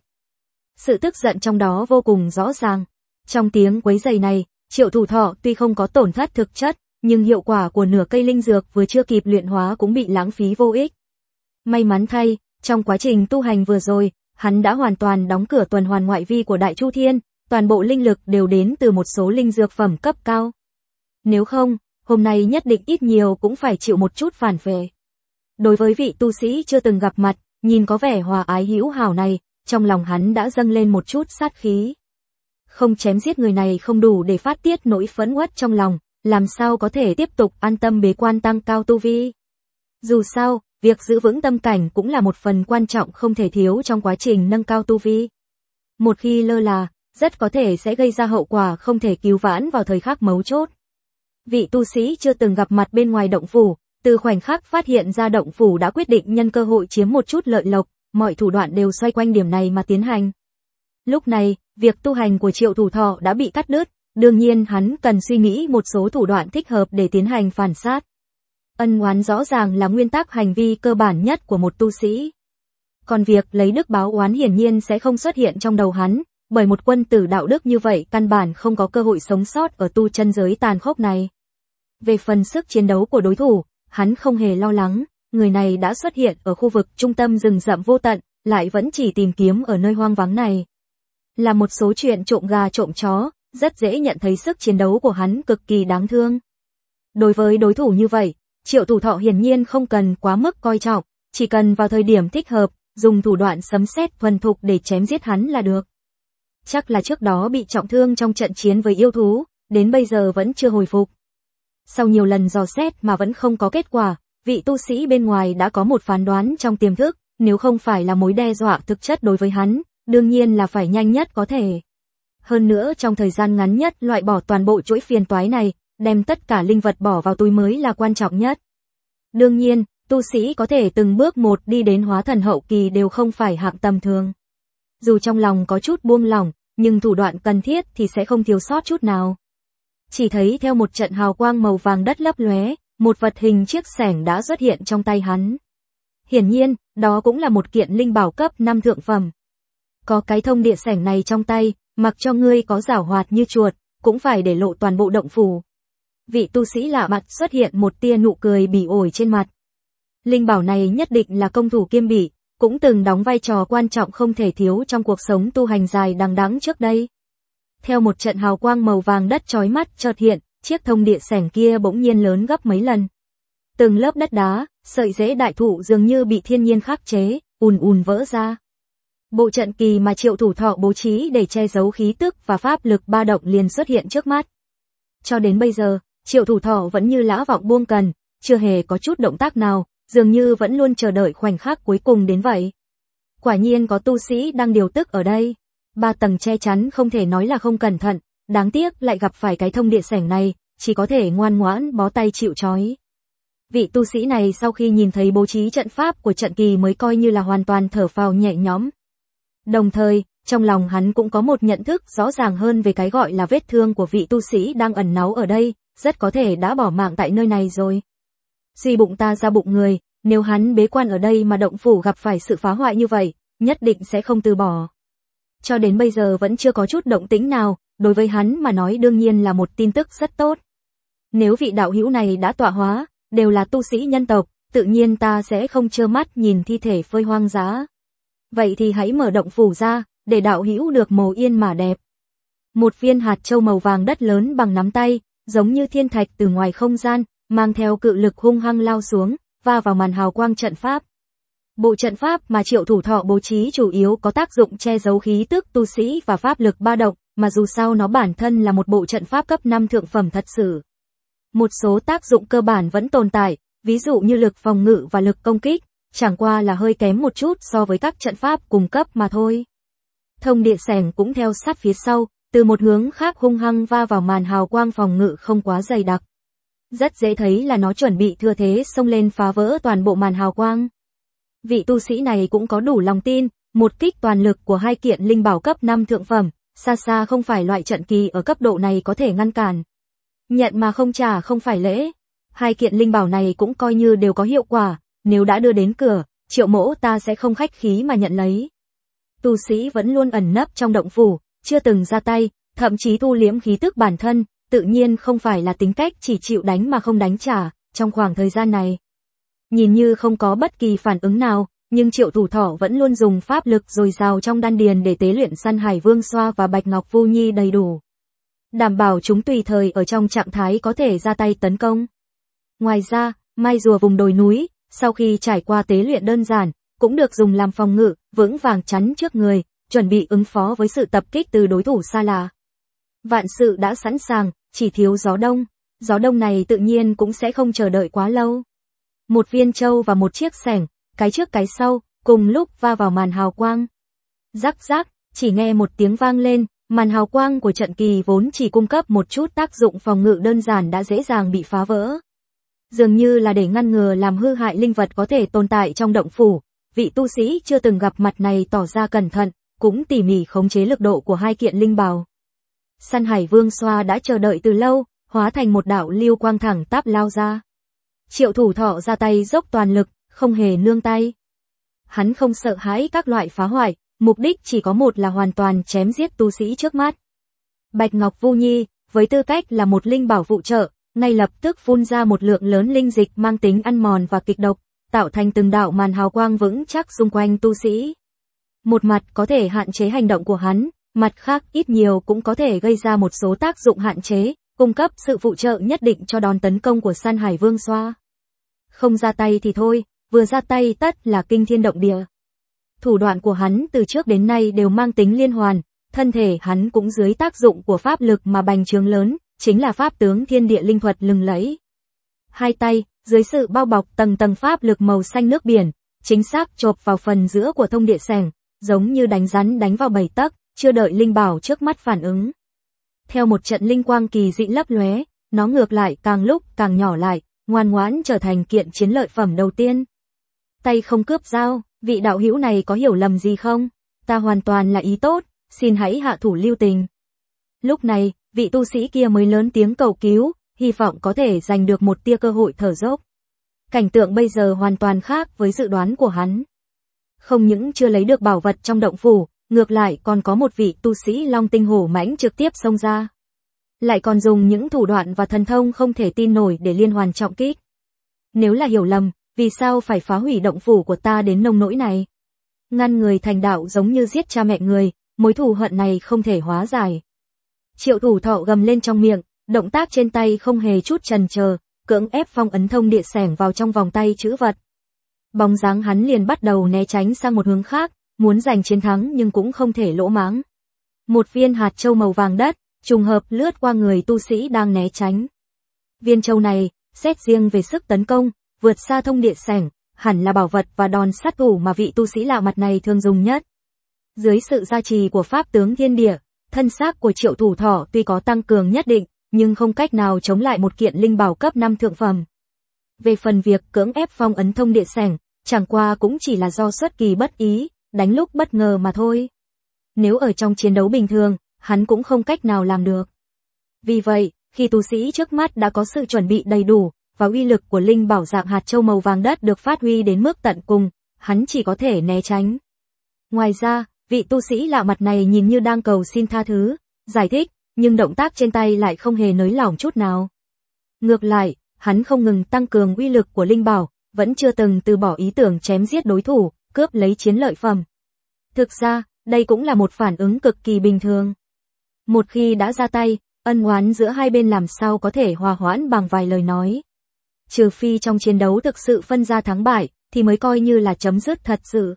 Sự tức giận trong đó vô cùng rõ ràng. Trong tiếng quấy rầy này, Triệu Thủ Thọ tuy không có tổn thất thực chất, nhưng hiệu quả của nửa cây linh dược vừa chưa kịp luyện hóa cũng bị lãng phí vô ích. May mắn thay, trong quá trình tu hành vừa rồi, hắn đã hoàn toàn đóng cửa tuần hoàn ngoại vi của Đại Chu Thiên, toàn bộ linh lực đều đến từ một số linh dược phẩm cấp cao. Nếu không, hôm nay nhất định ít nhiều cũng phải chịu một chút phản phệ. Đối với vị tu sĩ chưa từng gặp mặt, nhìn có vẻ hòa ái hữu hảo này, trong lòng hắn đã dâng lên một chút sát khí. Không chém giết người này không đủ để phát tiết nỗi phẫn uất trong lòng, làm sao có thể tiếp tục an tâm bế quan tăng cao tu vi. Dù sao, việc giữ vững tâm cảnh cũng là một phần quan trọng không thể thiếu trong quá trình nâng cao tu vi. Một khi lơ là, rất có thể sẽ gây ra hậu quả không thể cứu vãn vào thời khắc mấu chốt. Vị tu sĩ chưa từng gặp mặt bên ngoài động phủ, từ khoảnh khắc phát hiện ra động phủ đã quyết định nhân cơ hội chiếm một chút lợi lộc, mọi thủ đoạn đều xoay quanh điểm này mà tiến hành. Lúc này, việc tu hành của Triệu Thủ Thọ đã bị cắt đứt, đương nhiên hắn cần suy nghĩ một số thủ đoạn thích hợp để tiến hành phản sát. Ân oán rõ ràng là nguyên tắc hành vi cơ bản nhất của một tu sĩ. Còn việc lấy đức báo oán hiển nhiên sẽ không xuất hiện trong đầu hắn, bởi một quân tử đạo đức như vậy căn bản không có cơ hội sống sót ở tu chân giới tàn khốc này. Về phần sức chiến đấu của đối thủ, hắn không hề lo lắng, người này đã xuất hiện ở khu vực trung tâm rừng rậm vô tận, lại vẫn chỉ tìm kiếm ở nơi hoang vắng này. Là một số chuyện trộm gà trộm chó, rất dễ nhận thấy sức chiến đấu của hắn cực kỳ đáng thương. Đối với đối thủ như vậy, Triệu Thủ Thọ hiển nhiên không cần quá mức coi trọng, chỉ cần vào thời điểm thích hợp, dùng thủ đoạn sấm sét thuần thục để chém giết hắn là được. Chắc là trước đó bị trọng thương trong trận chiến với yêu thú, đến bây giờ vẫn chưa hồi phục. Sau nhiều lần dò xét mà vẫn không có kết quả, vị tu sĩ bên ngoài đã có một phán đoán trong tiềm thức, nếu không phải là mối đe dọa thực chất đối với hắn, đương nhiên là phải nhanh nhất có thể. Hơn nữa trong thời gian ngắn nhất loại bỏ toàn bộ chuỗi phiền toái này, đem tất cả linh vật bỏ vào túi mới là quan trọng nhất. Đương nhiên, tu sĩ có thể từng bước một đi đến hóa thần hậu kỳ đều không phải hạng tầm thường. Dù trong lòng có chút buông lỏng, nhưng thủ đoạn cần thiết thì sẽ không thiếu sót chút nào. Chỉ thấy theo một trận hào quang màu vàng đất lấp lóe, một vật hình chiếc xẻng đã xuất hiện trong tay hắn. Hiển nhiên, đó cũng là một kiện linh bảo cấp 5 thượng phẩm. Có cái thông địa xẻng này trong tay, mặc cho ngươi có giảo hoạt như chuột, cũng phải để lộ toàn bộ động phủ. Vị tu sĩ lạ mặt xuất hiện một tia nụ cười bỉ ổi trên mặt. Linh bảo này nhất định là công thủ kiêm bỉ, cũng từng đóng vai trò quan trọng không thể thiếu trong cuộc sống tu hành dài đằng đẵng trước đây. Theo một trận hào quang màu vàng đất chói mắt chợt hiện, chiếc thông địa xẻng kia bỗng nhiên lớn gấp mấy lần. Từng lớp đất đá, sợi rễ đại thụ dường như bị thiên nhiên khắc chế, ùn ùn vỡ ra. Bộ trận kỳ mà Triệu Thủ Thọ bố trí để che giấu khí tức và pháp lực ba động liền xuất hiện trước mắt. Cho đến bây giờ, Triệu Thủ Thọ vẫn như lã vọng buông cần, chưa hề có chút động tác nào, dường như vẫn luôn chờ đợi khoảnh khắc cuối cùng đến vậy. Quả nhiên có tu sĩ đang điều tức ở đây. 3 tầng che chắn không thể nói là không cẩn thận, đáng tiếc lại gặp phải cái thông địa xẻng này, chỉ có thể ngoan ngoãn bó tay chịu trói. Vị tu sĩ này sau khi nhìn thấy bố trí trận pháp của trận kỳ mới coi như là hoàn toàn thở phào nhẹ nhõm. Đồng thời, trong lòng hắn cũng có một nhận thức rõ ràng hơn về cái gọi là vết thương của vị tu sĩ đang ẩn náu ở đây, rất có thể đã bỏ mạng tại nơi này rồi. Suy bụng ta ra bụng người, nếu hắn bế quan ở đây mà động phủ gặp phải sự phá hoại như vậy, nhất định sẽ không từ bỏ. Cho đến bây giờ vẫn chưa có chút động tĩnh nào, đối với hắn mà nói đương nhiên là một tin tức rất tốt. Nếu vị đạo hữu này đã tọa hóa, đều là tu sĩ nhân tộc, tự nhiên ta sẽ không trơ mắt nhìn thi thể phơi hoang dã. Vậy thì hãy mở động phủ ra, để đạo hữu được mồ yên mà đẹp. Một viên hạt châu màu vàng đất lớn bằng nắm tay, giống như thiên thạch từ ngoài không gian, mang theo cự lực hung hăng lao xuống, va vào màn hào quang trận pháp. Bộ trận pháp mà Triệu Thủ Thọ bố trí chủ yếu có tác dụng che giấu khí tức tu sĩ và pháp lực ba động, mà dù sao nó bản thân là một bộ trận pháp cấp 5 thượng phẩm thật sự. Một số tác dụng cơ bản vẫn tồn tại, ví dụ như lực phòng ngự và lực công kích, chẳng qua là hơi kém một chút so với các trận pháp cùng cấp mà thôi. Thông địa xẻng cũng theo sát phía sau, từ một hướng khác hung hăng va vào màn hào quang phòng ngự không quá dày đặc. Rất dễ thấy là nó chuẩn bị thừa thế xông lên phá vỡ toàn bộ màn hào quang. Vị tu sĩ này cũng có đủ lòng tin, một kích toàn lực của 2 kiện linh bảo cấp 5 thượng phẩm, xa xa không phải loại trận kỳ ở cấp độ này có thể ngăn cản. Nhận mà không trả không phải lễ. 2 kiện linh bảo này cũng coi như đều có hiệu quả, nếu đã đưa đến cửa, Triệu mỗ ta sẽ không khách khí mà nhận lấy. Tu sĩ vẫn luôn ẩn nấp trong động phủ, chưa từng ra tay, thậm chí thu liễm khí tức bản thân, tự nhiên không phải là tính cách chỉ chịu đánh mà không đánh trả, trong khoảng thời gian này. Nhìn như không có bất kỳ phản ứng nào, nhưng Triệu Thủ Thọ vẫn luôn dùng pháp lực dồi dào trong đan điền để tế luyện Săn Hải Vương Xoa và Bạch Ngọc Vu Nhi đầy đủ. Đảm bảo chúng tùy thời ở trong trạng thái có thể ra tay tấn công. Ngoài ra, mai rùa vùng đồi núi, sau khi trải qua tế luyện đơn giản, cũng được dùng làm phòng ngự, vững vàng chắn trước người, chuẩn bị ứng phó với sự tập kích từ đối thủ xa lạ. Vạn sự đã sẵn sàng, chỉ thiếu gió đông. Gió đông này tự nhiên cũng sẽ không chờ đợi quá lâu. Một viên châu và một chiếc xẻng, cái trước cái sau, cùng lúc va vào màn hào quang. Rắc rắc, chỉ nghe một tiếng vang lên, màn hào quang của trận kỳ vốn chỉ cung cấp một chút tác dụng phòng ngự đơn giản đã dễ dàng bị phá vỡ. Dường như là để ngăn ngừa làm hư hại linh vật có thể tồn tại trong động phủ, vị tu sĩ chưa từng gặp mặt này tỏ ra cẩn thận, cũng tỉ mỉ khống chế lực độ của 2 kiện linh bảo. Săn Hải Vương Xoa đã chờ đợi từ lâu, hóa thành một đạo lưu quang thẳng tắp lao ra. Triệu Thủ Thọ ra tay dốc toàn lực, không hề nương tay. Hắn không sợ hãi các loại phá hoại, mục đích chỉ có một là hoàn toàn chém giết tu sĩ trước mắt. Bạch Ngọc Vu Nhi, với tư cách là một linh bảo phụ trợ, ngay lập tức phun ra một lượng lớn linh dịch mang tính ăn mòn và kịch độc, tạo thành từng đạo màn hào quang vững chắc xung quanh tu sĩ. Một mặt có thể hạn chế hành động của hắn, mặt khác ít nhiều cũng có thể gây ra một số tác dụng hạn chế, cung cấp sự phụ trợ nhất định cho đòn tấn công của Săn Hải Vương Xoa. Không ra tay thì thôi, vừa ra tay tất là kinh thiên động địa. Thủ đoạn của hắn từ trước đến nay đều mang tính liên hoàn, thân thể hắn cũng dưới tác dụng của pháp lực mà bành trướng lớn, chính là pháp tướng thiên địa linh thuật lừng lẫy. Hai tay, dưới sự bao bọc tầng tầng pháp lực màu xanh nước biển, chính xác chộp vào phần giữa của thông địa sẻng, giống như đánh rắn đánh vào bầy tắc, chưa đợi linh bảo trước mắt phản ứng. Theo một trận linh quang kỳ dị lấp lóe, nó ngược lại càng lúc càng nhỏ lại, ngoan ngoãn trở thành kiện chiến lợi phẩm đầu tiên. Tay không cướp dao, vị đạo hữu này có hiểu lầm gì không? Ta hoàn toàn là ý tốt, xin hãy hạ thủ lưu tình. Lúc này, vị tu sĩ kia mới lớn tiếng cầu cứu, hy vọng có thể giành được một tia cơ hội thở dốc. Cảnh tượng bây giờ hoàn toàn khác với dự đoán của hắn. Không những chưa lấy được bảo vật trong động phủ, ngược lại còn có một vị tu sĩ long tinh hổ mãnh trực tiếp xông ra. Lại còn dùng những thủ đoạn và thần thông không thể tin nổi để liên hoàn trọng kích. Nếu là hiểu lầm, vì sao phải phá hủy động phủ của ta đến nông nỗi này? Ngăn người thành đạo giống như giết cha mẹ người, mối thù hận này không thể hóa giải. Triệu Thủ Thọ gầm lên trong miệng, động tác trên tay không hề chút chần chờ, cưỡng ép phong ấn thông địa sẻng vào trong vòng tay chữ vật. Bóng dáng hắn liền bắt đầu né tránh sang một hướng khác, muốn giành chiến thắng nhưng cũng không thể lỗ mãng. Một viên hạt châu màu vàng đất, trùng hợp lướt qua người tu sĩ đang né tránh. Viên châu này, xét riêng về sức tấn công, vượt xa thông địa sẻng, hẳn là bảo vật và đòn sát thủ mà vị tu sĩ lạ mặt này thường dùng nhất. Dưới sự gia trì của pháp tướng thiên địa, thân xác của Triệu Thủ Thọ tuy có tăng cường nhất định, nhưng không cách nào chống lại một kiện linh bảo cấp 5 thượng phẩm. Về phần việc cưỡng ép phong ấn thông địa sẻng, chẳng qua cũng chỉ là do xuất kỳ bất ý, đánh lúc bất ngờ mà thôi. Nếu ở trong chiến đấu bình thường, hắn cũng không cách nào làm được. Vì vậy, khi tu sĩ trước mắt đã có sự chuẩn bị đầy đủ, và uy lực của linh bảo dạng hạt châu màu vàng đất được phát huy đến mức tận cùng, hắn chỉ có thể né tránh. Ngoài ra, vị tu sĩ lạ mặt này nhìn như đang cầu xin tha thứ, giải thích, nhưng động tác trên tay lại không hề nới lỏng chút nào. Ngược lại, hắn không ngừng tăng cường uy lực của linh bảo, vẫn chưa từng từ bỏ ý tưởng chém giết đối thủ, cướp lấy chiến lợi phẩm. Thực ra, đây cũng là một phản ứng cực kỳ bình thường. Một khi đã ra tay, ân oán giữa hai bên làm sao có thể hòa hoãn bằng vài lời nói. Trừ phi trong chiến đấu thực sự phân ra thắng bại, thì mới coi như là chấm dứt thật sự.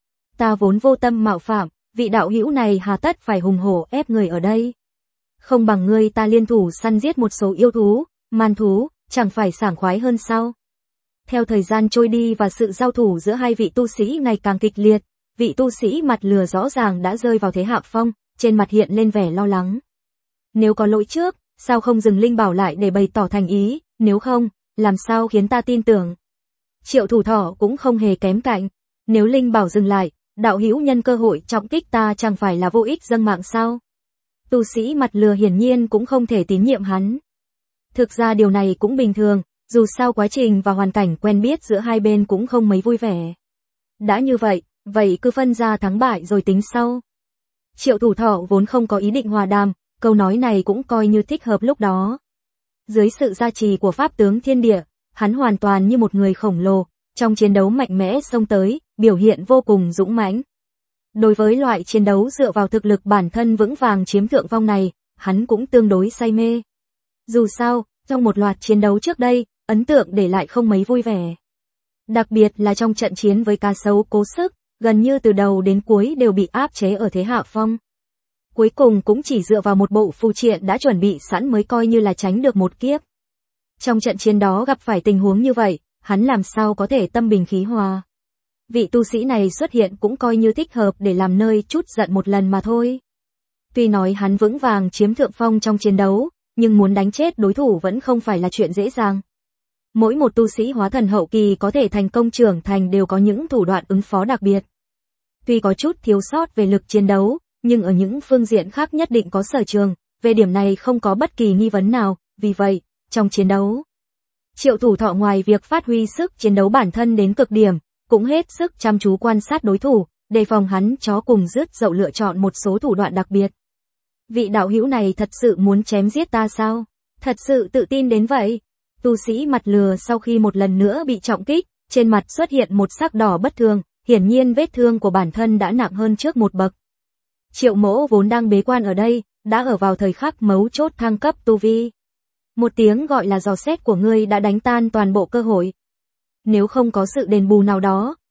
Ta vốn vô tâm mạo phạm, vị đạo hữu này hà tất phải hùng hổ ép người ở đây. Không bằng ngươi ta liên thủ săn giết một số yêu thú, man thú, chẳng phải sảng khoái hơn sao? Theo thời gian trôi đi và sự giao thủ giữa hai vị tu sĩ ngày càng kịch liệt, vị tu sĩ mặt lừa rõ ràng đã rơi vào thế hạ phong, trên mặt hiện lên vẻ lo lắng. Nếu có lỗi trước, sao không dừng linh bảo lại để bày tỏ thành ý, nếu không, làm sao khiến ta tin tưởng? Triệu Thủ Thọ cũng không hề kém cạnh, nếu linh bảo dừng lại, đạo hữu nhân cơ hội trọng kích ta chẳng phải là vô ích dâng mạng sao? Tu sĩ mặt lừa hiển nhiên cũng không thể tín nhiệm hắn. Thực ra điều này cũng bình thường, dù sao quá trình và hoàn cảnh quen biết giữa hai bên cũng không mấy vui vẻ. Đã như vậy, vậy cứ phân ra thắng bại rồi tính sau. Triệu Thủ Thọ vốn không có ý định hòa đàm, câu nói này cũng coi như thích hợp lúc đó. Dưới sự gia trì của pháp tướng thiên địa, hắn hoàn toàn như một người khổng lồ, trong chiến đấu mạnh mẽ xông tới, biểu hiện vô cùng dũng mãnh. Đối với loại chiến đấu dựa vào thực lực bản thân vững vàng chiếm thượng phong này, hắn cũng tương đối say mê. Dù sao, trong một loạt chiến đấu trước đây, ấn tượng để lại không mấy vui vẻ. Đặc biệt là trong trận chiến với cá sấu Cố Sức, gần như từ đầu đến cuối đều bị áp chế ở thế hạ phong. Cuối cùng cũng chỉ dựa vào một bộ phù triện đã chuẩn bị sẵn mới coi như là tránh được một kiếp. Trong trận chiến đó gặp phải tình huống như vậy, hắn làm sao có thể tâm bình khí hòa. Vị tu sĩ này xuất hiện cũng coi như thích hợp để làm nơi chút giận một lần mà thôi. Tuy nói hắn vững vàng chiếm thượng phong trong chiến đấu, nhưng muốn đánh chết đối thủ vẫn không phải là chuyện dễ dàng. Mỗi một tu sĩ hóa thần hậu kỳ có thể thành công trưởng thành đều có những thủ đoạn ứng phó đặc biệt. Tuy có chút thiếu sót về lực chiến đấu, nhưng ở những phương diện khác nhất định có sở trường, về điểm này không có bất kỳ nghi vấn nào, vì vậy, trong chiến đấu, Triệu Thủ Thọ ngoài việc phát huy sức chiến đấu bản thân đến cực điểm, cũng hết sức chăm chú quan sát đối thủ, đề phòng hắn chó cùng rứt dậu lựa chọn một số thủ đoạn đặc biệt. Vị đạo hữu này thật sự muốn chém giết ta sao? Thật sự tự tin đến vậy? Tu sĩ mặt lừa sau khi một lần nữa bị trọng kích, trên mặt xuất hiện một sắc đỏ bất thường, hiển nhiên vết thương của bản thân đã nặng hơn trước một bậc. Triệu Mỗ vốn đang bế quan ở đây, đã ở vào thời khắc mấu chốt thăng cấp tu vi. Một tiếng gọi là dò xét của ngươi đã đánh tan toàn bộ cơ hội. Nếu không có sự đền bù nào đó,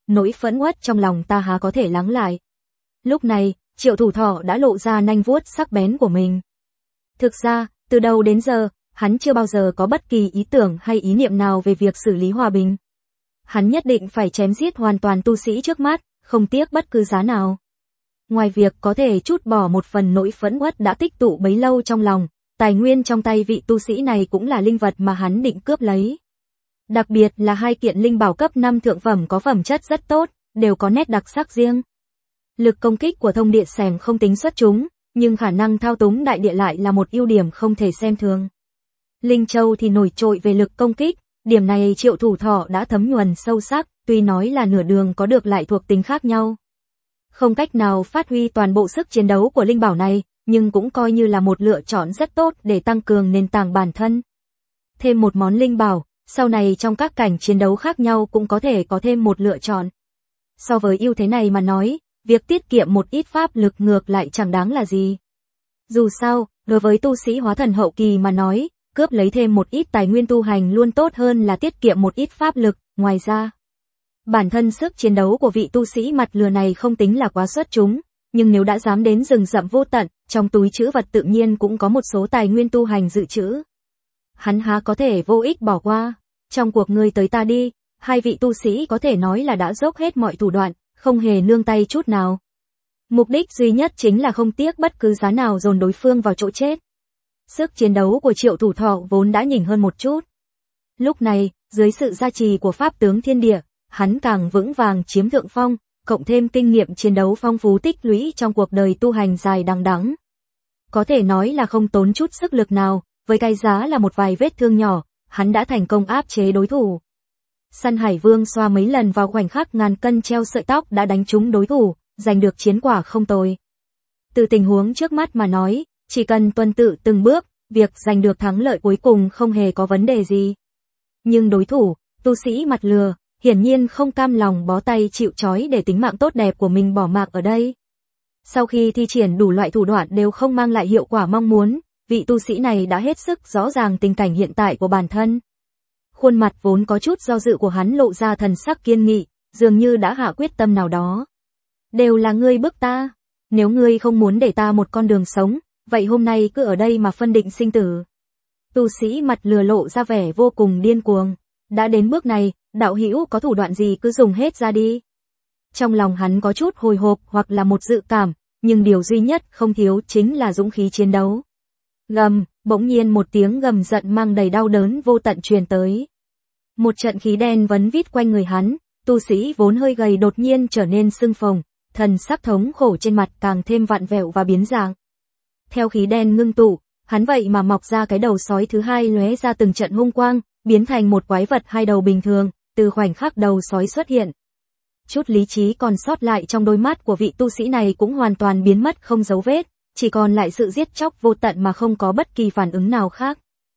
nỗi phẫn uất trong lòng ta há có thể lắng lại. Lúc này, Triệu Thủ Thọ đã lộ ra nanh vuốt sắc bén của mình. Thực ra, từ đầu đến giờ, hắn chưa bao giờ có bất kỳ ý tưởng hay ý niệm nào về việc xử lý hòa bình. Hắn nhất định phải chém giết hoàn toàn tu sĩ trước mắt, không tiếc bất cứ giá nào. Ngoài việc có thể trút bỏ một phần nỗi phẫn uất đã tích tụ bấy lâu trong lòng, tài nguyên trong tay vị tu sĩ này cũng là linh vật mà hắn định cướp lấy. Đặc biệt là 2 kiện linh bảo cấp 5 thượng phẩm có phẩm chất rất tốt, đều có nét đặc sắc riêng. Lực công kích của thông địa xẻng không tính xuất chúng, nhưng khả năng thao túng đại địa lại là một ưu điểm không thể xem thường. Linh Châu thì nổi trội về lực công kích, điểm này Triệu Thủ Thọ đã thấm nhuần sâu sắc, tuy nói là nửa đường có được lại thuộc tính khác nhau. Không cách nào phát huy toàn bộ sức chiến đấu của linh bảo này, nhưng cũng coi như là một lựa chọn rất tốt để tăng cường nền tảng bản thân. Thêm một món linh bảo, sau này trong các cảnh chiến đấu khác nhau cũng có thể có thêm một lựa chọn. So với ưu thế này mà nói, việc tiết kiệm một ít pháp lực ngược lại chẳng đáng là gì. Dù sao, đối với tu sĩ hóa thần hậu kỳ mà nói, cướp lấy thêm một ít tài nguyên tu hành luôn tốt hơn là tiết kiệm một ít pháp lực. Ngoài ra, bản thân sức chiến đấu của vị tu sĩ mặt lừa này không tính là quá xuất chúng, nhưng nếu đã dám đến rừng rậm vô tận, trong túi trữ vật tự nhiên cũng có một số tài nguyên tu hành dự trữ. Hắn há có thể vô ích bỏ qua. Trong cuộc ngươi tới ta đi, 2 vị tu sĩ có thể nói là đã dốc hết mọi thủ đoạn, không hề nương tay chút nào. Mục đích duy nhất chính là không tiếc bất cứ giá nào dồn đối phương vào chỗ chết. Sức chiến đấu của Triệu Thủ Thọ vốn đã nhỉnh hơn một chút. Lúc này, dưới sự gia trì của pháp tướng thiên địa, hắn càng vững vàng chiếm thượng phong, cộng thêm kinh nghiệm chiến đấu phong phú tích lũy trong cuộc đời tu hành dài đằng đẵng. Có thể nói là không tốn chút sức lực nào, với cái giá là một vài vết thương nhỏ, hắn đã thành công áp chế đối thủ. Săn Hải Vương xoa mấy lần vào khoảnh khắc ngàn cân treo sợi tóc đã đánh trúng đối thủ, giành được chiến quả không tồi. Từ tình huống trước mắt mà nói, chỉ cần tuân tự từng bước, việc giành được thắng lợi cuối cùng không hề có vấn đề gì. Nhưng đối thủ, tu sĩ mặt lừa, hiển nhiên không cam lòng bó tay chịu trói để tính mạng tốt đẹp của mình bỏ mặc ở đây. Sau khi thi triển đủ loại thủ đoạn đều không mang lại hiệu quả mong muốn, vị tu sĩ này đã hết sức rõ ràng tình cảnh hiện tại của bản thân. Khuôn mặt vốn có chút do dự của hắn lộ ra thần sắc kiên nghị, dường như đã hạ quyết tâm nào đó. Đều là ngươi bức ta, nếu ngươi không muốn để ta một con đường sống, vậy hôm nay cứ ở đây mà phân định sinh tử. Tu sĩ mặt lừa lộ ra vẻ vô cùng điên cuồng, đã đến bước này, đạo hữu có thủ đoạn gì cứ dùng hết ra đi. Trong lòng hắn có chút hồi hộp hoặc là một dự cảm, nhưng điều duy nhất không thiếu chính là dũng khí chiến đấu. Gầm, bỗng nhiên một tiếng gầm giận mang đầy đau đớn vô tận truyền tới. Một trận khí đen vấn vít quanh người hắn, tu sĩ vốn hơi gầy đột nhiên trở nên sưng phồng, thần sắc thống khổ trên mặt càng thêm vặn vẹo và biến dạng. Theo khí đen ngưng tụ, hắn vậy mà mọc ra cái đầu sói thứ hai lóe ra từng trận hung quang, biến thành một quái vật 2 đầu bình thường, từ khoảnh khắc đầu sói xuất hiện. Chút lý trí còn sót lại trong đôi mắt của vị tu sĩ này cũng hoàn toàn biến mất không dấu vết, chỉ còn lại sự giết chóc vô tận mà không có bất kỳ phản ứng nào khác.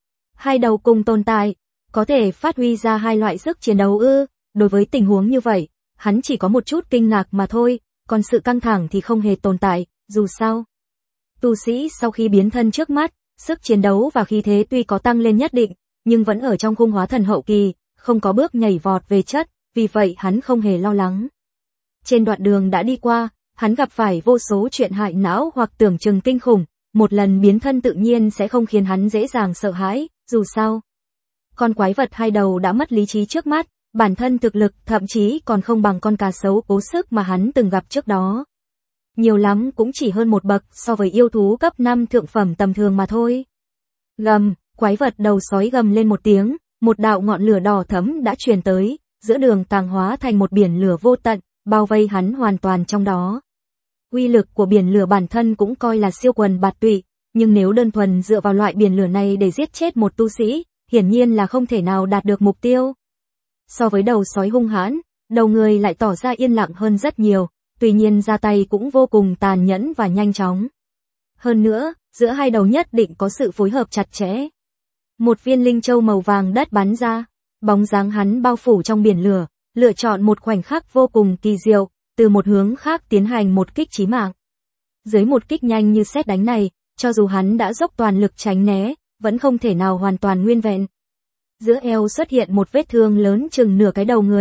2 đầu cùng tồn tại, có thể phát huy ra 2 loại sức chiến đấu ư? Đối với tình huống như vậy, hắn chỉ có một chút kinh ngạc mà thôi, còn sự căng thẳng thì không hề tồn tại, dù sao. Tu sĩ sau khi biến thân trước mắt, sức chiến đấu và khí thế tuy có tăng lên nhất định, nhưng vẫn ở trong khung hóa thần hậu kỳ, không có bước nhảy vọt về chất, vì vậy hắn không hề lo lắng. Trên đoạn đường đã đi qua, hắn gặp phải vô số chuyện hại não hoặc tưởng chừng kinh khủng, một lần biến thân tự nhiên sẽ không khiến hắn dễ dàng sợ hãi, dù sao. Con quái vật 2 đầu đã mất lý trí trước mắt, bản thân thực lực thậm chí còn không bằng con cá sấu cố sức mà hắn từng gặp trước đó. Nhiều lắm cũng chỉ hơn một bậc so với yêu thú cấp 5 thượng phẩm tầm thường mà thôi. Gầm, quái vật đầu sói gầm lên một tiếng, một đạo ngọn lửa đỏ thẫm đã truyền tới, giữa đường tàng hóa thành một biển lửa vô tận, bao vây hắn hoàn toàn trong đó. Uy lực của biển lửa bản thân cũng coi là siêu quần bạt tụy, nhưng nếu đơn thuần dựa vào loại biển lửa này để giết chết một tu sĩ, hiển nhiên là không thể nào đạt được mục tiêu. So với đầu sói hung hãn, đầu người lại tỏ ra yên lặng hơn rất nhiều, tuy nhiên ra tay cũng vô cùng tàn nhẫn và nhanh chóng. Hơn nữa, giữa 2 đầu nhất định có sự phối hợp chặt chẽ. Một viên linh châu màu vàng đất bắn ra, bóng dáng hắn bao phủ trong biển lửa, lựa chọn một khoảnh khắc vô cùng kỳ diệu, từ một hướng khác tiến hành một kích chí mạng. Dưới một kích nhanh như sét đánh này, cho dù hắn đã dốc toàn lực tránh né, vẫn không thể nào hoàn toàn nguyên vẹn. Giữa eo xuất hiện một vết thương lớn chừng nửa cái đầu người,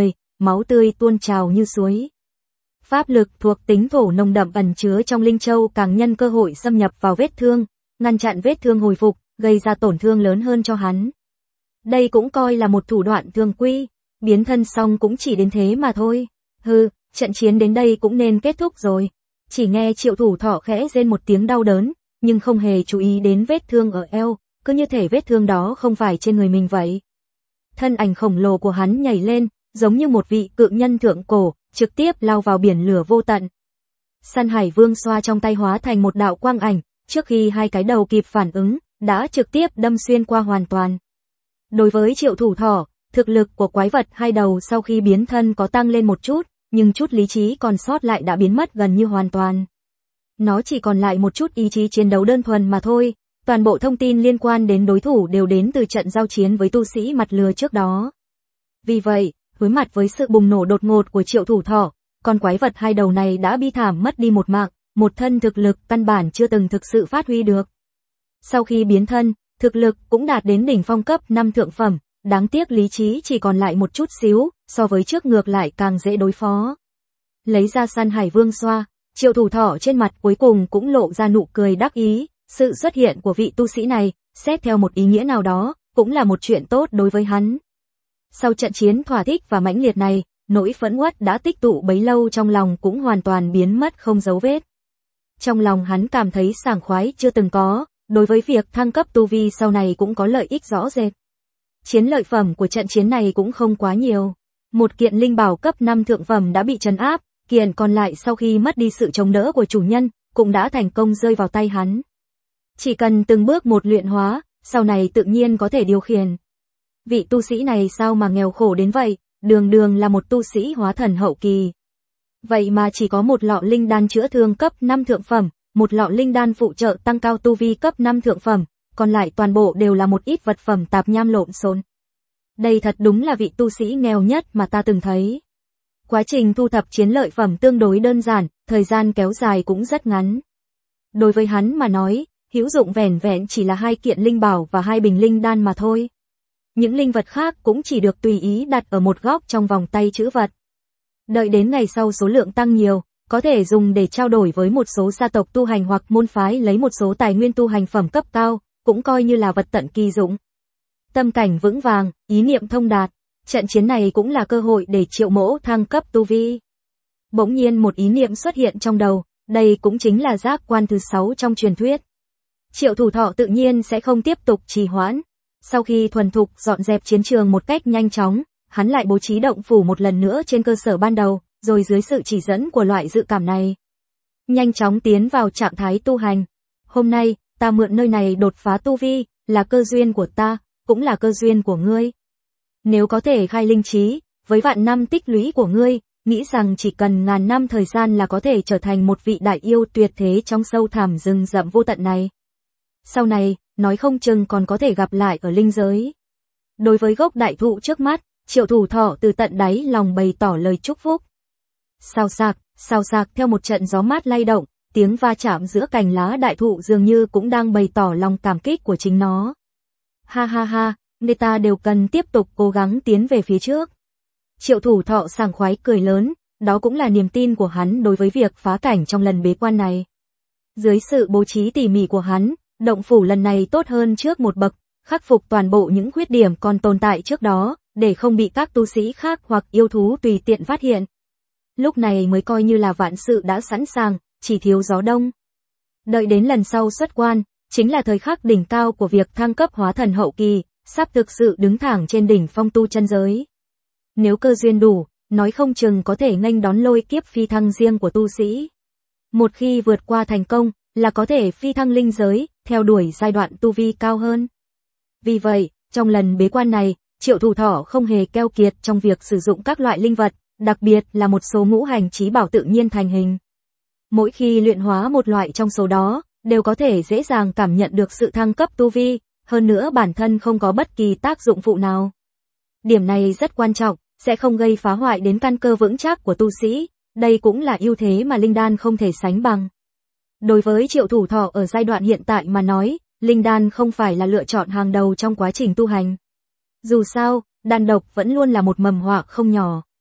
máu tươi tuôn trào như suối. Pháp lực thuộc tính thổ nồng đậm ẩn chứa trong linh châu càng nhân cơ hội xâm nhập vào vết thương, ngăn chặn vết thương hồi phục, gây ra tổn thương lớn hơn cho hắn. Đây cũng coi là một thủ đoạn thường quy, biến thân xong cũng chỉ đến thế mà thôi. Trận chiến đến đây cũng nên kết thúc rồi. Chỉ nghe Triệu Thủ Thọ khẽ rên một tiếng đau đớn, nhưng không hề chú ý đến vết thương ở eo, cứ như thể vết thương đó không phải trên người mình vậy. Thân ảnh khổng lồ của hắn nhảy lên, giống như một vị cự nhân thượng cổ, trực tiếp lao vào biển lửa vô tận. Săn Hải Vương xoa trong tay hóa thành một đạo quang ảnh, trước khi hai cái đầu kịp phản ứng, đã trực tiếp đâm xuyên qua hoàn toàn. Đối với Triệu Thủ Thọ, thực lực của quái vật hai đầu sau khi biến thân có tăng lên một chút, nhưng chút lý trí còn sót lại đã biến mất gần như hoàn toàn. Nó chỉ còn lại một chút ý chí chiến đấu đơn thuần mà thôi, toàn bộ thông tin liên quan đến đối thủ đều đến từ trận giao chiến với tu sĩ mặt lừa trước đó. Vì vậy, đối mặt với sự bùng nổ đột ngột của Triệu Thủ Thọ, con quái vật hai đầu này đã bi thảm mất đi một mạng, một thân thực lực căn bản chưa từng thực sự phát huy được. Sau khi biến thân, thực lực cũng đạt đến đỉnh phong cấp 5 thượng phẩm, đáng tiếc lý trí chỉ còn lại một chút xíu, so với trước ngược lại càng dễ đối phó. Lấy ra Săn Hải Vương xoa, Triệu Thủ Thọ trên mặt cuối cùng cũng lộ ra nụ cười đắc ý, sự xuất hiện của vị tu sĩ này, xét theo một ý nghĩa nào đó, cũng là một chuyện tốt đối với hắn. Sau trận chiến thỏa thích và mãnh liệt này, nỗi phẫn uất đã tích tụ bấy lâu trong lòng cũng hoàn toàn biến mất không dấu vết. Trong lòng hắn cảm thấy sảng khoái chưa từng có, đối với việc thăng cấp tu vi sau này cũng có lợi ích rõ rệt. Chiến lợi phẩm của trận chiến này cũng không quá nhiều. Một kiện linh bảo cấp 5 thượng phẩm đã bị trấn áp, kiện còn lại sau khi mất đi sự chống đỡ của chủ nhân, cũng đã thành công rơi vào tay hắn. Chỉ cần từng bước một luyện hóa, sau này tự nhiên có thể điều khiển. Vị tu sĩ này sao mà nghèo khổ đến vậy, đường đường là một tu sĩ hóa thần hậu kỳ. Vậy mà chỉ có một lọ linh đan chữa thương cấp 5 thượng phẩm, một lọ linh đan phụ trợ tăng cao tu vi cấp 5 thượng phẩm, còn lại toàn bộ đều là một ít vật phẩm tạp nham lộn xộn. Đây thật đúng là vị tu sĩ nghèo nhất mà ta từng thấy. Quá trình thu thập chiến lợi phẩm tương đối đơn giản, thời gian kéo dài cũng rất ngắn. Đối với hắn mà nói, hữu dụng vẻn vẹn chỉ là 2 kiện linh bảo và 2 bình linh đan mà thôi. Những linh vật khác cũng chỉ được tùy ý đặt ở một góc trong vòng tay trữ vật. Đợi đến ngày sau số lượng tăng nhiều, có thể dùng để trao đổi với một số gia tộc tu hành hoặc môn phái lấy một số tài nguyên tu hành phẩm cấp cao, cũng coi như là vật tận kỳ dụng. Tâm cảnh vững vàng, ý niệm thông đạt, trận chiến này cũng là cơ hội để Triệu Mỗ thăng cấp tu vi. Bỗng nhiên một ý niệm xuất hiện trong đầu, đây cũng chính là giác quan thứ 6 trong truyền thuyết. Triệu Thủ Thọ tự nhiên sẽ không tiếp tục trì hoãn. Sau khi thuần thục dọn dẹp chiến trường một cách nhanh chóng, hắn lại bố trí động phủ một lần nữa trên cơ sở ban đầu, rồi dưới sự chỉ dẫn của loại dự cảm này, nhanh chóng tiến vào trạng thái tu hành. Hôm nay, ta mượn nơi này đột phá tu vi, là cơ duyên của ta, cũng là cơ duyên của ngươi. Nếu có thể khai linh trí, với vạn năm tích lũy của ngươi, nghĩ rằng chỉ cần ngàn năm thời gian là có thể trở thành một vị đại yêu tuyệt thế trong sâu thẳm rừng rậm vô tận này. Sau này, nói không chừng còn có thể gặp lại ở linh giới. Đối với gốc đại thụ trước mắt, Triệu Thủ Thọ từ tận đáy lòng bày tỏ lời chúc phúc. Xào xạc theo một trận gió mát lay động, tiếng va chạm giữa cành lá đại thụ dường như cũng đang bày tỏ lòng cảm kích của chính nó. Ha ha ha, người ta đều cần tiếp tục cố gắng tiến về phía trước. Triệu Thủ Thọ sảng khoái cười lớn, đó cũng là niềm tin của hắn đối với việc phá cảnh trong lần bế quan này. Dưới sự bố trí tỉ mỉ của hắn, động phủ lần này tốt hơn trước một bậc, khắc phục toàn bộ những khuyết điểm còn tồn tại trước đó, để không bị các tu sĩ khác hoặc yêu thú tùy tiện phát hiện. Lúc này mới coi như là vạn sự đã sẵn sàng, chỉ thiếu gió đông. Đợi đến lần sau xuất quan, chính là thời khắc đỉnh cao của việc thăng cấp hóa thần hậu kỳ, sắp thực sự đứng thẳng trên đỉnh phong tu chân giới. Nếu cơ duyên đủ, nói không chừng có thể nghênh đón lôi kiếp phi thăng riêng của tu sĩ. Một khi vượt qua thành công, là có thể phi thăng linh giới, theo đuổi giai đoạn tu vi cao hơn. Vì vậy, trong lần bế quan này, Triệu Thủ Thọ không hề keo kiệt trong việc sử dụng các loại linh vật, đặc biệt là một số ngũ hành chí bảo tự nhiên thành hình. Mỗi khi luyện hóa một loại trong số đó, đều có thể dễ dàng cảm nhận được sự thăng cấp tu vi, hơn nữa bản thân không có bất kỳ tác dụng phụ nào. Điểm này rất quan trọng, sẽ không gây phá hoại đến căn cơ vững chắc của tu sĩ, đây cũng là ưu thế mà linh đan không thể sánh bằng. Đối với Triệu Thủ Thọ ở giai đoạn hiện tại mà nói, linh đan không phải là lựa chọn hàng đầu trong quá trình tu hành. Dù sao, đan độc vẫn luôn là một mầm họa không nhỏ.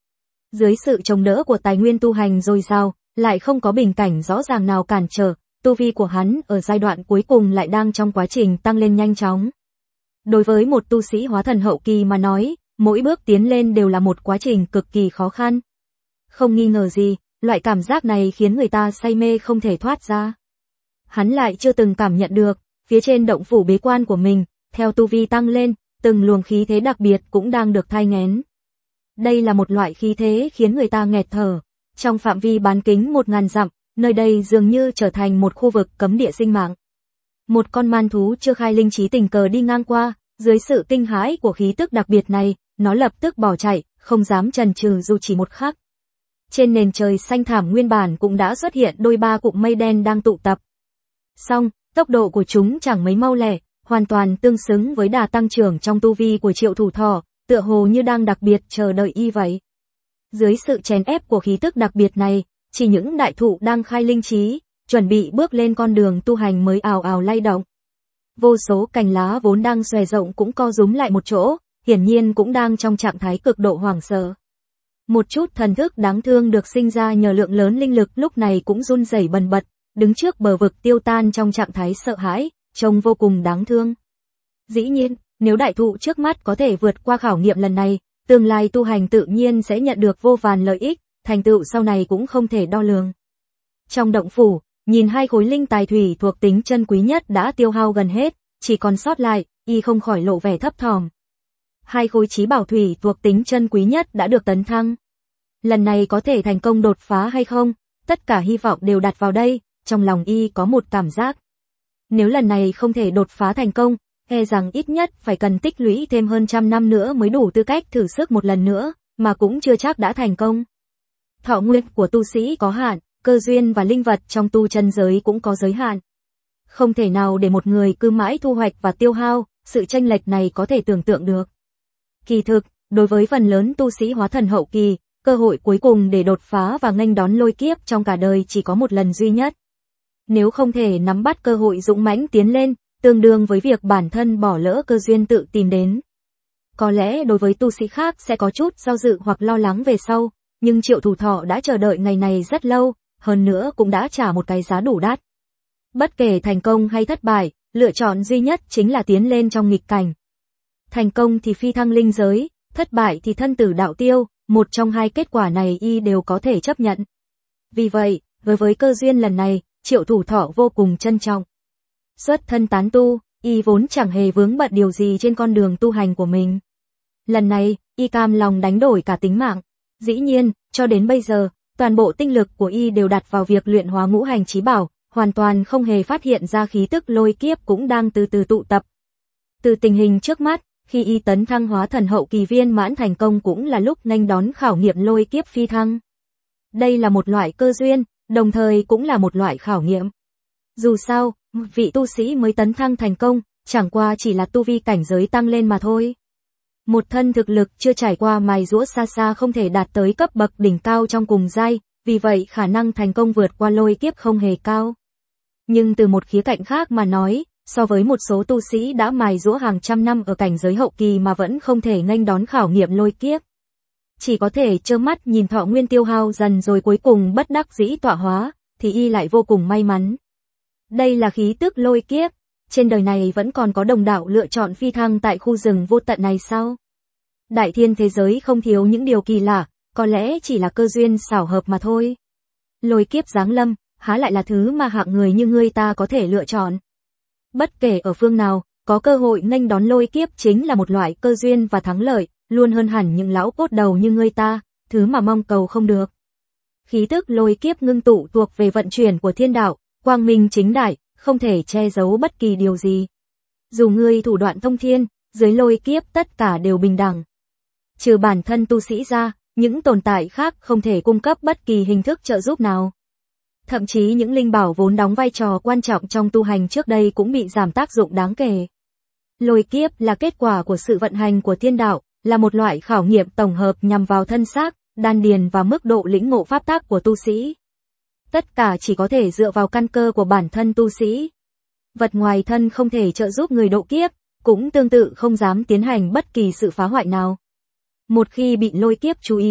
Dưới sự chống đỡ của tài nguyên tu hành dồi dào, lại không có bình cảnh rõ ràng nào cản trở, tu vi của hắn ở giai đoạn cuối cùng lại đang trong quá trình tăng lên nhanh chóng. Đối với một tu sĩ hóa thần hậu kỳ mà nói, mỗi bước tiến lên đều là một quá trình cực kỳ khó khăn. Không nghi ngờ gì, loại cảm giác này khiến người ta say mê không thể thoát ra. Hắn lại chưa từng cảm nhận được, phía trên động phủ bế quan của mình, theo tu vi tăng lên, từng luồng khí thế đặc biệt cũng đang được thai nghén. Đây là một loại khí thế khiến người ta nghẹt thở. Trong phạm vi bán kính 1000 dặm, nơi đây dường như trở thành một khu vực cấm địa sinh mạng. Một con man thú chưa khai linh trí tình cờ đi ngang qua, dưới sự kinh hãi của khí tức đặc biệt này, nó lập tức bỏ chạy, không dám chần chừ dù chỉ một khắc. Trên nền trời xanh thảm nguyên bản cũng đã xuất hiện đôi ba cụm mây đen đang tụ tập. Song, tốc độ của chúng chẳng mấy mau lẹ, hoàn toàn tương xứng với đà tăng trưởng trong tu vi của Triệu Thủ Thỏ, tựa hồ như đang đặc biệt chờ đợi y vậy. Dưới sự chèn ép của khí tức đặc biệt này, chỉ những đại thụ đang khai linh trí, chuẩn bị bước lên con đường tu hành mới ào ào lay động. Vô số cành lá vốn đang xòe rộng cũng co rúm lại một chỗ, hiển nhiên cũng đang trong trạng thái cực độ hoảng sợ. Một chút thần thức đáng thương được sinh ra nhờ lượng lớn linh lực lúc này cũng run rẩy bần bật, đứng trước bờ vực tiêu tan trong trạng thái sợ hãi, trông vô cùng đáng thương. Dĩ nhiên, nếu đại thụ trước mắt có thể vượt qua khảo nghiệm lần này, tương lai tu hành tự nhiên sẽ nhận được vô vàn lợi ích, thành tựu sau này cũng không thể đo lường. Trong động phủ, nhìn hai khối linh tài thủy thuộc tính chân quý nhất đã tiêu hao gần hết, chỉ còn sót lại, y không khỏi lộ vẻ thấp thỏm. Hai khối chí bảo thủy thuộc tính chân quý nhất đã được tấn thăng. Lần này có thể thành công đột phá hay không, tất cả hy vọng đều đặt vào đây, trong lòng y có một cảm giác. Nếu lần này không thể đột phá thành công, e rằng ít nhất phải cần tích lũy thêm hơn 100 năm nữa mới đủ tư cách thử sức một lần nữa, mà cũng chưa chắc đã thành công. Thọ nguyên của tu sĩ có hạn, cơ duyên và linh vật trong tu chân giới cũng có giới hạn. Không thể nào để một người cứ mãi thu hoạch và tiêu hao, sự chênh lệch này có thể tưởng tượng được. Kỳ thực, đối với phần lớn tu sĩ hóa thần hậu kỳ, cơ hội cuối cùng để đột phá và nghênh đón lôi kiếp trong cả đời chỉ có một lần duy nhất. Nếu không thể nắm bắt cơ hội dũng mãnh tiến lên, tương đương với việc bản thân bỏ lỡ cơ duyên tự tìm đến. Có lẽ đối với tu sĩ khác sẽ có chút do dự hoặc lo lắng về sau, nhưng Triệu Thủ Thỏ đã chờ đợi ngày này rất lâu, hơn nữa cũng đã trả một cái giá đủ đắt. Bất kể thành công hay thất bại, lựa chọn duy nhất chính là tiến lên trong nghịch cảnh. Thành công thì phi thăng linh giới, thất bại thì thân tử đạo tiêu, một trong hai kết quả này y đều có thể chấp nhận. Vì vậy, với cơ duyên lần này, Triệu Thủ Thỏ vô cùng trân trọng. Xuất thân tán tu, y vốn chẳng hề vướng bận điều gì trên con đường tu hành của mình. Lần này, y cam lòng đánh đổi cả tính mạng. Dĩ nhiên, cho đến bây giờ, toàn bộ tinh lực của y đều đặt vào việc luyện hóa ngũ hành chí bảo, hoàn toàn không hề phát hiện ra khí tức lôi kiếp cũng đang từ từ tụ tập. Từ tình hình trước mắt, khi y tấn thăng hóa thần hậu kỳ viên mãn thành công cũng là lúc nghênh đón khảo nghiệm lôi kiếp phi thăng. Đây là một loại cơ duyên, đồng thời cũng là một loại khảo nghiệm. Dù sao, vị tu sĩ mới tấn thăng thành công, chẳng qua chỉ là tu vi cảnh giới tăng lên mà thôi. Một thân thực lực chưa trải qua mài giũa xa xa không thể đạt tới cấp bậc đỉnh cao trong cùng giai, vì vậy khả năng thành công vượt qua lôi kiếp không hề cao. Nhưng từ một khía cạnh khác mà nói, so với một số tu sĩ đã mài giũa hàng trăm năm ở cảnh giới hậu kỳ mà vẫn không thể nghênh đón khảo nghiệm lôi kiếp, chỉ có thể trơ mắt nhìn thọ nguyên tiêu hao dần rồi cuối cùng bất đắc dĩ tọa hóa, thì y lại vô cùng may mắn. Đây là khí tức lôi kiếp, trên đời này vẫn còn có đồng đạo lựa chọn phi thăng tại khu rừng vô tận này sao? Đại thiên thế giới không thiếu những điều kỳ lạ, có lẽ chỉ là cơ duyên xảo hợp mà thôi. Lôi kiếp giáng lâm, há lại là thứ mà hạng người như ngươi ta có thể lựa chọn. Bất kể ở phương nào, có cơ hội nghênh đón lôi kiếp chính là một loại cơ duyên và thắng lợi, luôn hơn hẳn những lão cốt đầu như ngươi ta, thứ mà mong cầu không được. Khí tức lôi kiếp ngưng tụ thuộc về vận chuyển của thiên đạo, quang minh chính đại, không thể che giấu bất kỳ điều gì. Dù ngươi thủ đoạn thông thiên, dưới lôi kiếp tất cả đều bình đẳng. Trừ bản thân tu sĩ ra, những tồn tại khác không thể cung cấp bất kỳ hình thức trợ giúp nào. Thậm chí những linh bảo vốn đóng vai trò quan trọng trong tu hành trước đây cũng bị giảm tác dụng đáng kể. Lôi kiếp là kết quả của sự vận hành của thiên đạo, là một loại khảo nghiệm tổng hợp nhằm vào thân xác, đan điền và mức độ lĩnh ngộ pháp tác của tu sĩ. Tất cả chỉ có thể dựa vào căn cơ của bản thân tu sĩ. Vật ngoài thân không thể trợ giúp người độ kiếp, cũng tương tự không dám tiến hành bất kỳ sự phá hoại nào. Một khi bị lôi kiếp chú ý,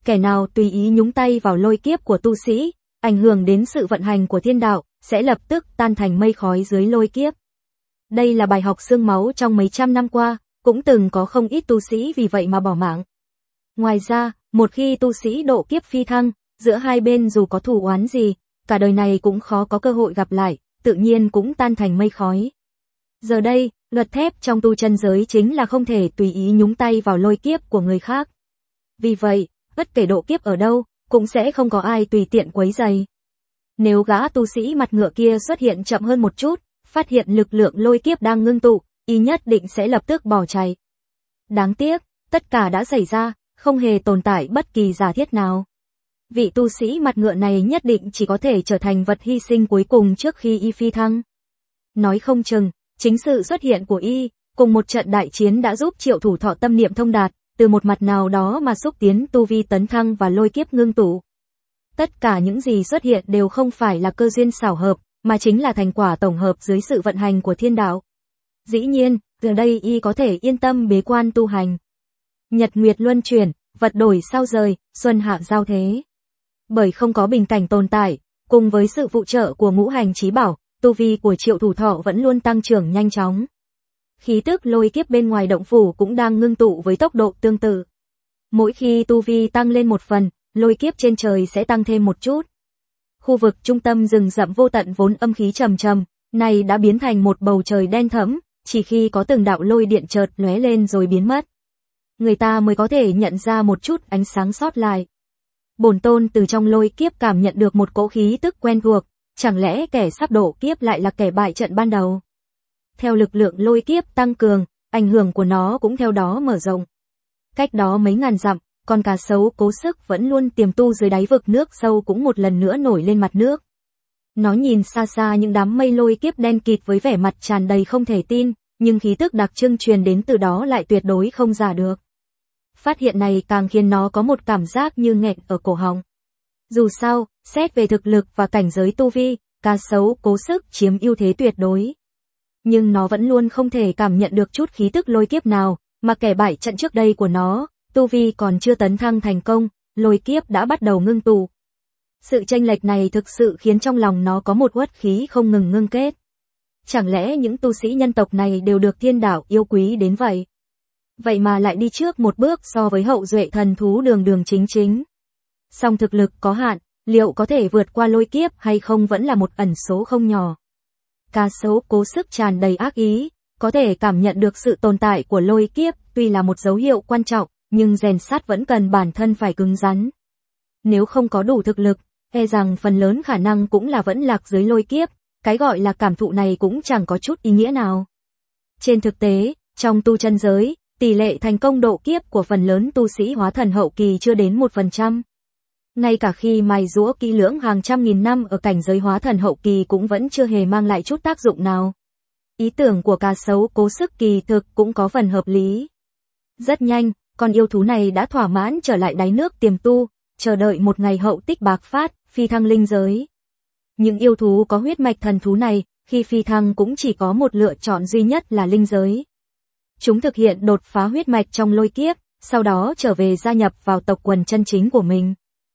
kẻ nào tùy ý nhúng tay vào lôi kiếp của tu sĩ, ảnh hưởng đến sự vận hành của thiên đạo, sẽ lập tức tan thành mây khói dưới lôi kiếp. Đây là bài học xương máu trong mấy trăm năm qua, cũng từng có không ít tu sĩ vì vậy mà bỏ mạng. Ngoài ra, một khi tu sĩ độ kiếp phi thăng, giữa hai bên dù có thù oán gì, cả đời này cũng khó có cơ hội gặp lại, tự nhiên cũng tan thành mây khói. Giờ đây, luật thép trong tu chân giới chính là không thể tùy ý nhúng tay vào lôi kiếp của người khác. Vì vậy, bất kể độ kiếp ở đâu, cũng sẽ không có ai tùy tiện quấy rầy. Nếu gã tu sĩ mặt ngựa kia xuất hiện chậm hơn một chút, phát hiện lực lượng lôi kiếp đang ngưng tụ, y nhất định sẽ lập tức bỏ chạy. Đáng tiếc, tất cả đã xảy ra, không hề tồn tại bất kỳ giả thiết nào. Vị tu sĩ mặt ngựa này nhất định chỉ có thể trở thành vật hy sinh cuối cùng trước khi y phi thăng. Nói không chừng, chính sự xuất hiện của y, cùng một trận đại chiến đã giúp Triệu Thủ Thọ tâm niệm thông đạt, từ một mặt nào đó mà xúc tiến tu vi tấn thăng và lôi kiếp ngưng tụ. Tất cả những gì xuất hiện đều không phải là cơ duyên xảo hợp, mà chính là thành quả tổng hợp dưới sự vận hành của thiên đạo. Dĩ nhiên, từ đây y có thể yên tâm bế quan tu hành. Nhật nguyệt luân chuyển, vật đổi sao rời, xuân hạ giao thế. Bởi không có bình cảnh tồn tại, cùng với sự phụ trợ của ngũ hành chí bảo, tu vi của Triệu Thủ Thọ vẫn luôn tăng trưởng nhanh chóng. Khí tức lôi kiếp bên ngoài động phủ cũng đang ngưng tụ với tốc độ tương tự. Mỗi khi tu vi tăng lên một phần, lôi kiếp trên trời sẽ tăng thêm một chút. Khu vực trung tâm rừng rậm vô tận vốn âm khí trầm trầm, này đã biến thành một bầu trời đen thẫm, chỉ khi có từng đạo lôi điện chợt lóe lên rồi biến mất. Người ta mới có thể nhận ra một chút ánh sáng sót lại. Bổn tôn từ trong lôi kiếp cảm nhận được một cỗ khí tức quen thuộc, chẳng lẽ kẻ sắp độ kiếp lại là kẻ bại trận ban đầu? Theo lực lượng lôi kiếp tăng cường, ảnh hưởng của nó cũng theo đó mở rộng. Cách đó mấy ngàn dặm, con cá sấu cố sức vẫn luôn tiềm tu dưới đáy vực nước sâu cũng một lần nữa nổi lên mặt nước. Nó nhìn xa xa những đám mây lôi kiếp đen kịt với vẻ mặt tràn đầy không thể tin, nhưng khí tức đặc trưng truyền đến từ đó lại tuyệt đối không giả được. Phát hiện này càng khiến nó có một cảm giác như nghẹn ở cổ họng. Dù sao, xét về thực lực và cảnh giới tu vi, cá sấu cố sức chiếm ưu thế tuyệt đối. Nhưng nó vẫn luôn không thể cảm nhận được chút khí tức lôi kiếp nào, mà kẻ bại trận trước đây của nó, tu vi còn chưa tấn thăng thành công, lôi kiếp đã bắt đầu ngưng tụ. Sự chênh lệch này thực sự khiến trong lòng nó có một uất khí không ngừng ngưng kết. Chẳng lẽ những tu sĩ nhân tộc này đều được thiên đạo yêu quý đến vậy? Vậy mà lại đi trước một bước so với hậu duệ thần thú đường chính. Song thực lực có hạn, liệu có thể vượt qua lôi kiếp hay không vẫn là một ẩn số không nhỏ. Cá sấu cố sức tràn đầy ác ý, có thể cảm nhận được sự tồn tại của lôi kiếp, tuy là một dấu hiệu quan trọng, nhưng rèn sắt vẫn cần bản thân phải cứng rắn. Nếu không có đủ thực lực, e rằng phần lớn khả năng cũng là vẫn lạc dưới lôi kiếp, cái gọi là cảm thụ này cũng chẳng có chút ý nghĩa nào. Trên thực tế, trong tu chân giới, tỷ lệ thành công độ kiếp của phần lớn tu sĩ hóa thần hậu kỳ chưa đến 1%. Ngay cả khi mài giũa kỹ lưỡng hàng trăm nghìn năm ở cảnh giới hóa thần hậu kỳ cũng vẫn chưa hề mang lại chút tác dụng nào. Ý tưởng của cá sấu cố sức kỳ thực cũng có phần hợp lý. Rất nhanh, con yêu thú này đã thỏa mãn trở lại đáy nước tiềm tu, chờ đợi một ngày hậu tích bạc phát, phi thăng linh giới. Những yêu thú có huyết mạch thần thú này, khi phi thăng cũng chỉ có một lựa chọn duy nhất là linh giới. Chúng thực hiện đột phá huyết mạch trong lôi kiếp, sau đó trở về gia nhập vào tộc quần chân chính của mình.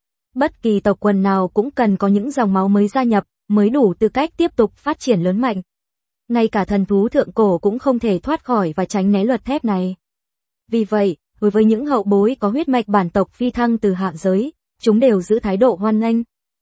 Bất kỳ tộc quần nào cũng cần có những dòng máu mới gia nhập, mới đủ tư cách tiếp tục phát triển lớn mạnh. Ngay cả thần thú thượng cổ cũng không thể thoát khỏi và tránh né luật thép này. Vì vậy, đối với những hậu bối có huyết mạch bản tộc phi thăng từ hạ giới, chúng đều giữ thái độ hoan nghênh.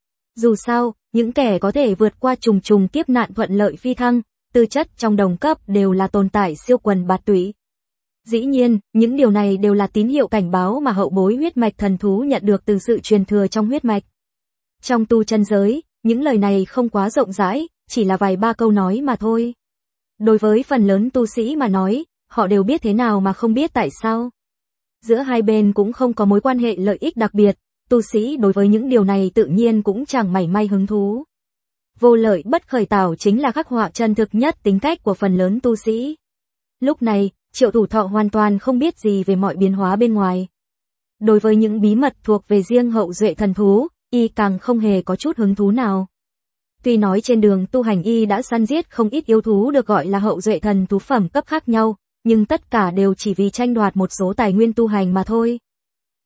Dù sao, những kẻ có thể vượt qua trùng kiếp nạn thuận lợi phi thăng, tư chất trong đồng cấp đều là tồn tại siêu quần bạt tụy. Dĩ nhiên, những điều này đều là tín hiệu cảnh báo mà hậu bối huyết mạch thần thú nhận được từ sự truyền thừa trong huyết mạch. Trong tu chân giới, những lời này không quá rộng rãi, chỉ là vài ba câu nói mà thôi. Đối với phần lớn tu sĩ mà nói, họ đều biết thế nào mà không biết tại sao. Giữa hai bên cũng không có mối quan hệ lợi ích đặc biệt, tu sĩ đối với những điều này tự nhiên cũng chẳng mảy may hứng thú. Vô lợi bất khởi tảo chính là khắc họa chân thực nhất tính cách của phần lớn tu sĩ. Lúc này, Triệu Thủ Thọ hoàn toàn không biết gì về mọi biến hóa bên ngoài. Đối với những bí mật thuộc về riêng hậu duệ thần thú, y càng không hề có chút hứng thú nào. Tuy nói trên đường tu hành y đã săn giết không ít yêu thú được gọi là hậu duệ thần thú phẩm cấp khác nhau, nhưng tất cả đều chỉ vì tranh đoạt một số tài nguyên tu hành mà thôi.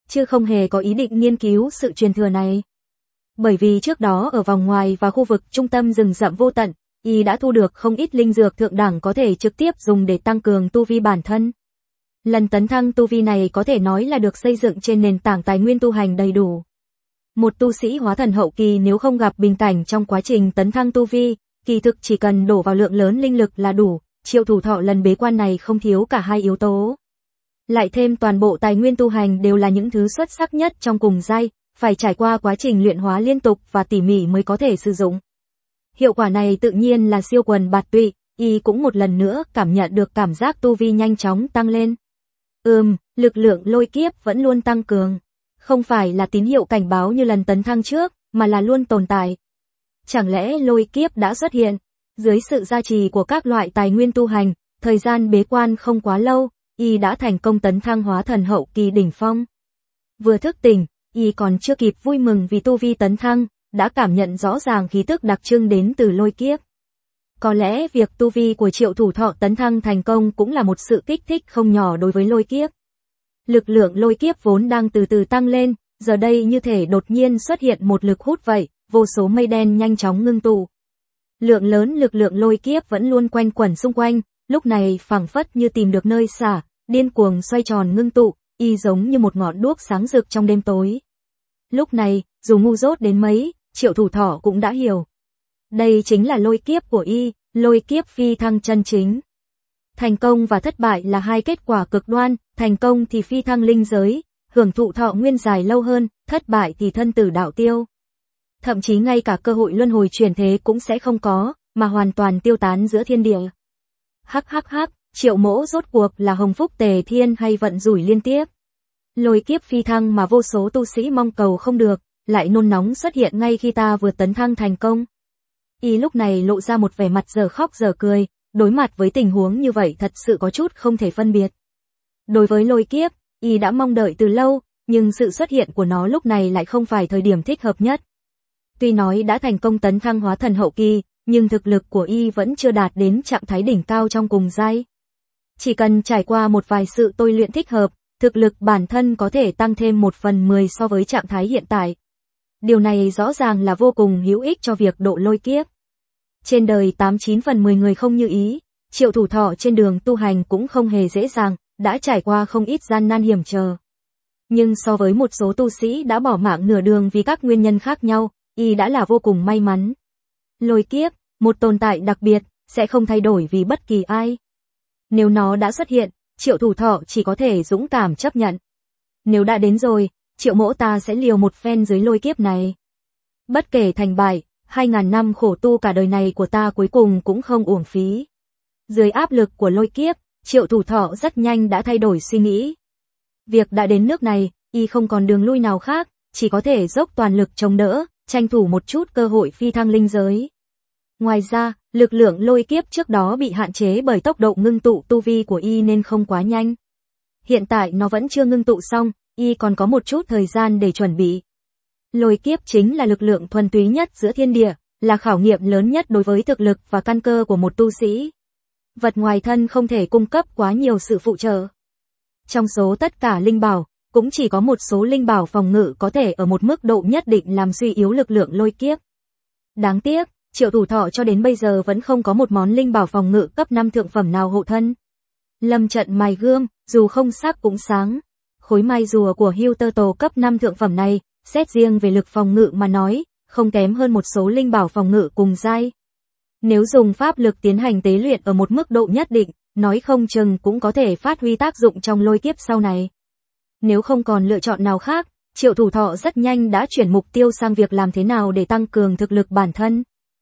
chứ không hề có ý định nghiên cứu sự truyền thừa này. Bởi vì trước đó ở vòng ngoài và khu vực trung tâm rừng rậm vô tận, y đã thu được không ít linh dược thượng đẳng có thể trực tiếp dùng để tăng cường tu vi bản thân. Lần tấn thăng tu vi này có thể nói là được xây dựng trên nền tảng tài nguyên tu hành đầy đủ. Một tu sĩ hóa thần hậu kỳ nếu không gặp bình cảnh trong quá trình tấn thăng tu vi, kỳ thực chỉ cần đổ vào lượng lớn linh lực là đủ. Triệu Thủ Thọ lần bế quan này không thiếu cả hai yếu tố. Lại thêm toàn bộ tài nguyên tu hành đều là những thứ xuất sắc nhất trong cùng giai, phải trải qua quá trình luyện hóa liên tục và tỉ mỉ mới có thể sử dụng. Hiệu quả này tự nhiên là siêu quần bạt tụy, y cũng một lần nữa cảm nhận được cảm giác tu vi nhanh chóng tăng lên. Lực lượng lôi kiếp vẫn luôn tăng cường. Không phải là tín hiệu cảnh báo như lần tấn thăng trước, mà là luôn tồn tại. Chẳng lẽ lôi kiếp đã xuất hiện? Dưới sự gia trì của các loại tài nguyên tu hành, thời gian bế quan không quá lâu, y đã thành công tấn thăng hóa thần hậu kỳ đỉnh phong. Vừa thức tỉnh, y còn chưa kịp vui mừng vì tu vi tấn thăng, đã cảm nhận rõ ràng khí tức đặc trưng đến từ lôi kiếp. Có lẽ việc tu vi của Triệu Thủ Thọ tấn thăng thành công cũng là một sự kích thích không nhỏ đối với lôi kiếp. Lực lượng lôi kiếp vốn đang từ từ tăng lên, giờ đây như thể đột nhiên xuất hiện một lực hút vậy, vô số mây đen nhanh chóng ngưng tụ. Lượng lớn lực lượng lôi kiếp vẫn luôn quanh quẩn xung quanh, lúc này phảng phất như tìm được nơi xả, điên cuồng xoay tròn ngưng tụ, y giống như một ngọn đuốc sáng rực trong đêm tối. Lúc này, dù ngu dốt đến mấy, Triệu Thủ Thọ cũng đã hiểu. Đây chính là lôi kiếp của y, lôi kiếp phi thăng chân chính. Thành công và thất bại là hai kết quả cực đoan, thành công thì phi thăng linh giới, hưởng thụ thọ nguyên dài lâu hơn, thất bại thì thân tử đạo tiêu. Thậm chí ngay cả cơ hội luân hồi chuyển thế cũng sẽ không có, mà hoàn toàn tiêu tán giữa thiên địa. Triệu Mỗ rốt cuộc là hồng phúc tề thiên hay vận rủi liên tiếp. Lôi kiếp phi thăng mà vô số tu sĩ mong cầu không được, lại nôn nóng xuất hiện ngay khi ta vừa tấn thăng thành công. Y lúc này lộ ra một vẻ mặt giờ khóc giờ cười, đối mặt với tình huống như vậy thật sự có chút không thể phân biệt. Đối với lôi kiếp, y đã mong đợi từ lâu, nhưng sự xuất hiện của nó lúc này lại không phải thời điểm thích hợp nhất. Tuy nói đã thành công tấn thăng hóa thần hậu kỳ, nhưng thực lực của y vẫn chưa đạt đến trạng thái đỉnh cao trong cùng giai. Chỉ cần trải qua một vài sự tôi luyện thích hợp, thực lực bản thân có thể tăng thêm 1/10 so với trạng thái hiện tại. Điều này rõ ràng là vô cùng hữu ích cho việc độ lôi kiếp. Trên đời 89/10 người không như ý, Triệu Thủ Thọ trên đường tu hành cũng không hề dễ dàng, đã trải qua không ít gian nan hiểm trở. Nhưng so với một số tu sĩ đã bỏ mạng nửa đường vì các nguyên nhân khác nhau, y đã là vô cùng may mắn. Lôi kiếp, một tồn tại đặc biệt, sẽ không thay đổi vì bất kỳ ai. Nếu nó đã xuất hiện, Triệu Thủ Thọ chỉ có thể dũng cảm chấp nhận. Nếu đã đến rồi, Triệu Mỗ ta sẽ liều một phen dưới lôi kiếp này. Bất kể thành bại, 2000 năm khổ tu cả đời này của ta cuối cùng cũng không uổng phí. Dưới áp lực của lôi kiếp, Triệu Thủ Thọ rất nhanh đã thay đổi suy nghĩ. Việc đã đến nước này, y không còn đường lui nào khác, chỉ có thể dốc toàn lực chống đỡ, tranh thủ một chút cơ hội phi thăng linh giới. Ngoài ra, lực lượng lôi kiếp trước đó bị hạn chế bởi tốc độ ngưng tụ tu vi của y nên không quá nhanh. Hiện tại nó vẫn chưa ngưng tụ xong, y còn có một chút thời gian để chuẩn bị. Lôi kiếp chính là lực lượng thuần túy nhất giữa thiên địa, là khảo nghiệm lớn nhất đối với thực lực và căn cơ của một tu sĩ. Vật ngoài thân không thể cung cấp quá nhiều sự phụ trợ. Trong số tất cả linh bảo, cũng chỉ có một số linh bảo phòng ngự có thể ở một mức độ nhất định làm suy yếu lực lượng lôi kiếp. Đáng tiếc, Triệu Thủ Thọ cho đến bây giờ vẫn không có một món linh bảo phòng ngự cấp 5 thượng phẩm nào hộ thân. Lâm trận mài gươm, dù không sắc cũng sáng. Khối mai rùa của Hưu Tơ Tổ cấp 5 thượng phẩm này, xét riêng về lực phòng ngự mà nói, không kém hơn một số linh bảo phòng ngự cùng giai. Nếu dùng pháp lực tiến hành tế luyện ở một mức độ nhất định, nói không chừng cũng có thể phát huy tác dụng trong lôi kiếp sau này. Nếu không còn lựa chọn nào khác, Triệu Thủ Thọ rất nhanh đã chuyển mục tiêu sang việc làm thế nào để tăng cường thực lực bản thân.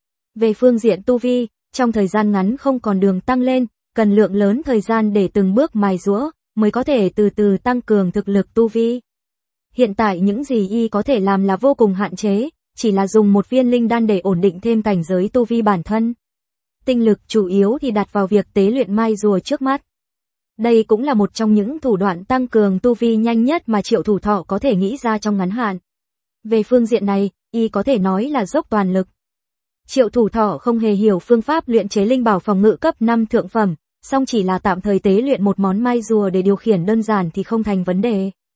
Về phương diện tu vi, trong thời gian ngắn không còn đường tăng lên, cần lượng lớn thời gian để từng bước mài giũa, mới có thể từ từ tăng cường thực lực tu vi. Hiện tại những gì y có thể làm là vô cùng hạn chế, chỉ là dùng một viên linh đan để ổn định thêm cảnh giới tu vi bản thân. Tinh lực chủ yếu thì đặt vào việc tế luyện mai rùa trước mắt. Đây cũng là một trong những thủ đoạn tăng cường tu vi nhanh nhất mà Triệu Thủ Thọ có thể nghĩ ra trong ngắn hạn. Về phương diện này, y có thể nói là dốc toàn lực. Triệu Thủ Thọ không hề hiểu phương pháp luyện chế linh bảo phòng ngự cấp 5 thượng phẩm, song chỉ là tạm thời tế luyện một món mai rùa để điều khiển đơn giản thì không thành vấn đề.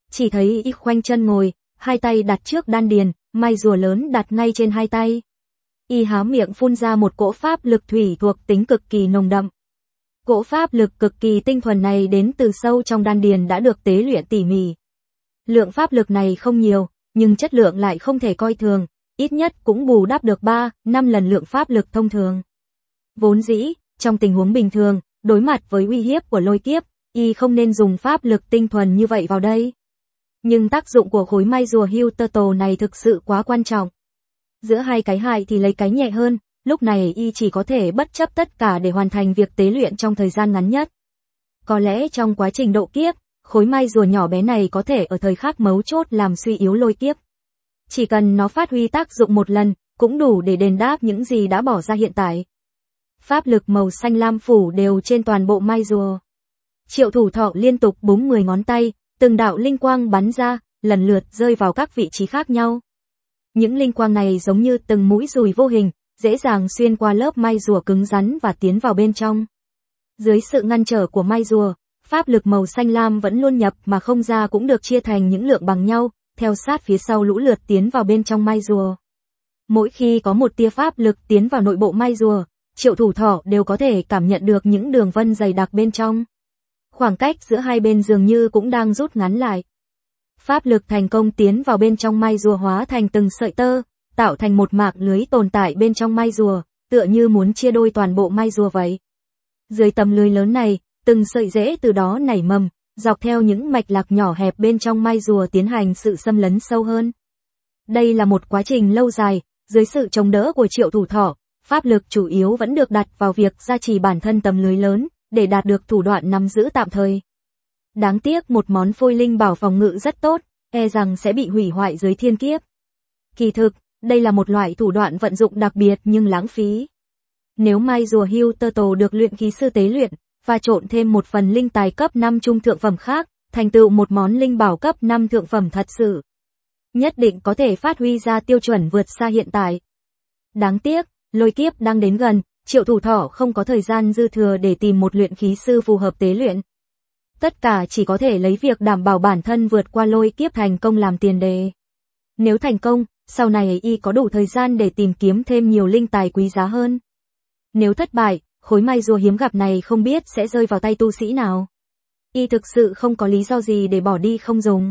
Chỉ thấy y khoanh chân ngồi, hai tay đặt trước đan điền, mai rùa lớn đặt ngay trên hai tay. Y há miệng phun ra một cỗ pháp lực thủy thuộc tính cực kỳ nồng đậm. Cỗ pháp lực cực kỳ tinh thuần này đến từ sâu trong đan điền đã được tế luyện tỉ mỉ. Lượng pháp lực này không nhiều, nhưng chất lượng lại không thể coi thường, ít nhất cũng bù đắp được 3-5 lần lượng pháp lực thông thường. Vốn dĩ, trong tình huống bình thường, đối mặt với uy hiếp của lôi kiếp, y không nên dùng pháp lực tinh thuần như vậy vào đây. Nhưng tác dụng của khối mai rùa hưu turtle này thực sự quá quan trọng. Giữa hai cái hại thì lấy cái nhẹ hơn, lúc này y chỉ có thể bất chấp tất cả để hoàn thành việc tế luyện trong thời gian ngắn nhất. Có lẽ trong quá trình độ kiếp, khối mai rùa nhỏ bé này có thể ở thời khắc mấu chốt làm suy yếu lôi kiếp. Chỉ cần nó phát huy tác dụng một lần, cũng đủ để đền đáp những gì đã bỏ ra hiện tại. Pháp lực màu xanh lam phủ đều trên toàn bộ mai rùa. Triệu Thủ Thọ liên tục búng 10 ngón tay, từng đạo linh quang bắn ra, lần lượt rơi vào các vị trí khác nhau. Những linh quang này giống như từng mũi dùi vô hình, dễ dàng xuyên qua lớp mai rùa cứng rắn và tiến vào bên trong. Dưới sự ngăn trở của mai rùa, pháp lực màu xanh lam vẫn luôn nhập mà không ra cũng được chia thành những lượng bằng nhau, theo sát phía sau lũ lượt tiến vào bên trong mai rùa. Mỗi khi có một tia pháp lực tiến vào nội bộ mai rùa, Triệu Thủ Thọ đều có thể cảm nhận được những đường vân dày đặc bên trong. Khoảng cách giữa hai bên dường như cũng đang rút ngắn lại. Pháp lực thành công tiến vào bên trong mai rùa hóa thành từng sợi tơ, tạo thành một mạng lưới tồn tại bên trong mai rùa, tựa như muốn chia đôi toàn bộ mai rùa vậy. Dưới tấm lưới lớn này, từng sợi rễ từ đó nảy mầm, dọc theo những mạch lạc nhỏ hẹp bên trong mai rùa tiến hành sự xâm lấn sâu hơn. Đây là một quá trình lâu dài, dưới sự chống đỡ của Triệu Thủ Thọ, pháp lực chủ yếu vẫn được đặt vào việc gia trì bản thân tấm lưới lớn, để đạt được thủ đoạn nắm giữ tạm thời. Đáng tiếc một món phôi linh bảo phòng ngự rất tốt, e rằng sẽ bị hủy hoại dưới thiên kiếp. Kỳ thực, đây là một loại thủ đoạn vận dụng đặc biệt nhưng lãng phí. Nếu mai rùa hưu turtle được luyện khí sư tế luyện, và trộn thêm một phần linh tài cấp 5 trung thượng phẩm khác, thành tựu một món linh bảo cấp 5 thượng phẩm thật sự, nhất định có thể phát huy ra tiêu chuẩn vượt xa hiện tại. Đáng tiếc, lôi kiếp đang đến gần, Triệu Thủ Thọ không có thời gian dư thừa để tìm một luyện khí sư phù hợp tế luyện. Tất cả chỉ có thể lấy việc đảm bảo bản thân vượt qua lôi kiếp thành công làm tiền đề. Nếu thành công, sau này y có đủ thời gian để tìm kiếm thêm nhiều linh tài quý giá hơn. Nếu thất bại, khối mai rùa hiếm gặp này không biết sẽ rơi vào tay tu sĩ nào. Y thực sự không có lý do gì để bỏ đi không dùng.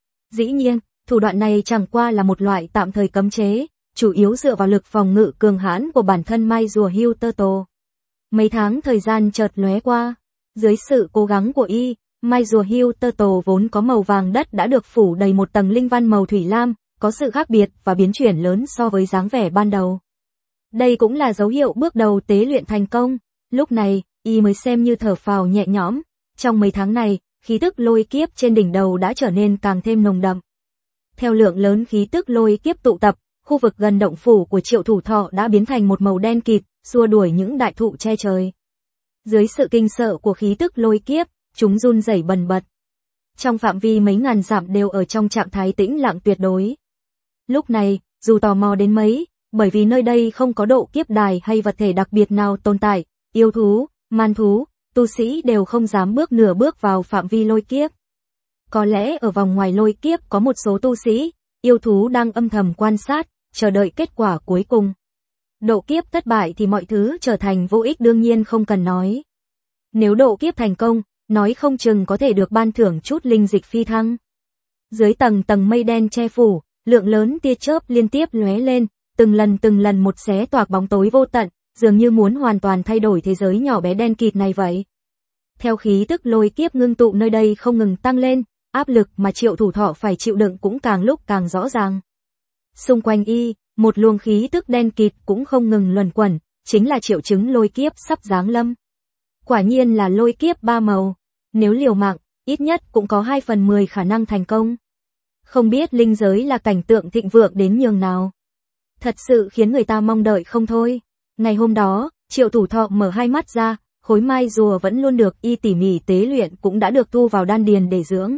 Dĩ nhiên, thủ đoạn này chẳng qua là một loại tạm thời cấm chế, chủ yếu dựa vào lực phòng ngự cường hãn của bản thân mai rùa hưu turtle. Mấy tháng thời gian chợt lóe qua, dưới sự cố gắng của y, mai rùa hưu turtle vốn có màu vàng đất đã được phủ đầy một tầng linh văn màu thủy lam, có sự khác biệt và biến chuyển lớn so với dáng vẻ ban đầu. Đây cũng là dấu hiệu bước đầu tế luyện thành công, lúc này, y mới xem như thở phào nhẹ nhõm. Trong mấy tháng này, khí tức lôi kiếp trên đỉnh đầu đã trở nên càng thêm nồng đậm. Theo lượng lớn khí tức lôi kiếp tụ tập, khu vực gần động phủ của Triệu Thủ Thọ đã biến thành một màu đen kịt, xua đuổi những đại thụ che trời. Dưới sự kinh sợ của khí tức lôi kiếp, chúng run rẩy bần bật. Trong phạm vi mấy ngàn dặm đều ở trong trạng thái tĩnh lặng tuyệt đối. Lúc này, dù tò mò đến mấy, bởi vì nơi đây không có độ kiếp đài hay vật thể đặc biệt nào tồn tại, yêu thú, man thú, tu sĩ đều không dám bước nửa bước vào phạm vi lôi kiếp. Có lẽ ở vòng ngoài lôi kiếp có một số tu sĩ, yêu thú đang âm thầm quan sát, chờ đợi kết quả cuối cùng. Độ kiếp thất bại thì mọi thứ trở thành vô ích đương nhiên không cần nói. Nếu độ kiếp thành công, nói không chừng có thể được ban thưởng chút linh dịch phi thăng. Dưới tầng mây đen che phủ, lượng lớn tia chớp liên tiếp lóe lên, từng lần một xé toạc bóng tối vô tận, dường như muốn hoàn toàn thay đổi thế giới nhỏ bé đen kịt này vậy. Theo khí tức lôi kiếp ngưng tụ nơi đây không ngừng tăng lên, áp lực mà Triệu Thủ Thọ phải chịu đựng cũng càng lúc càng rõ ràng. Xung quanh y, một luồng khí tức đen kịt cũng không ngừng luẩn quẩn, chính là triệu chứng lôi kiếp sắp giáng lâm. Quả nhiên là lôi kiếp ba màu, nếu liều mạng, ít nhất cũng có 2/10 khả năng thành công. Không biết linh giới là cảnh tượng thịnh vượng đến nhường nào. Thật sự khiến người ta mong đợi không thôi. Ngày hôm đó, Triệu Thủ Thọ mở hai mắt ra, khối mai rùa vẫn luôn được y tỉ mỉ tế luyện cũng đã được thu vào đan điền để dưỡng.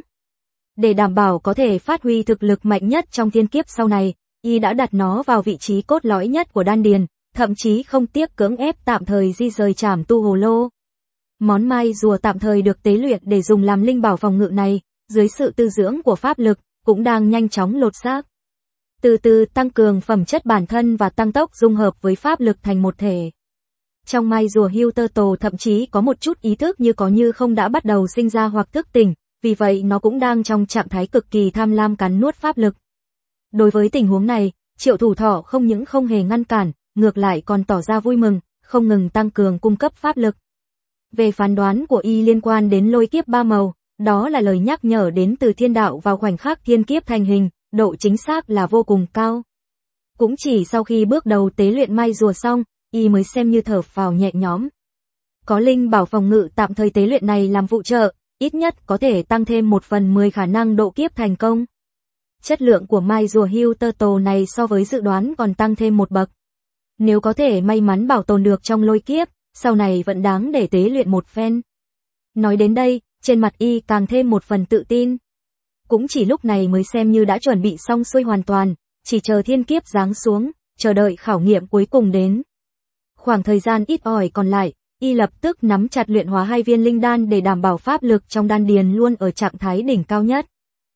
Để đảm bảo có thể phát huy thực lực mạnh nhất trong thiên kiếp sau này, y đã đặt nó vào vị trí cốt lõi nhất của đan điền, thậm chí không tiếc cưỡng ép tạm thời di rời trảm tu hồ lô. Món mai rùa tạm thời được tế luyện để dùng làm linh bảo phòng ngự này, dưới sự tư dưỡng của pháp lực, cũng đang nhanh chóng lột xác. Từ từ tăng cường phẩm chất bản thân và tăng tốc dung hợp với pháp lực thành một thể. Trong mai rùa hưu turtle thậm chí có một chút ý thức như có như không đã bắt đầu sinh ra hoặc thức tỉnh, vì vậy nó cũng đang trong trạng thái cực kỳ tham lam cắn nuốt pháp lực. Đối với tình huống này, Triệu Thủ Thọ không những không hề ngăn cản, ngược lại còn tỏ ra vui mừng, không ngừng tăng cường cung cấp pháp lực. Về phán đoán của y liên quan đến lôi kiếp ba màu, đó là lời nhắc nhở đến từ thiên đạo vào khoảnh khắc thiên kiếp thành hình, độ chính xác là vô cùng cao. Cũng chỉ sau khi bước đầu tế luyện mai rùa xong, y mới xem như thở phào nhẹ nhõm. Có linh bảo phòng ngự tạm thời tế luyện này làm phụ trợ, ít nhất có thể tăng thêm 1/10 khả năng độ kiếp thành công. Chất lượng của mai rùa hưu turtle này so với dự đoán còn tăng thêm một bậc. Nếu có thể may mắn bảo tồn được trong lôi kiếp, sau này vẫn đáng để tế luyện một phen. Nói đến đây, trên mặt y càng thêm một phần tự tin. Cũng chỉ lúc này mới xem như đã chuẩn bị xong xuôi hoàn toàn, chỉ chờ thiên kiếp giáng xuống, chờ đợi khảo nghiệm cuối cùng đến. Khoảng thời gian ít ỏi còn lại, y lập tức nắm chặt luyện hóa 2 viên linh đan để đảm bảo pháp lực trong đan điền luôn ở trạng thái đỉnh cao nhất.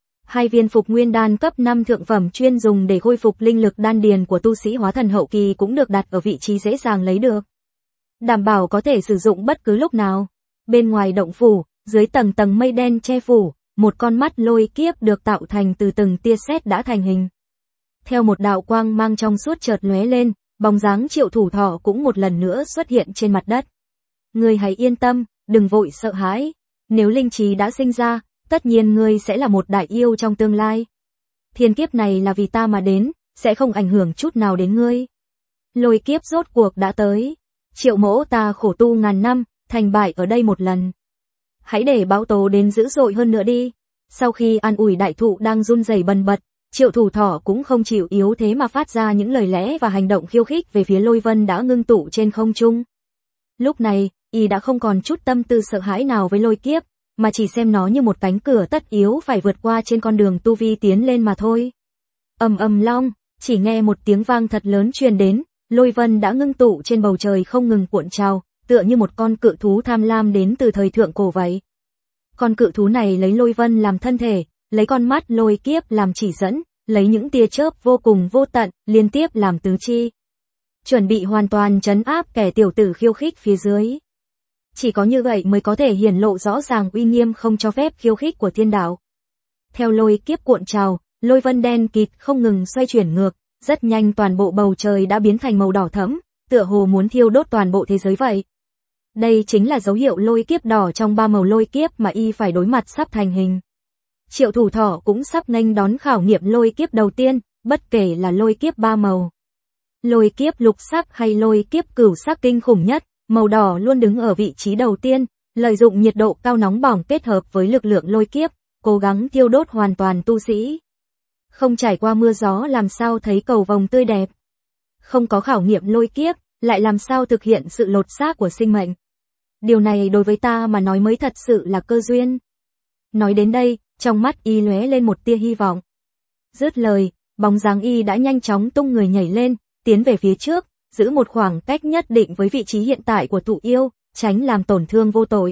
2 viên phục nguyên đan cấp 5 thượng phẩm chuyên dùng để khôi phục linh lực đan điền của tu sĩ hóa thần hậu kỳ cũng được đặt ở vị trí dễ dàng lấy được. Đảm bảo có thể sử dụng bất cứ lúc nào. Bên ngoài động phủ, dưới tầng tầng mây đen che phủ, một con mắt lôi kiếp được tạo thành từ từng tia sét đã thành hình. Theo một đạo quang mang trong suốt chợt lóe lên, bóng dáng Triệu Thủ Thọ cũng một lần nữa xuất hiện trên mặt đất. Ngươi hãy yên tâm, đừng vội sợ hãi. Nếu linh trí đã sinh ra, tất nhiên ngươi sẽ là một đại yêu trong tương lai. Thiên kiếp này là vì ta mà đến, sẽ không ảnh hưởng chút nào đến ngươi. Lôi kiếp rốt cuộc đã tới. Triệu mỗ ta khổ tu ngàn năm, thành bại ở đây một lần. Hãy để bão tố đến dữ dội hơn nữa đi. Sau khi an ủi đại thụ đang run rẩy bần bật, Triệu Thủ Thọ cũng không chịu yếu thế mà phát ra những lời lẽ và hành động khiêu khích về phía lôi vân đã ngưng tụ trên không trung. Lúc này, y đã không còn chút tâm tư sợ hãi nào với lôi kiếp, mà chỉ xem nó như một cánh cửa tất yếu phải vượt qua trên con đường tu vi tiến lên mà thôi. Ầm ầm long, chỉ nghe một tiếng vang thật lớn truyền đến, lôi vân đã ngưng tụ trên bầu trời không ngừng cuộn trào, tựa như một con cự thú tham lam đến từ thời thượng cổ vậy. Con cự thú này lấy lôi vân làm thân thể, lấy con mắt lôi kiếp làm chỉ dẫn, lấy những tia chớp vô cùng vô tận, liên tiếp làm tứ chi. Chuẩn bị hoàn toàn trấn áp kẻ tiểu tử khiêu khích phía dưới. Chỉ có như vậy mới có thể hiển lộ rõ ràng uy nghiêm không cho phép khiêu khích của thiên đạo. Theo lôi kiếp cuộn trào, lôi vân đen kịt không ngừng xoay chuyển ngược, rất nhanh toàn bộ bầu trời đã biến thành màu đỏ thẫm, tựa hồ muốn thiêu đốt toàn bộ thế giới vậy. Đây chính là dấu hiệu lôi kiếp đỏ trong 3 màu lôi kiếp mà y phải đối mặt sắp thành hình. Triệu Thủ Thọ cũng sắp nghênh đón khảo nghiệm lôi kiếp đầu tiên, bất kể là lôi kiếp 3 màu. Lôi kiếp lục sắc hay lôi kiếp cửu sắc kinh khủng nhất, màu đỏ luôn đứng ở vị trí đầu tiên, lợi dụng nhiệt độ cao nóng bỏng kết hợp với lực lượng lôi kiếp, cố gắng thiêu đốt hoàn toàn tu sĩ. Không trải qua mưa gió làm sao thấy cầu vồng tươi đẹp. Không có khảo nghiệm lôi kiếp, lại làm sao thực hiện sự lột xác của sinh mệnh. Điều này đối với ta mà nói mới thật sự là cơ duyên. Nói đến đây, trong mắt y lóe lên một tia hy vọng. Dứt lời, bóng dáng y đã nhanh chóng tung người nhảy lên, tiến về phía trước, giữ một khoảng cách nhất định với vị trí hiện tại của tụ yêu, tránh làm tổn thương vô tội.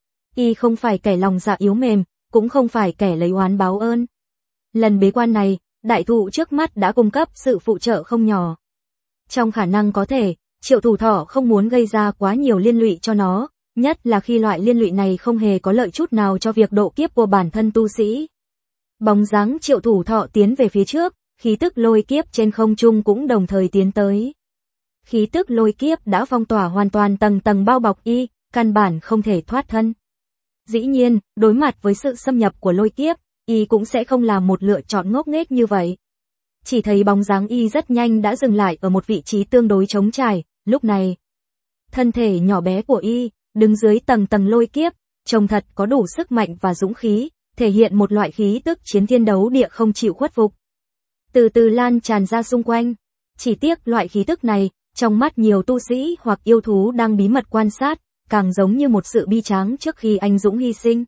Y không phải kẻ lòng dạ yếu mềm, cũng không phải kẻ lấy oán báo ơn. Lần bế quan này, đại thụ trước mắt đã cung cấp sự phụ trợ không nhỏ. Trong khả năng có thể, Triệu Thủ Thọ không muốn gây ra quá nhiều liên lụy cho nó, nhất là khi loại liên lụy này không hề có lợi chút nào cho việc độ kiếp của bản thân tu sĩ. Bóng dáng Triệu Thủ Thọ tiến về phía trước, khí tức lôi kiếp trên không trung cũng đồng thời tiến tới. Khí tức lôi kiếp đã phong tỏa hoàn toàn tầng tầng bao bọc y, căn bản không thể thoát thân. Dĩ nhiên, đối mặt với sự xâm nhập của lôi kiếp, y cũng sẽ không làm một lựa chọn ngốc nghếch như vậy. Chỉ thấy bóng dáng y rất nhanh đã dừng lại ở một vị trí tương đối trống trải, lúc này. Thân thể nhỏ bé của y, đứng dưới tầng tầng lôi kiếp, trông thật có đủ sức mạnh và dũng khí, thể hiện một loại khí tức chiến thiên đấu địa không chịu khuất phục. Từ từ lan tràn ra xung quanh. Chỉ tiếc loại khí tức này, trong mắt nhiều tu sĩ hoặc yêu thú đang bí mật quan sát, càng giống như một sự bi tráng trước khi anh dũng hy sinh.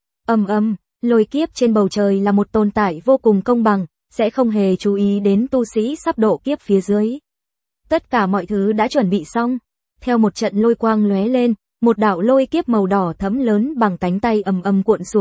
Lôi kiếp trên bầu trời là một tồn tại vô cùng công bằng, sẽ không hề chú ý đến tu sĩ sắp độ kiếp phía dưới. Tất cả mọi thứ đã chuẩn bị xong. Theo một trận lôi quang lóe lên, một đạo lôi kiếp màu đỏ thẫm lớn bằng cánh tay cuộn xuống,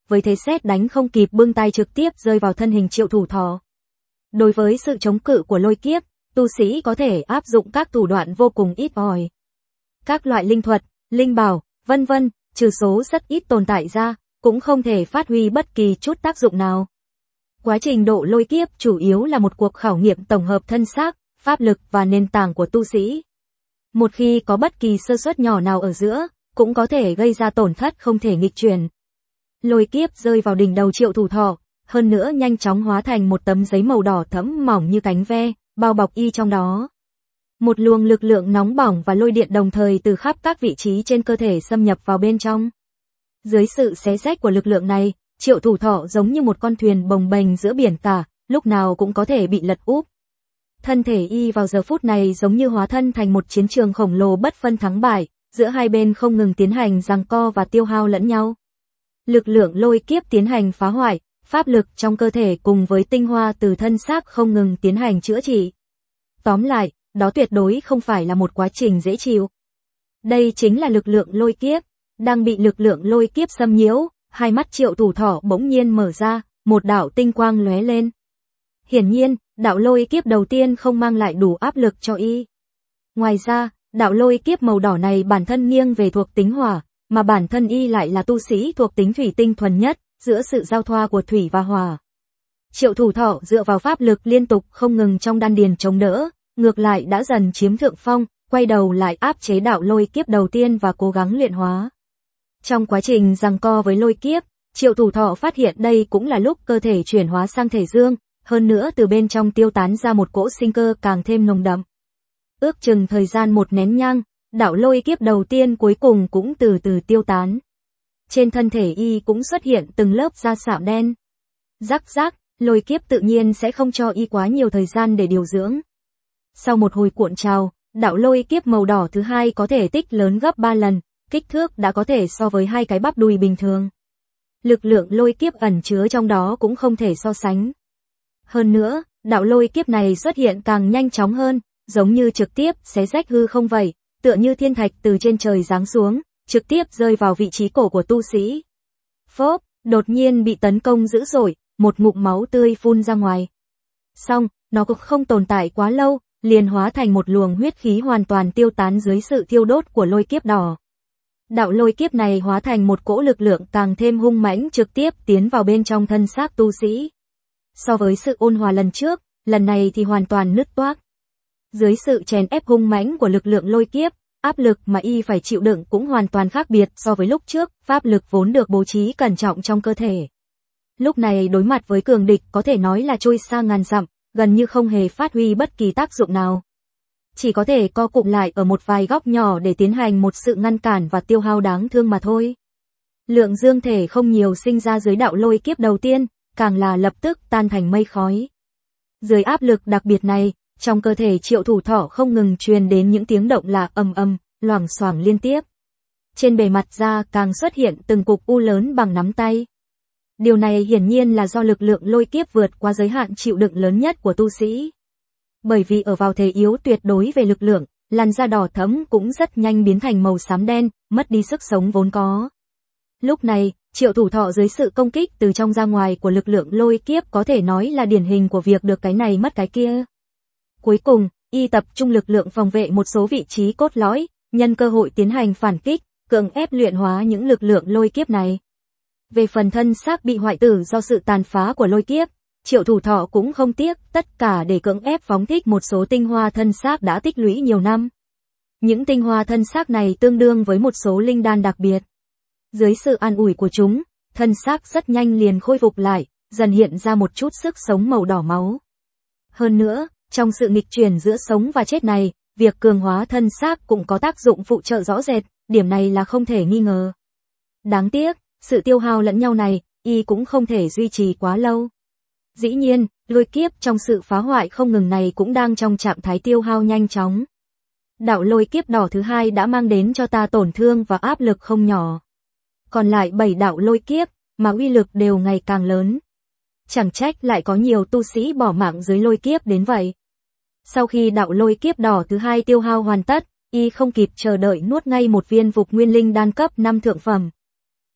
với thế sét đánh không kịp bưng tay trực tiếp rơi vào thân hình Triệu Thủ Thọ. Đối với sự chống cự của lôi kiếp, tu sĩ có thể áp dụng các thủ đoạn vô cùng ít ỏi. Các loại linh thuật, linh bảo, vân vân, trừ số rất ít tồn tại ra, cũng không thể phát huy bất kỳ chút tác dụng nào. Quá trình độ lôi kiếp chủ yếu là một cuộc khảo nghiệm tổng hợp thân xác, pháp lực và nền tảng của tu sĩ. Một khi có bất kỳ sơ suất nhỏ nào ở giữa, cũng có thể gây ra tổn thất không thể nghịch chuyển. Lôi kiếp rơi vào đỉnh đầu Triệu Thủ Thọ, hơn nữa nhanh chóng hóa thành một tấm giấy màu đỏ thẫm mỏng như cánh ve, bao bọc y trong đó. Một luồng lực lượng nóng bỏng và lôi điện đồng thời từ khắp các vị trí trên cơ thể xâm nhập vào bên trong. Dưới sự xé rách của lực lượng này, Triệu Thủ Thọ giống như một con thuyền bồng bềnh giữa biển cả, lúc nào cũng có thể bị lật úp. Thân thể y vào giờ phút này giống như hóa thân thành một chiến trường khổng lồ bất phân thắng bại, giữa hai bên không ngừng tiến hành giằng co và tiêu hao lẫn nhau. Lực lượng lôi kiếp tiến hành phá hoại, pháp lực trong cơ thể cùng với tinh hoa từ thân xác không ngừng tiến hành chữa trị. Tóm lại, đó tuyệt đối không phải là một quá trình dễ chịu. Đây chính là lực lượng lôi kiếp, đang bị lực lượng lôi kiếp xâm nhiễu, hai mắt Triệu Thủ Thọ bỗng nhiên mở ra, một đạo tinh quang lóe lên. Hiển nhiên, đạo lôi kiếp đầu tiên không mang lại đủ áp lực cho y. Ngoài ra, đạo lôi kiếp màu đỏ này bản thân nghiêng về thuộc tính hỏa, mà bản thân y lại là tu sĩ thuộc tính thủy tinh thuần nhất, giữa sự giao thoa của thủy và hỏa. Triệu Thủ Thọ dựa vào pháp lực liên tục không ngừng trong đan điền chống đỡ, ngược lại đã dần chiếm thượng phong, quay đầu lại áp chế đạo lôi kiếp đầu tiên và cố gắng luyện hóa. Trong quá trình giằng co với lôi kiếp, Triệu Thủ Thọ phát hiện đây cũng là lúc cơ thể chuyển hóa sang thể dương, hơn nữa từ bên trong tiêu tán ra một cỗ sinh cơ càng thêm nồng đậm. Ước chừng thời gian một nén nhang, đạo lôi kiếp đầu tiên cuối cùng cũng từ từ tiêu tán. Trên thân thể y cũng xuất hiện từng lớp da sạm đen. Rắc rắc, lôi kiếp tự nhiên sẽ không cho y quá nhiều thời gian để điều dưỡng. Sau một hồi cuộn trào, đạo lôi kiếp màu đỏ thứ hai có thể tích lớn gấp 3 lần, kích thước đã có thể so với hai cái bắp đùi bình thường. Lực lượng lôi kiếp ẩn chứa trong đó cũng không thể so sánh. Hơn nữa, đạo lôi kiếp này xuất hiện càng nhanh chóng hơn, giống như trực tiếp xé rách hư không vậy, tựa như thiên thạch từ trên trời giáng xuống, trực tiếp rơi vào vị trí cổ của tu sĩ. Phốp, đột nhiên bị tấn công dữ dội, một ngụm máu tươi phun ra ngoài. Xong, nó cũng không tồn tại quá lâu, liền hóa thành một luồng huyết khí hoàn toàn tiêu tán dưới sự thiêu đốt của lôi kiếp đỏ. Đạo lôi kiếp này hóa thành một cỗ lực lượng càng thêm hung mãnh trực tiếp tiến vào bên trong thân xác tu sĩ. So với sự ôn hòa lần trước, lần này thì hoàn toàn nứt toác. Dưới sự chèn ép hung mãnh của lực lượng lôi kiếp, áp lực mà y phải chịu đựng cũng hoàn toàn khác biệt so với lúc trước, pháp lực vốn được bố trí cẩn trọng trong cơ thể. Lúc này đối mặt với cường địch có thể nói là trôi xa ngàn dặm, gần như không hề phát huy bất kỳ tác dụng nào. Chỉ có thể co cụm lại ở một vài góc nhỏ để tiến hành một sự ngăn cản và tiêu hao đáng thương mà thôi. Lượng dương thể không nhiều sinh ra dưới đạo lôi kiếp đầu tiên, càng là lập tức tan thành mây khói. Dưới áp lực đặc biệt này, trong cơ thể Triệu Thủ Thọ không ngừng truyền đến những tiếng động lạ ầm ầm, loảng xoảng liên tiếp. Trên bề mặt da càng xuất hiện từng cục u lớn bằng nắm tay. Điều này hiển nhiên là do lực lượng lôi kiếp vượt qua giới hạn chịu đựng lớn nhất của tu sĩ. Bởi vì ở vào thế yếu tuyệt đối về lực lượng, làn da đỏ thẫm cũng rất nhanh biến thành màu xám đen, mất đi sức sống vốn có. Lúc này, Triệu Thủ Thọ dưới sự công kích từ trong ra ngoài của lực lượng lôi kiếp có thể nói là điển hình của việc được cái này mất cái kia. Cuối cùng, y tập trung lực lượng phòng vệ một số vị trí cốt lõi, nhân cơ hội tiến hành phản kích, cưỡng ép luyện hóa những lực lượng lôi kiếp này. Về phần thân xác bị hoại tử do sự tàn phá của lôi kiếp, Triệu Thủ Thọ cũng không tiếc tất cả để cưỡng ép phóng thích một số tinh hoa thân xác đã tích lũy nhiều năm. Những tinh hoa thân xác này tương đương với một số linh đan đặc biệt. Dưới sự an ủi của chúng, thân xác rất nhanh liền khôi phục lại, dần hiện ra một chút sức sống màu đỏ máu. Hơn nữa, trong sự nghịch chuyển giữa sống và chết này, việc cường hóa thân xác cũng có tác dụng phụ trợ rõ rệt, điểm này là không thể nghi ngờ. Đáng tiếc, sự tiêu hao lẫn nhau này, y cũng không thể duy trì quá lâu. Dĩ nhiên, lôi kiếp trong sự phá hoại không ngừng này cũng đang trong trạng thái tiêu hao nhanh chóng. Đạo lôi kiếp đỏ thứ hai đã mang đến cho ta tổn thương và áp lực không nhỏ. Còn lại 7 đạo lôi kiếp, mà uy lực đều ngày càng lớn. Chẳng trách lại có nhiều tu sĩ bỏ mạng dưới lôi kiếp đến vậy. Sau khi đạo lôi kiếp đỏ thứ hai tiêu hao hoàn tất, y không kịp chờ đợi nuốt ngay một viên Vục Nguyên Linh đan cấp 5 thượng phẩm.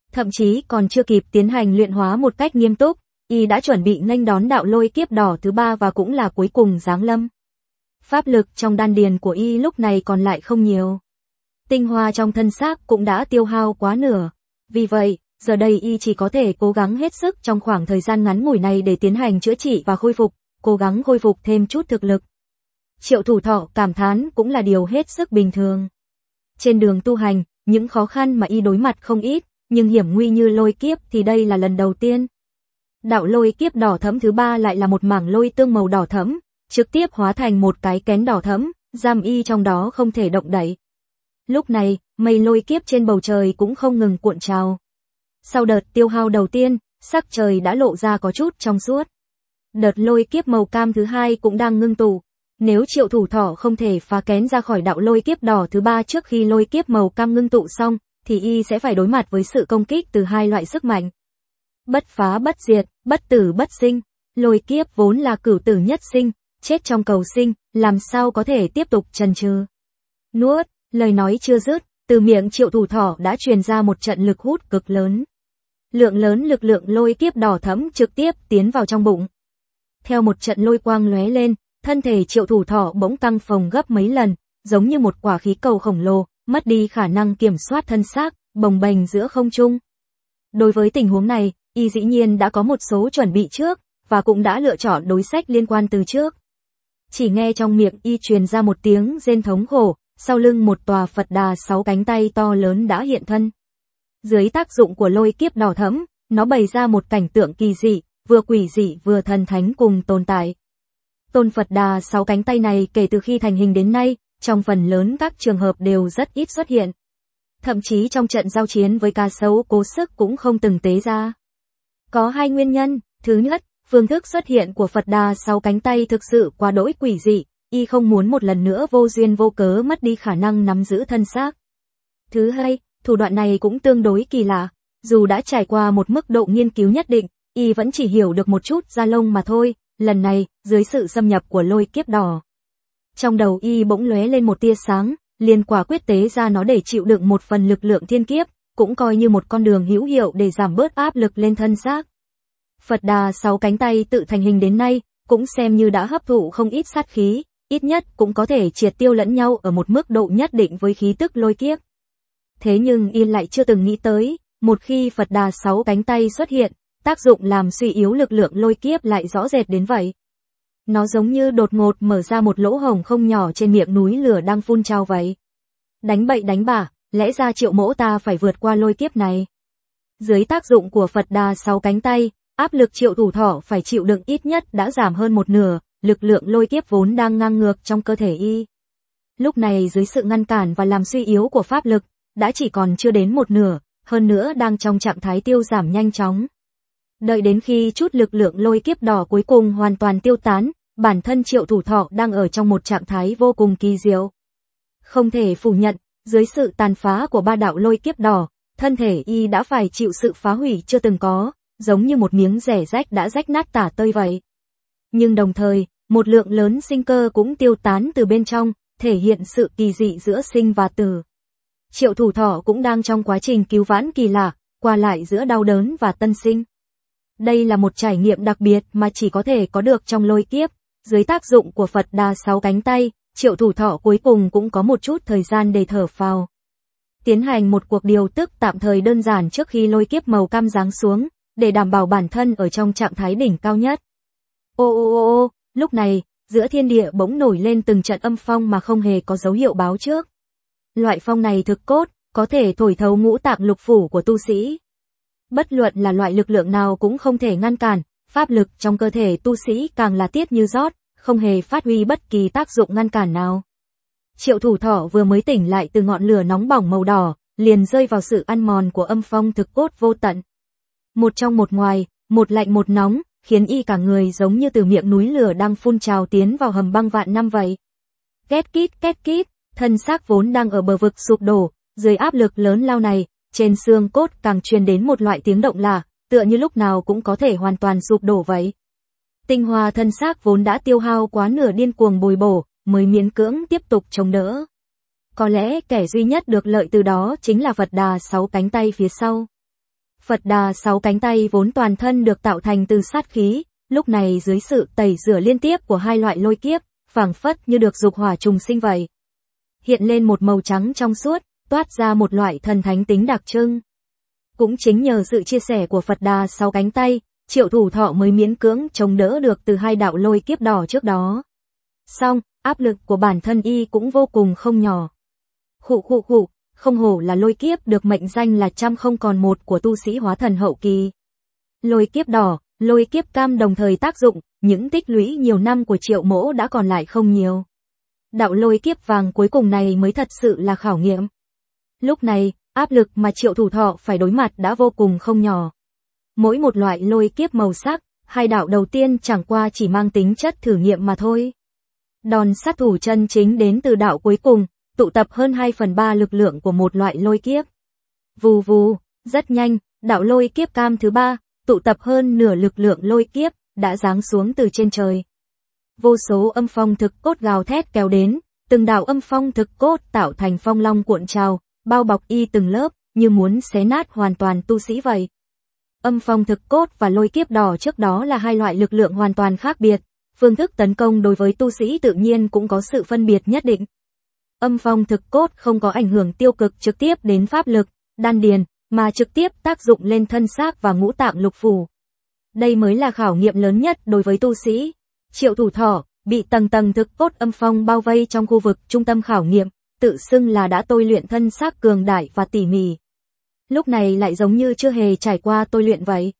Thậm chí còn chưa kịp tiến hành luyện hóa một cách nghiêm túc, y đã chuẩn bị nghênh đón đạo lôi kiếp đỏ thứ 3 và cũng là cuối cùng giáng lâm. Pháp lực trong đan điền của y lúc này còn lại không nhiều. Tinh hoa trong thân xác cũng đã tiêu hao quá nửa. Vì vậy, giờ đây y chỉ có thể cố gắng hết sức trong khoảng thời gian ngắn ngủi này để tiến hành chữa trị và khôi phục, cố gắng khôi phục thêm chút thực lực. Triệu Thủ Thọ cảm thán cũng là điều hết sức bình thường. Trên đường tu hành, những khó khăn mà y đối mặt không ít, nhưng hiểm nguy như lôi kiếp thì đây là lần đầu tiên. Đạo lôi kiếp đỏ thẫm thứ 3 lại là một mảng lôi tương màu đỏ thẫm, trực tiếp hóa thành một cái kén đỏ thẫm, giam y trong đó không thể động đậy. Lúc này, mây lôi kiếp trên bầu trời cũng không ngừng cuộn trào. Sau đợt tiêu hao đầu tiên, sắc trời đã lộ ra có chút trong suốt. Đợt lôi kiếp màu cam thứ 2 cũng đang ngưng tụ. Nếu Triệu Thủ Thọ không thể phá kén ra khỏi đạo lôi kiếp đỏ thứ 3 trước khi lôi kiếp màu cam ngưng tụ xong, thì y sẽ phải đối mặt với sự công kích từ hai loại sức mạnh. Bất phá bất diệt, bất tử bất sinh. Lôi kiếp vốn là cửu tử nhất sinh, chết trong cầu sinh, làm sao có thể tiếp tục chần chừ. Nuốt, lời nói chưa dứt, từ miệng Triệu Thủ Thọ đã truyền ra một trận lực hút cực lớn. Lượng lớn lực lượng lôi kiếp đỏ thẫm trực tiếp tiến vào trong bụng. Theo một trận lôi quang lóe lên, thân thể Triệu Thủ Thọ bỗng căng phồng gấp mấy lần, giống như một quả khí cầu khổng lồ, mất đi khả năng kiểm soát thân xác, bồng bềnh giữa không trung. Đối với tình huống này, y dĩ nhiên đã có một số chuẩn bị trước, và cũng đã lựa chọn đối sách liên quan từ trước. Chỉ nghe trong miệng y truyền ra một tiếng rên thống khổ, sau lưng một tòa Phật Đà 6 cánh tay to lớn đã hiện thân. Dưới tác dụng của lôi kiếp đỏ thẫm, nó bày ra một cảnh tượng kỳ dị, vừa quỷ dị vừa thần thánh cùng tồn tại. Tôn Phật Đà 6 cánh tay này kể từ khi thành hình đến nay, trong phần lớn các trường hợp đều rất ít xuất hiện. Thậm chí trong trận giao chiến với cá sấu Cố Sức cũng không từng tế ra. Có hai nguyên nhân, thứ nhất, phương thức xuất hiện của Phật Đà 6 cánh tay thực sự quá đỗi quỷ dị, y không muốn một lần nữa vô duyên vô cớ mất đi khả năng nắm giữ thân xác. Thứ hai, thủ đoạn này cũng tương đối kỳ lạ, dù đã trải qua một mức độ nghiên cứu nhất định, y vẫn chỉ hiểu được một chút da lông mà thôi, lần này, dưới sự xâm nhập của lôi kiếp đỏ. Trong đầu y bỗng lóe lên một tia sáng, liền quả quyết tế ra nó để chịu đựng một phần lực lượng thiên kiếp, cũng coi như một con đường hữu hiệu để giảm bớt áp lực lên thân xác. Phật Đà 6 cánh tay tự thành hình đến nay, cũng xem như đã hấp thụ không ít sát khí, ít nhất cũng có thể triệt tiêu lẫn nhau ở một mức độ nhất định với khí tức lôi kiếp. Thế nhưng y lại chưa từng nghĩ tới, một khi Phật Đà 6 cánh tay xuất hiện, tác dụng làm suy yếu lực lượng lôi kiếp lại rõ rệt đến vậy. Nó giống như đột ngột mở ra một lỗ hổng không nhỏ trên miệng núi lửa đang phun trào vậy. Đánh bậy đánh bả, lẽ ra Triệu Mỗ ta phải vượt qua lôi kiếp này. Dưới tác dụng của Phật Đà 6 cánh tay, áp lực Triệu Thủ Thọ phải chịu đựng ít nhất đã giảm hơn một nửa, lực lượng lôi kiếp vốn đang ngang ngược trong cơ thể y. Lúc này dưới sự ngăn cản và làm suy yếu của pháp lực, đã chỉ còn chưa đến một nửa, hơn nữa đang trong trạng thái tiêu giảm nhanh chóng. Đợi đến khi chút lực lượng lôi kiếp đỏ cuối cùng hoàn toàn tiêu tán, bản thân Triệu Thủ Thọ đang ở trong một trạng thái vô cùng kỳ diệu. Không thể phủ nhận, dưới sự tàn phá của ba đạo lôi kiếp đỏ, thân thể y đã phải chịu sự phá hủy chưa từng có, giống như một miếng rẻ rách đã rách nát tả tơi vậy. Nhưng đồng thời, một lượng lớn sinh cơ cũng tiêu tán từ bên trong, thể hiện sự kỳ dị giữa sinh và tử. Triệu Thủ Thọ cũng đang trong quá trình cứu vãn kỳ lạ, qua lại giữa đau đớn và tân sinh. Đây là một trải nghiệm đặc biệt mà chỉ có thể có được trong lôi kiếp. Dưới tác dụng của Phật Đà 6 cánh tay, Triệu Thủ Thọ cuối cùng cũng có một chút thời gian để thở phào. Tiến hành một cuộc điều tức tạm thời đơn giản trước khi lôi kiếp màu cam giáng xuống, để đảm bảo bản thân ở trong trạng thái đỉnh cao nhất. Ô, lúc này, giữa thiên địa bỗng nổi lên từng trận âm phong mà không hề có dấu hiệu báo trước. Loại phong này thực cốt, có thể thổi thấu ngũ tạng lục phủ của tu sĩ. Bất luận là loại lực lượng nào cũng không thể ngăn cản, pháp lực trong cơ thể tu sĩ càng là tiết như rót, không hề phát huy bất kỳ tác dụng ngăn cản nào. Triệu Thủ Thọ vừa mới tỉnh lại từ ngọn lửa nóng bỏng màu đỏ, liền rơi vào sự ăn mòn của âm phong thực cốt vô tận. Một trong một ngoài, một lạnh một nóng, khiến y cả người giống như từ miệng núi lửa đang phun trào tiến vào hầm băng vạn năm vậy. Két kít, thân xác vốn đang ở bờ vực sụp đổ, dưới áp lực lớn lao này, trên xương cốt càng truyền đến một loại tiếng động lạ, tựa như lúc nào cũng có thể hoàn toàn sụp đổ vậy. Tinh hoa thân xác vốn đã tiêu hao quá nửa điên cuồng bồi bổ, mới miễn cưỡng tiếp tục chống đỡ. Có lẽ kẻ duy nhất được lợi từ đó chính là Phật Đà 6 cánh tay phía sau. Phật Đà sáu cánh tay vốn toàn thân được tạo thành từ sát khí, lúc này dưới sự tẩy rửa liên tiếp của hai loại lôi kiếp, phảng phất như được dục hỏa trùng sinh vậy. Hiện lên một màu trắng trong suốt, toát ra một loại thần thánh tính đặc trưng. Cũng chính nhờ sự chia sẻ của Phật Đà sáu cánh tay, Triệu Thủ Thọ mới miễn cưỡng chống đỡ được từ hai đạo lôi kiếp đỏ trước đó. Song, áp lực của bản thân y cũng vô cùng không nhỏ. Khụ, không hổ là lôi kiếp được mệnh danh là trăm không còn một của tu sĩ hóa thần hậu kỳ. Lôi kiếp đỏ, lôi kiếp cam đồng thời tác dụng, những tích lũy nhiều năm của Triệu Mỗ đã còn lại không nhiều. Đạo lôi kiếp vàng cuối cùng này mới thật sự là khảo nghiệm. Lúc này, áp lực mà Triệu Thủ Thọ phải đối mặt đã vô cùng không nhỏ. Mỗi một loại lôi kiếp màu sắc, hai đạo đầu tiên chẳng qua chỉ mang tính chất thử nghiệm mà thôi. Đòn sát thủ chân chính đến từ đạo cuối cùng, tụ tập hơn 2/3 lực lượng của một loại lôi kiếp. Vù vù, rất nhanh, đạo lôi kiếp cam thứ ba, tụ tập hơn nửa lực lượng lôi kiếp, đã giáng xuống từ trên trời. Vô số âm phong thực cốt gào thét kéo đến, từng đạo âm phong thực cốt tạo thành phong long cuộn trào, bao bọc y từng lớp, như muốn xé nát hoàn toàn tu sĩ vậy. Âm phong thực cốt và lôi kiếp đỏ trước đó là hai loại lực lượng hoàn toàn khác biệt, phương thức tấn công đối với tu sĩ tự nhiên cũng có sự phân biệt nhất định. Âm phong thực cốt không có ảnh hưởng tiêu cực trực tiếp đến pháp lực, đan điền, mà trực tiếp tác dụng lên thân xác và ngũ tạng lục phủ. Đây mới là khảo nghiệm lớn nhất đối với tu sĩ. Triệu Thủ Thọ bị tầng tầng thực cốt âm phong bao vây trong khu vực trung tâm khảo nghiệm, tự xưng là đã tôi luyện thân xác cường đại và tỉ mỉ. Lúc này lại giống như chưa hề trải qua tôi luyện vậy.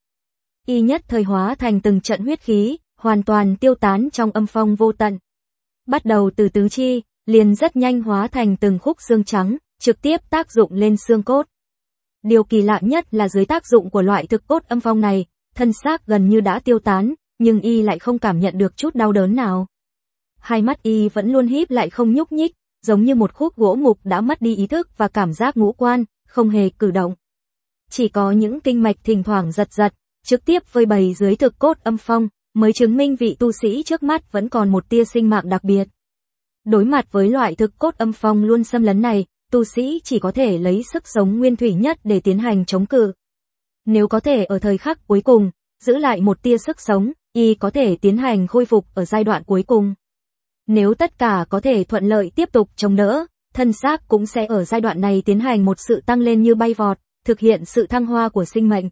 Y nhất thời hóa thành từng trận huyết khí, hoàn toàn tiêu tán trong âm phong vô tận. Bắt đầu từ tứ chi, liền rất nhanh hóa thành từng khúc xương trắng, trực tiếp tác dụng lên xương cốt. Điều kỳ lạ nhất là dưới tác dụng của loại thực cốt âm phong này, thân xác gần như đã tiêu tán, nhưng y lại không cảm nhận được chút đau đớn nào. Hai mắt y vẫn luôn híp lại không nhúc nhích, giống như một khúc gỗ mục đã mất đi ý thức và cảm giác ngũ quan, không hề cử động. Chỉ có những kinh mạch thỉnh thoảng giật giật, trực tiếp vơi bày dưới thực cốt âm phong, mới chứng minh vị tu sĩ trước mắt vẫn còn một tia sinh mạng đặc biệt. Đối mặt với loại thực cốt âm phong luôn xâm lấn này, tu sĩ chỉ có thể lấy sức sống nguyên thủy nhất để tiến hành chống cự. Nếu có thể ở thời khắc cuối cùng, giữ lại một tia sức sống, y có thể tiến hành khôi phục ở giai đoạn cuối cùng. Nếu tất cả có thể thuận lợi tiếp tục chống đỡ, thân xác cũng sẽ ở giai đoạn này tiến hành một sự tăng lên như bay vọt, thực hiện sự thăng hoa của sinh mệnh.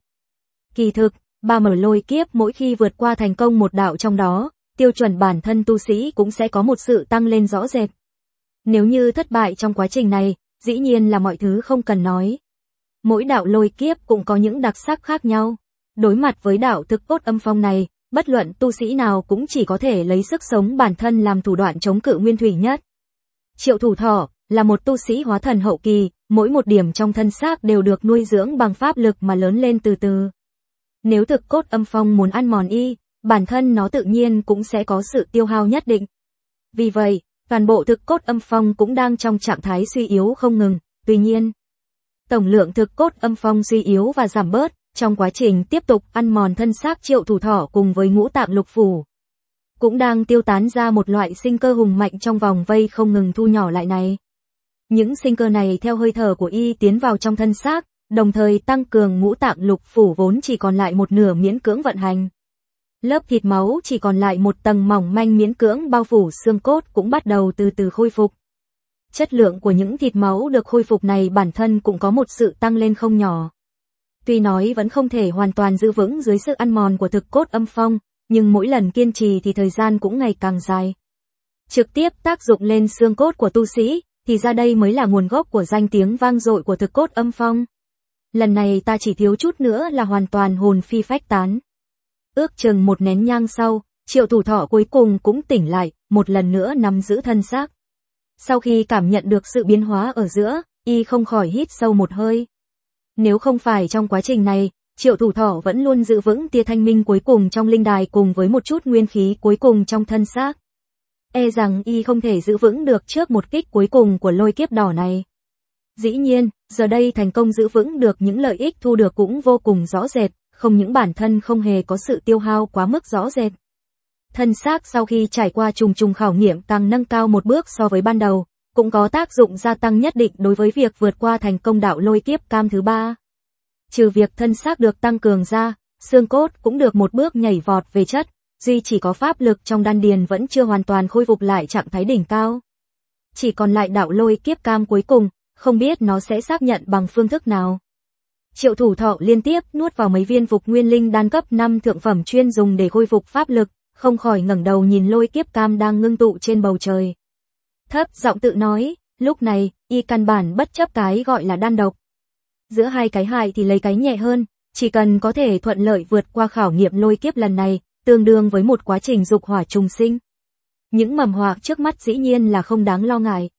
Kỳ thực, ba mở lôi kiếp mỗi khi vượt qua thành công một đạo trong đó, tiêu chuẩn bản thân tu sĩ cũng sẽ có một sự tăng lên rõ rệt. Nếu như thất bại trong quá trình này, dĩ nhiên là mọi thứ không cần nói. Mỗi đạo lôi kiếp cũng có những đặc sắc khác nhau. Đối mặt với đạo thực cốt âm phong này, bất luận tu sĩ nào cũng chỉ có thể lấy sức sống bản thân làm thủ đoạn chống cự nguyên thủy nhất. Triệu Thủ Thọ là một tu sĩ hóa thần hậu kỳ, mỗi một điểm trong thân xác đều được nuôi dưỡng bằng pháp lực mà lớn lên từ từ. Nếu thực cốt âm phong muốn ăn mòn y, bản thân nó tự nhiên cũng sẽ có sự tiêu hao nhất định. Vì vậy, toàn bộ thực cốt âm phong cũng đang trong trạng thái suy yếu không ngừng, tuy nhiên, tổng lượng thực cốt âm phong suy yếu và giảm bớt, trong quá trình tiếp tục ăn mòn thân xác Triệu Thủ Thọ cùng với ngũ tạng lục phủ. Cũng đang tiêu tán ra một loại sinh cơ hùng mạnh trong vòng vây không ngừng thu nhỏ lại này. Những sinh cơ này theo hơi thở của y tiến vào trong thân xác, đồng thời tăng cường ngũ tạng lục phủ vốn chỉ còn lại một nửa miễn cưỡng vận hành. Lớp thịt máu chỉ còn lại một tầng mỏng manh miễn cưỡng bao phủ xương cốt cũng bắt đầu từ từ khôi phục. Chất lượng của những thịt máu được khôi phục này bản thân cũng có một sự tăng lên không nhỏ. Tuy nói vẫn không thể hoàn toàn giữ vững dưới sự ăn mòn của thực cốt âm phong, nhưng mỗi lần kiên trì thì thời gian cũng ngày càng dài. Trực tiếp tác dụng lên xương cốt của tu sĩ, thì ra đây mới là nguồn gốc của danh tiếng vang dội của thực cốt âm phong. Lần này ta chỉ thiếu chút nữa là hoàn toàn hồn phi phách tán. Ước chừng một nén nhang sau, Triệu Thủ Thọ cuối cùng cũng tỉnh lại, một lần nữa nắm giữ thân xác. Sau khi cảm nhận được sự biến hóa ở giữa, y không khỏi hít sâu một hơi. Nếu không phải trong quá trình này, Triệu Thủ Thọ vẫn luôn giữ vững tia thanh minh cuối cùng trong linh đài cùng với một chút nguyên khí cuối cùng trong thân xác. E rằng y không thể giữ vững được trước một kích cuối cùng của lôi kiếp đỏ này. Dĩ nhiên, giờ đây thành công giữ vững được những lợi ích thu được cũng vô cùng rõ rệt, không những bản thân không hề có sự tiêu hao quá mức rõ rệt. Thân xác sau khi trải qua trùng trùng khảo nghiệm càng nâng cao một bước so với ban đầu, cũng có tác dụng gia tăng nhất định đối với việc vượt qua thành công đạo lôi kiếp cam thứ ba. Trừ việc thân xác được tăng cường ra, xương cốt cũng được một bước nhảy vọt về chất, duy chỉ có pháp lực trong đan điền vẫn chưa hoàn toàn khôi phục lại trạng thái đỉnh cao. Chỉ còn lại đạo lôi kiếp cam cuối cùng, không biết nó sẽ xác nhận bằng phương thức nào. Triệu Thủ Thọ liên tiếp nuốt vào mấy viên phục nguyên linh đan cấp 5 thượng phẩm chuyên dùng để khôi phục pháp lực, không khỏi ngẩng đầu nhìn lôi kiếp cam đang ngưng tụ trên bầu trời. Thấp giọng tự nói, lúc này, y căn bản bất chấp cái gọi là đan độc. Giữa hai cái hại thì lấy cái nhẹ hơn, chỉ cần có thể thuận lợi vượt qua khảo nghiệm lôi kiếp lần này, tương đương với một quá trình dục hỏa trùng sinh. Những mầm họa trước mắt dĩ nhiên là không đáng lo ngại.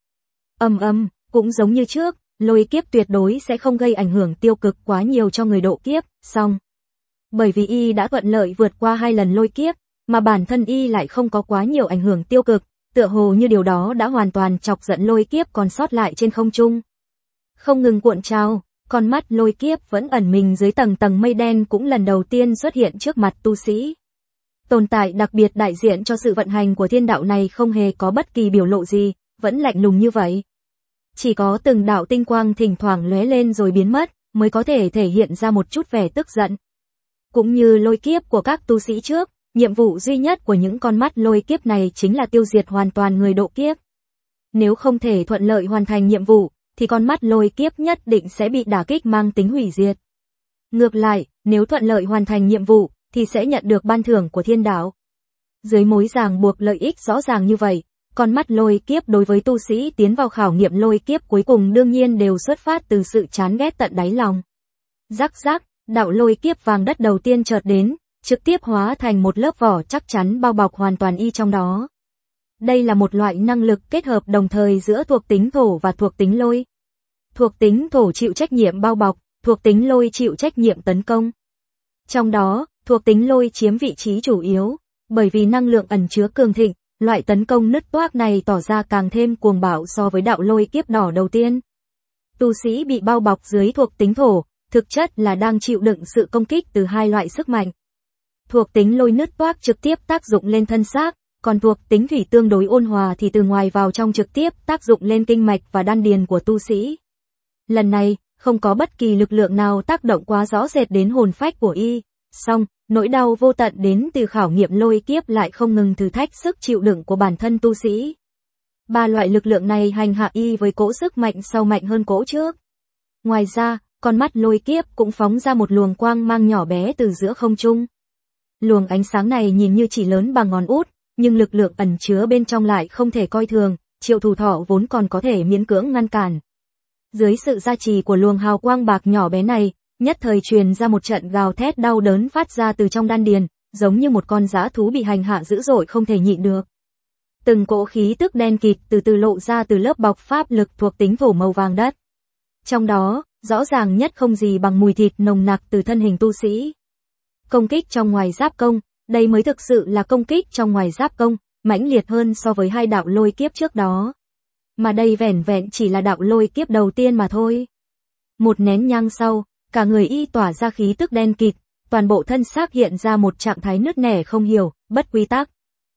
Cũng giống như trước, lôi kiếp tuyệt đối sẽ không gây ảnh hưởng tiêu cực quá nhiều cho người độ kiếp, song. Bởi vì y đã thuận lợi vượt qua 2 lần lôi kiếp, mà bản thân y lại không có quá nhiều ảnh hưởng tiêu cực, tựa hồ như điều đó đã hoàn toàn chọc giận lôi kiếp còn sót lại trên không trung. Không ngừng cuộn trào, con mắt lôi kiếp vẫn ẩn mình dưới tầng tầng mây đen cũng lần đầu tiên xuất hiện trước mặt tu sĩ. Tồn tại đặc biệt đại diện cho sự vận hành của thiên đạo này không hề có bất kỳ biểu lộ gì, vẫn lạnh lùng như vậy. Chỉ có từng đạo tinh quang thỉnh thoảng lóe lên rồi biến mất, mới có thể thể hiện ra một chút vẻ tức giận. Cũng như lôi kiếp của các tu sĩ trước, nhiệm vụ duy nhất của những con mắt lôi kiếp này chính là tiêu diệt hoàn toàn người độ kiếp. Nếu không thể thuận lợi hoàn thành nhiệm vụ, thì con mắt lôi kiếp nhất định sẽ bị đả kích mang tính hủy diệt. Ngược lại, nếu thuận lợi hoàn thành nhiệm vụ, thì sẽ nhận được ban thưởng của thiên đạo. Dưới mối ràng buộc lợi ích rõ ràng như vậy, con mắt lôi kiếp đối với tu sĩ tiến vào khảo nghiệm lôi kiếp cuối cùng đương nhiên đều xuất phát từ sự chán ghét tận đáy lòng. Rắc rắc, đạo lôi kiếp vàng đất đầu tiên chợt đến, trực tiếp hóa thành một lớp vỏ chắc chắn bao bọc hoàn toàn y trong đó. Đây là một loại năng lực kết hợp đồng thời giữa thuộc tính thổ và thuộc tính lôi. Thuộc tính thổ chịu trách nhiệm bao bọc, thuộc tính lôi chịu trách nhiệm tấn công. Trong đó, thuộc tính lôi chiếm vị trí chủ yếu, bởi vì năng lượng ẩn chứa cường thịnh, loại tấn công nứt toác này tỏ ra càng thêm cuồng bạo so với đạo lôi kiếp đỏ đầu tiên. Tu sĩ bị bao bọc dưới thuộc tính thổ, thực chất là đang chịu đựng sự công kích từ hai loại sức mạnh. Thuộc tính lôi nứt toác trực tiếp tác dụng lên thân xác, còn thuộc tính thủy tương đối ôn hòa thì từ ngoài vào trong trực tiếp tác dụng lên kinh mạch và đan điền của tu sĩ. Lần này, không có bất kỳ lực lượng nào tác động quá rõ rệt đến hồn phách của y, song, nỗi đau vô tận đến từ khảo nghiệm lôi kiếp lại không ngừng thử thách sức chịu đựng của bản thân tu sĩ. Ba loại lực lượng này hành hạ y với cỗ sức mạnh sau mạnh hơn cỗ trước. Ngoài ra, con mắt lôi kiếp cũng phóng ra một luồng quang mang nhỏ bé từ giữa không trung. Luồng ánh sáng này nhìn như chỉ lớn bằng ngón út, nhưng lực lượng ẩn chứa bên trong lại không thể coi thường, Triệu Thủ Thọ vốn còn có thể miễn cưỡng ngăn cản. Dưới sự gia trì của luồng hào quang bạc nhỏ bé này, nhất thời truyền ra một trận gào thét đau đớn phát ra từ trong đan điền, giống như một con dã thú bị hành hạ dữ dội không thể nhịn được. Từng cỗ khí tức đen kịt từ từ lộ ra từ lớp bọc pháp lực thuộc tính thổ màu vàng đất. Trong đó, rõ ràng nhất không gì bằng mùi thịt nồng nặc từ thân hình tu sĩ. Công kích trong ngoài giáp công, đây mới thực sự là công kích trong ngoài giáp công, mãnh liệt hơn so với hai đạo lôi kiếp trước đó. Mà đây vẻn vẹn chỉ là đạo lôi kiếp đầu tiên mà thôi. Một nén nhang sau, cả người y tỏa ra khí tức đen kịt, toàn bộ thân xác hiện ra một trạng thái nứt nẻ không hiểu, bất quy tắc.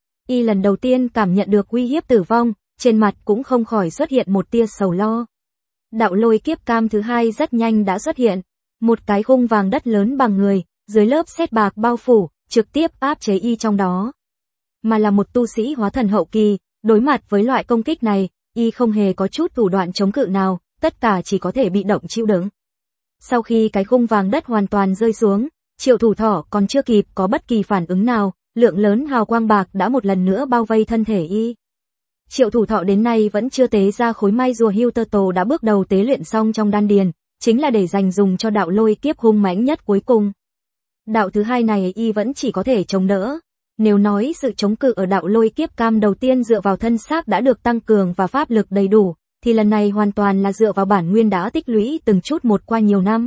Y lần đầu tiên cảm nhận được uy hiếp tử vong, trên mặt cũng không khỏi xuất hiện một tia sầu lo. Đạo lôi kiếp cam thứ hai rất nhanh đã xuất hiện, một cái khung vàng đất lớn bằng người, dưới lớp sét bạc bao phủ, trực tiếp áp chế y trong đó. Mà là một tu sĩ hóa thần hậu kỳ, đối mặt với loại công kích này, y không hề có chút thủ đoạn chống cự nào, tất cả chỉ có thể bị động chịu đựng. Sau khi cái khung vàng đất hoàn toàn rơi xuống, Triệu Thủ Thọ còn chưa kịp có bất kỳ phản ứng nào, lượng lớn hào quang bạc đã một lần nữa bao vây thân thể y. Triệu Thủ Thọ đến nay vẫn chưa tế ra khối mai rùa hưu tơ tổ đã bước đầu tế luyện xong trong đan điền, chính là để dành dùng cho đạo lôi kiếp hung mãnh nhất cuối cùng. Đạo thứ hai này y vẫn chỉ có thể chống đỡ. Nếu nói sự chống cự ở đạo lôi kiếp cam đầu tiên dựa vào thân xác đã được tăng cường và pháp lực đầy đủ, thì lần này hoàn toàn là dựa vào bản nguyên đã tích lũy từng chút một qua nhiều năm.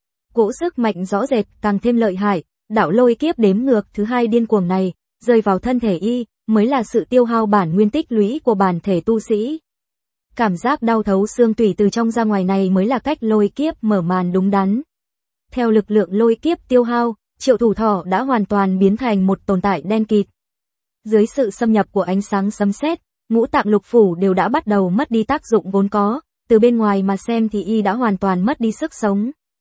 Cỗ sức mạnh rõ rệt càng thêm lợi hại, đạo lôi kiếp đếm ngược thứ hai điên cuồng này, rơi vào thân thể y, mới là sự tiêu hao bản nguyên tích lũy của bản thể tu sĩ. Cảm giác đau thấu xương tủy từ trong ra ngoài này mới là cách lôi kiếp mở màn đúng đắn. Theo lực lượng lôi kiếp tiêu hao, Triệu Thủ Thọ đã hoàn toàn biến thành một tồn tại đen kịt. Dưới sự xâm nhập của ánh sáng sấm sét, ngũ tạng lục phủ đều đã bắt đầu mất đi tác dụng vốn có, từ bên ngoài mà xem thì y đã hoàn toàn mất đi sức sống.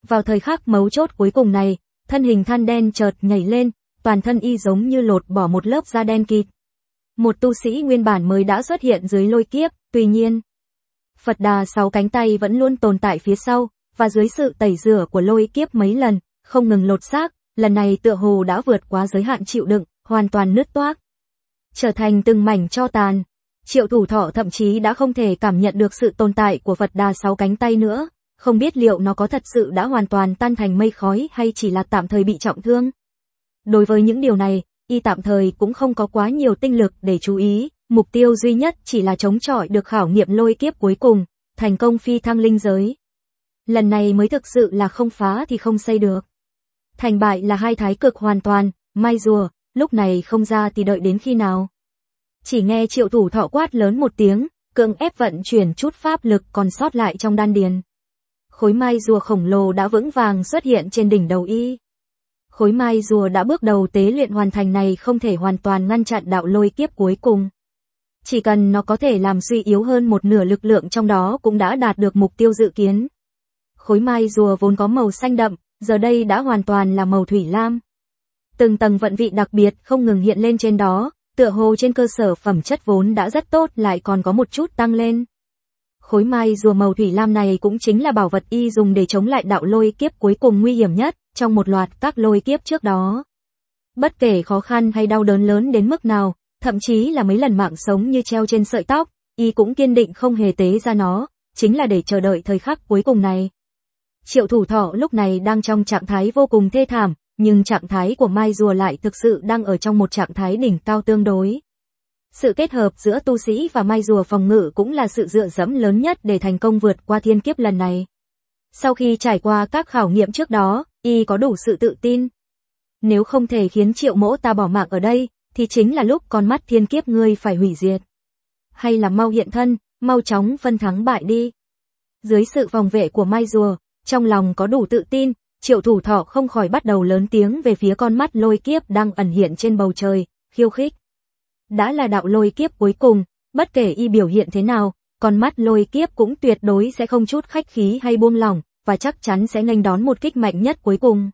Vào thời khắc mấu chốt cuối cùng này, thân hình than đen chợt nhảy lên, toàn thân y giống như lột bỏ một lớp da đen kịt. Một tu sĩ nguyên bản mới đã xuất hiện dưới lôi kiếp, tuy nhiên, Phật Đà 6 cánh tay vẫn luôn tồn tại phía sau, và dưới sự tẩy rửa của lôi kiếp mấy lần, không ngừng lột xác, lần này tựa hồ đã vượt quá giới hạn chịu đựng, hoàn toàn nứt toác, trở thành từng mảnh tro tàn. Triệu Thủ Thọ thậm chí đã không thể cảm nhận được sự tồn tại của Phật Đà 6 cánh tay nữa, không biết liệu nó có thật sự đã hoàn toàn tan thành mây khói hay chỉ là tạm thời bị trọng thương. Đối với những điều này, y tạm thời cũng không có quá nhiều tinh lực để chú ý, mục tiêu duy nhất chỉ là chống chọi được khảo nghiệm lôi kiếp cuối cùng, thành công phi thăng linh giới. Lần này mới thực sự là không phá thì không xây được. Thành bại là hai thái cực hoàn toàn, mai rùa, lúc này không ra thì đợi đến khi nào. Chỉ nghe Triệu Thủ Thọ quát lớn một tiếng, cưỡng ép vận chuyển chút pháp lực còn sót lại trong đan điền. Khối mai rùa khổng lồ đã vững vàng xuất hiện trên đỉnh đầu y. Khối mai rùa đã bước đầu tế luyện hoàn thành này không thể hoàn toàn ngăn chặn đạo lôi kiếp cuối cùng. Chỉ cần nó có thể làm suy yếu hơn một nửa lực lượng trong đó cũng đã đạt được mục tiêu dự kiến. Khối mai rùa vốn có màu xanh đậm, giờ đây đã hoàn toàn là màu thủy lam. Từng tầng vận vị đặc biệt không ngừng hiện lên trên đó, tựa hồ trên cơ sở phẩm chất vốn đã rất tốt lại còn có một chút tăng lên. Khối mai rùa màu thủy lam này cũng chính là bảo vật y dùng để chống lại đạo lôi kiếp cuối cùng nguy hiểm nhất trong một loạt các lôi kiếp trước đó. Bất kể khó khăn hay đau đớn lớn đến mức nào, thậm chí là mấy lần mạng sống như treo trên sợi tóc, y cũng kiên định không hề tế ra nó, chính là để chờ đợi thời khắc cuối cùng này. Triệu Thủ Thọ lúc này đang trong trạng thái vô cùng thê thảm, nhưng trạng thái của mai rùa lại thực sự đang ở trong một trạng thái đỉnh cao tương đối. Sự kết hợp giữa tu sĩ và mai rùa phòng ngự cũng là sự dựa dẫm lớn nhất để thành công vượt qua thiên kiếp lần này. Sau khi trải qua các khảo nghiệm trước đó, y có đủ sự tự tin. Nếu không thể khiến Triệu mỗ ta bỏ mạng ở đây, thì chính là lúc con mắt thiên kiếp ngươi phải hủy diệt. Hay là mau hiện thân, mau chóng phân thắng bại đi. Dưới sự phòng vệ của mai rùa, trong lòng có đủ tự tin, Triệu Thủ Thọ không khỏi bắt đầu lớn tiếng về phía con mắt lôi kiếp đang ẩn hiện trên bầu trời, khiêu khích. Đã là đạo lôi kiếp cuối cùng, bất kể y biểu hiện thế nào, con mắt lôi kiếp cũng tuyệt đối sẽ không chút khách khí hay buông lỏng, và chắc chắn sẽ nghênh đón một kích mạnh nhất cuối cùng.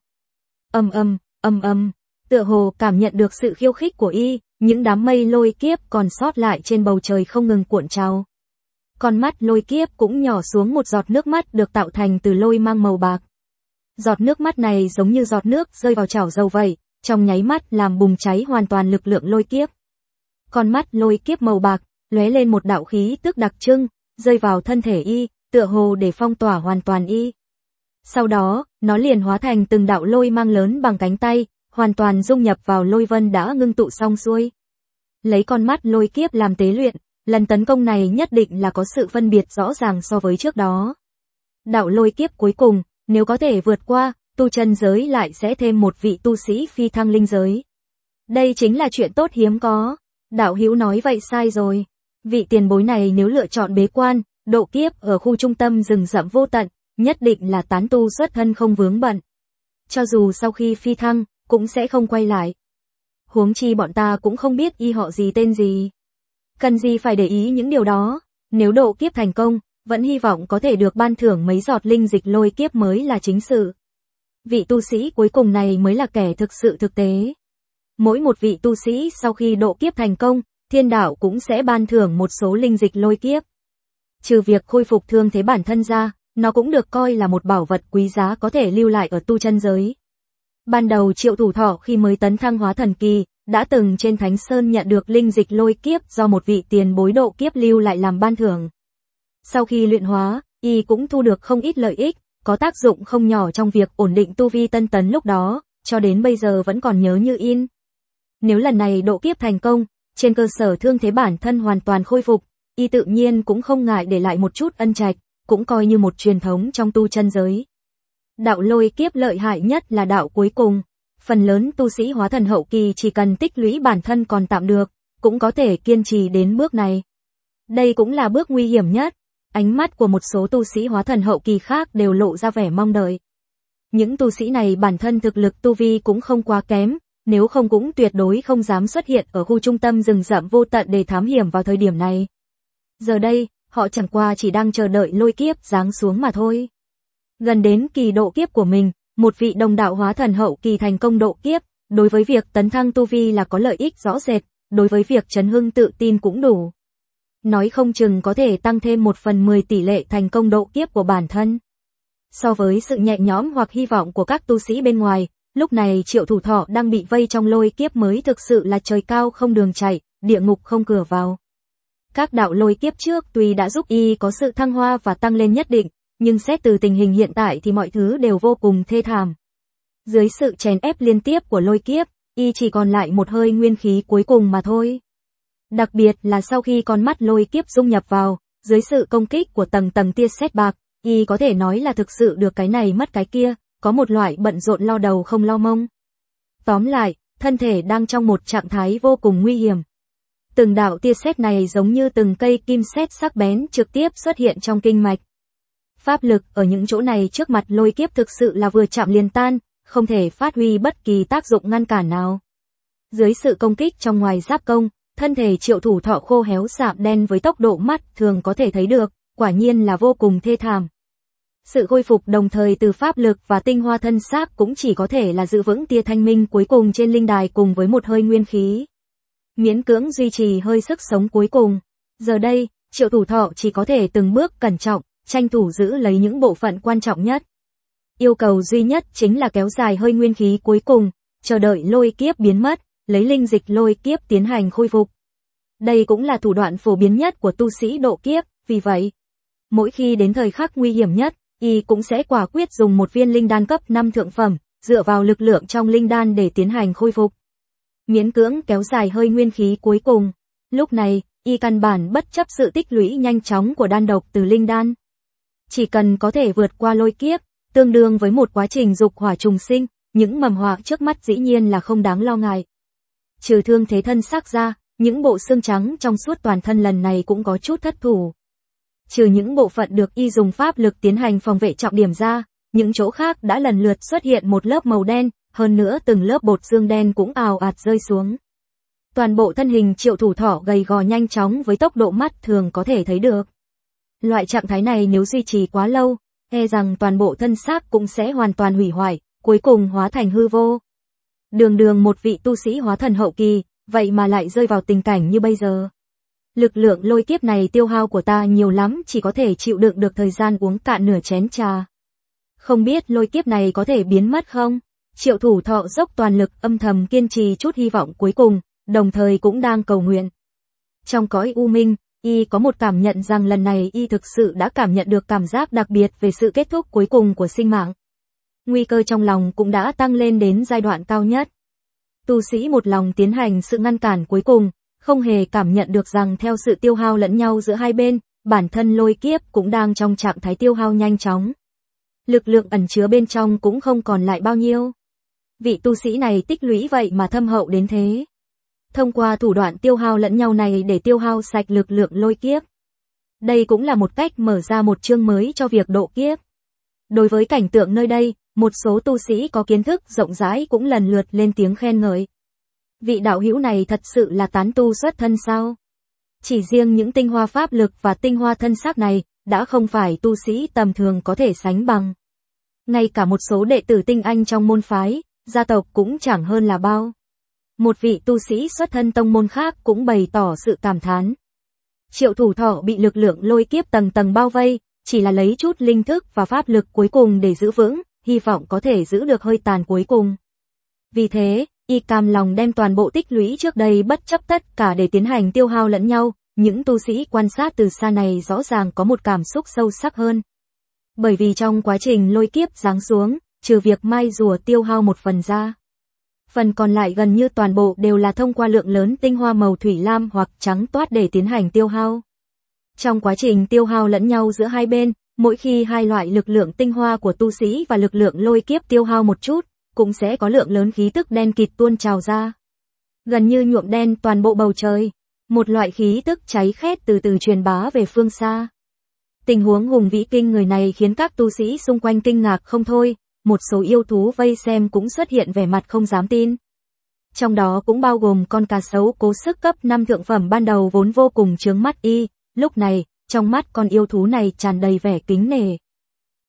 Tựa hồ cảm nhận được sự khiêu khích của y, những đám mây lôi kiếp còn sót lại trên bầu trời không ngừng cuộn trào. Con mắt lôi kiếp cũng nhỏ xuống một giọt nước mắt được tạo thành từ lôi mang màu bạc. Giọt nước mắt này giống như giọt nước rơi vào chảo dầu vậy, trong nháy mắt làm bùng cháy hoàn toàn lực lượng lôi kiếp. Con mắt lôi kiếp màu bạc, lóe lên một đạo khí tức đặc trưng, rơi vào thân thể y, tựa hồ để phong tỏa hoàn toàn y. Sau đó, nó liền hóa thành từng đạo lôi mang lớn bằng cánh tay, hoàn toàn dung nhập vào lôi vân đã ngưng tụ xong xuôi. Lấy con mắt lôi kiếp làm tế luyện, lần tấn công này nhất định là có sự phân biệt rõ ràng so với trước đó. Đạo lôi kiếp cuối cùng, nếu có thể vượt qua, tu chân giới lại sẽ thêm một vị tu sĩ phi thăng linh giới. Đây chính là chuyện tốt hiếm có. Đạo hữu nói vậy sai rồi. Vị tiền bối này nếu lựa chọn bế quan, độ kiếp ở khu trung tâm rừng rậm vô tận, nhất định là tán tu xuất thân không vướng bận. Cho dù sau khi phi thăng, cũng sẽ không quay lại. Huống chi bọn ta cũng không biết y họ gì tên gì. Cần gì phải để ý những điều đó, nếu độ kiếp thành công, vẫn hy vọng có thể được ban thưởng mấy giọt linh dịch lôi kiếp mới là chính sự. Vị tu sĩ cuối cùng này mới là kẻ thực sự thực tế. Mỗi một vị tu sĩ sau khi độ kiếp thành công, thiên đạo cũng sẽ ban thưởng một số linh dịch lôi kiếp. Trừ việc khôi phục thương thế bản thân ra, nó cũng được coi là một bảo vật quý giá có thể lưu lại ở tu chân giới. Ban đầu Triệu Thủ Thọ khi mới tấn thăng hóa thần kỳ, đã từng trên Thánh Sơn nhận được linh dịch lôi kiếp do một vị tiền bối độ kiếp lưu lại làm ban thưởng. Sau khi luyện hóa, y cũng thu được không ít lợi ích, có tác dụng không nhỏ trong việc ổn định tu vi tân tấn lúc đó, cho đến bây giờ vẫn còn nhớ như in. Nếu lần này độ kiếp thành công, trên cơ sở thương thế bản thân hoàn toàn khôi phục, y tự nhiên cũng không ngại để lại một chút ân trạch, cũng coi như một truyền thống trong tu chân giới. Đạo lôi kiếp lợi hại nhất là đạo cuối cùng. Phần lớn tu sĩ hóa thần hậu kỳ chỉ cần tích lũy bản thân còn tạm được, cũng có thể kiên trì đến bước này. Đây cũng là bước nguy hiểm nhất. Ánh mắt của một số tu sĩ hóa thần hậu kỳ khác đều lộ ra vẻ mong đợi. Những tu sĩ này bản thân thực lực tu vi cũng không quá kém, nếu không cũng tuyệt đối không dám xuất hiện ở khu trung tâm rừng rậm vô tận để thám hiểm vào thời điểm này. Giờ đây, họ chẳng qua chỉ đang chờ đợi lôi kiếp giáng xuống mà thôi. Gần đến kỳ độ kiếp của mình, một vị đồng đạo hóa thần hậu kỳ thành công độ kiếp, đối với việc tấn thăng tu vi là có lợi ích rõ rệt, đối với việc chấn hưng tự tin cũng đủ. Nói không chừng có thể tăng thêm 1/10 tỷ lệ thành công độ kiếp của bản thân. So với sự nhẹ nhõm hoặc hy vọng của các tu sĩ bên ngoài, lúc này Triệu Thủ Thọ đang bị vây trong lôi kiếp mới thực sự là trời cao không đường chạy, địa ngục không cửa vào. Các đạo lôi kiếp trước tuy đã giúp y có sự thăng hoa và tăng lên nhất định, nhưng xét từ tình hình hiện tại thì mọi thứ đều vô cùng thê thảm. Dưới sự chèn ép liên tiếp của lôi kiếp, y chỉ còn lại một hơi nguyên khí cuối cùng mà thôi. Đặc biệt là sau khi con mắt lôi kiếp dung nhập vào, dưới sự công kích của tầng tia sét bạc, y có thể nói là thực sự được cái này mất cái kia, có một loại bận rộn lo đầu không lo mông. Tóm lại, thân thể đang trong một trạng thái vô cùng nguy hiểm. Từng đạo tia sét này giống như từng cây kim sét sắc bén trực tiếp xuất hiện trong kinh mạch. Pháp lực ở những chỗ này trước mặt lôi kiếp thực sự là vừa chạm liền tan, không thể phát huy bất kỳ tác dụng ngăn cản nào. Dưới sự công kích trong ngoài giáp công, thân thể Triệu Thủ Thọ khô héo sạm đen với tốc độ mắt thường có thể thấy được, quả nhiên là vô cùng thê thảm. Sự khôi phục đồng thời từ pháp lực và tinh hoa thân xác cũng chỉ có thể là giữ vững tia thanh minh cuối cùng trên linh đài cùng với một hơi nguyên khí. Miễn cưỡng duy trì hơi sức sống cuối cùng. Giờ đây, Triệu Thủ Thọ chỉ có thể từng bước cẩn trọng, tranh thủ giữ lấy những bộ phận quan trọng nhất. Yêu cầu duy nhất chính là kéo dài hơi nguyên khí cuối cùng, chờ đợi lôi kiếp biến mất, lấy linh dịch lôi kiếp tiến hành khôi phục. Đây cũng là thủ đoạn phổ biến nhất của tu sĩ độ kiếp, vì vậy, mỗi khi đến thời khắc nguy hiểm nhất, y cũng sẽ quả quyết dùng một viên linh đan cấp 5 thượng phẩm, dựa vào lực lượng trong linh đan để tiến hành khôi phục. Miễn cưỡng kéo dài hơi nguyên khí cuối cùng. Lúc này, y căn bản bất chấp sự tích lũy nhanh chóng của đan độc từ linh đan. Chỉ cần có thể vượt qua lôi kiếp, tương đương với một quá trình dục hỏa trùng sinh, những mầm họa trước mắt dĩ nhiên là không đáng lo ngại. Trừ thương thế thân xác ra, những bộ xương trắng trong suốt toàn thân lần này cũng có chút thất thủ. Trừ những bộ phận được y dùng pháp lực tiến hành phòng vệ trọng điểm ra, những chỗ khác đã lần lượt xuất hiện một lớp màu đen, hơn nữa từng lớp bột xương đen cũng ào ạt rơi xuống. Toàn bộ thân hình Triệu Thủ Thọ gầy gò nhanh chóng với tốc độ mắt thường có thể thấy được. Loại trạng thái này nếu duy trì quá lâu, e rằng toàn bộ thân xác cũng sẽ hoàn toàn hủy hoại, cuối cùng hóa thành hư vô. Đường một vị tu sĩ hóa thần hậu kỳ, vậy mà lại rơi vào tình cảnh như bây giờ. Lực lượng lôi kiếp này tiêu hao của ta nhiều lắm, chỉ có thể chịu đựng được thời gian uống cạn nửa chén trà. Không biết lôi kiếp này có thể biến mất không? Triệu Thủ Thọ dốc toàn lực âm thầm kiên trì chút hy vọng cuối cùng, đồng thời cũng đang cầu nguyện. Trong cõi u minh, y có một cảm nhận rằng lần này y thực sự đã cảm nhận được cảm giác đặc biệt về sự kết thúc cuối cùng của sinh mạng. Nguy cơ trong lòng cũng đã tăng lên đến giai đoạn cao nhất. Tu sĩ một lòng tiến hành sự ngăn cản cuối cùng, không hề cảm nhận được rằng theo sự tiêu hao lẫn nhau giữa hai bên, bản thân lôi kiếp cũng đang trong trạng thái tiêu hao nhanh chóng. Lực lượng ẩn chứa bên trong cũng không còn lại bao nhiêu. Vị tu sĩ này tích lũy vậy mà thâm hậu đến thế. Thông qua thủ đoạn tiêu hao lẫn nhau này để tiêu hao sạch lực lượng lôi kiếp. Đây cũng là một cách mở ra một chương mới cho việc độ kiếp. Đối với cảnh tượng nơi đây, một số tu sĩ có kiến thức rộng rãi cũng lần lượt lên tiếng khen ngợi. Vị đạo hữu này thật sự là tán tu xuất thân sao? Chỉ riêng những tinh hoa pháp lực và tinh hoa thân xác này, đã không phải tu sĩ tầm thường có thể sánh bằng. Ngay cả một số đệ tử tinh anh trong môn phái, gia tộc cũng chẳng hơn là bao. Một vị tu sĩ xuất thân tông môn khác cũng bày tỏ sự cảm thán. Triệu Thủ Thọ bị lực lượng lôi kiếp tầng tầng bao vây, chỉ là lấy chút linh thức và pháp lực cuối cùng để giữ vững, hy vọng có thể giữ được hơi tàn cuối cùng. Vì thế, y cam lòng đem toàn bộ tích lũy trước đây bất chấp tất cả để tiến hành tiêu hao lẫn nhau. Những tu sĩ quan sát từ xa này rõ ràng có một cảm xúc sâu sắc hơn. Bởi vì trong quá trình lôi kiếp giáng xuống, trừ việc mai rùa tiêu hao một phần ra, phần còn lại gần như toàn bộ đều là thông qua lượng lớn tinh hoa màu thủy lam hoặc trắng toát để tiến hành tiêu hao. Trong quá trình tiêu hao lẫn nhau giữa hai bên, mỗi khi hai loại lực lượng tinh hoa của tu sĩ và lực lượng lôi kiếp tiêu hao một chút, cũng sẽ có lượng lớn khí tức đen kịt tuôn trào ra. Gần như nhuộm đen toàn bộ bầu trời. Một loại khí tức cháy khét từ từ truyền bá về phương xa. Tình huống hùng vĩ kinh người này khiến các tu sĩ xung quanh kinh ngạc không thôi, một số yêu thú vây xem cũng xuất hiện vẻ mặt không dám tin. Trong đó cũng bao gồm con cá sấu cố sức cấp 5 thượng phẩm ban đầu vốn vô cùng chướng mắt y, lúc này, trong mắt con yêu thú này tràn đầy vẻ kính nể.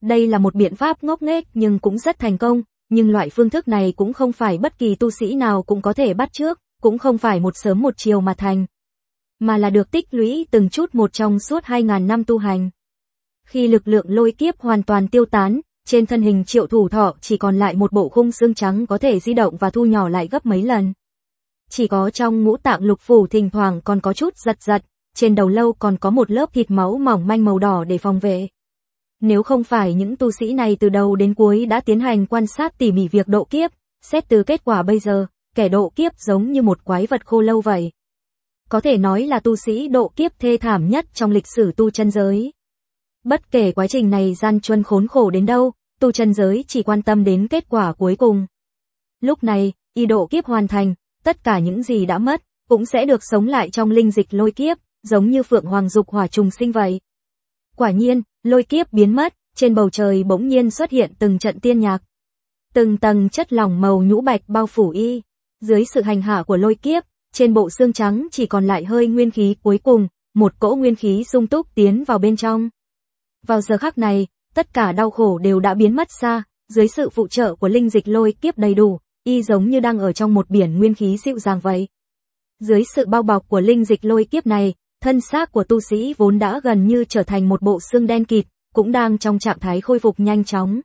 Đây là một biện pháp ngốc nghếch nhưng cũng rất thành công, nhưng loại phương thức này cũng không phải bất kỳ tu sĩ nào cũng có thể bắt chước, cũng không phải một sớm một chiều mà thành, mà là được tích lũy từng chút một trong suốt 2.000 năm tu hành. Khi lực lượng lôi kiếp hoàn toàn tiêu tán, trên thân hình Triệu Thủ Thọ chỉ còn lại một bộ khung xương trắng có thể di động và thu nhỏ lại gấp mấy lần. Chỉ có trong ngũ tạng lục phủ thỉnh thoảng còn có chút giật giật, trên đầu lâu còn có một lớp thịt máu mỏng manh màu đỏ để phòng vệ. Nếu không phải những tu sĩ này từ đầu đến cuối đã tiến hành quan sát tỉ mỉ việc độ kiếp, xét từ kết quả bây giờ, kẻ độ kiếp giống như một quái vật khô lâu vậy. Có thể nói là tu sĩ độ kiếp thê thảm nhất trong lịch sử tu chân giới. Bất kể quá trình này gian truân khốn khổ đến đâu, tu chân giới chỉ quan tâm đến kết quả cuối cùng. Lúc này, y độ kiếp hoàn thành, tất cả những gì đã mất, cũng sẽ được sống lại trong linh dịch lôi kiếp, giống như phượng hoàng dục hỏa trùng sinh vậy. Quả nhiên, lôi kiếp biến mất, trên bầu trời bỗng nhiên xuất hiện từng trận tiên nhạc. Từng tầng chất lỏng màu nhũ bạch bao phủ y. Dưới sự hành hạ của lôi kiếp, trên bộ xương trắng chỉ còn lại hơi nguyên khí cuối cùng, một cỗ nguyên khí sung túc tiến vào bên trong. Vào giờ khắc này, tất cả đau khổ đều đã biến mất xa, dưới sự phụ trợ của linh dịch lôi kiếp đầy đủ, y giống như đang ở trong một biển nguyên khí dịu dàng vậy. Dưới sự bao bọc của linh dịch lôi kiếp này, thân xác của tu sĩ vốn đã gần như trở thành một bộ xương đen kịt, cũng đang trong trạng thái khôi phục nhanh chóng.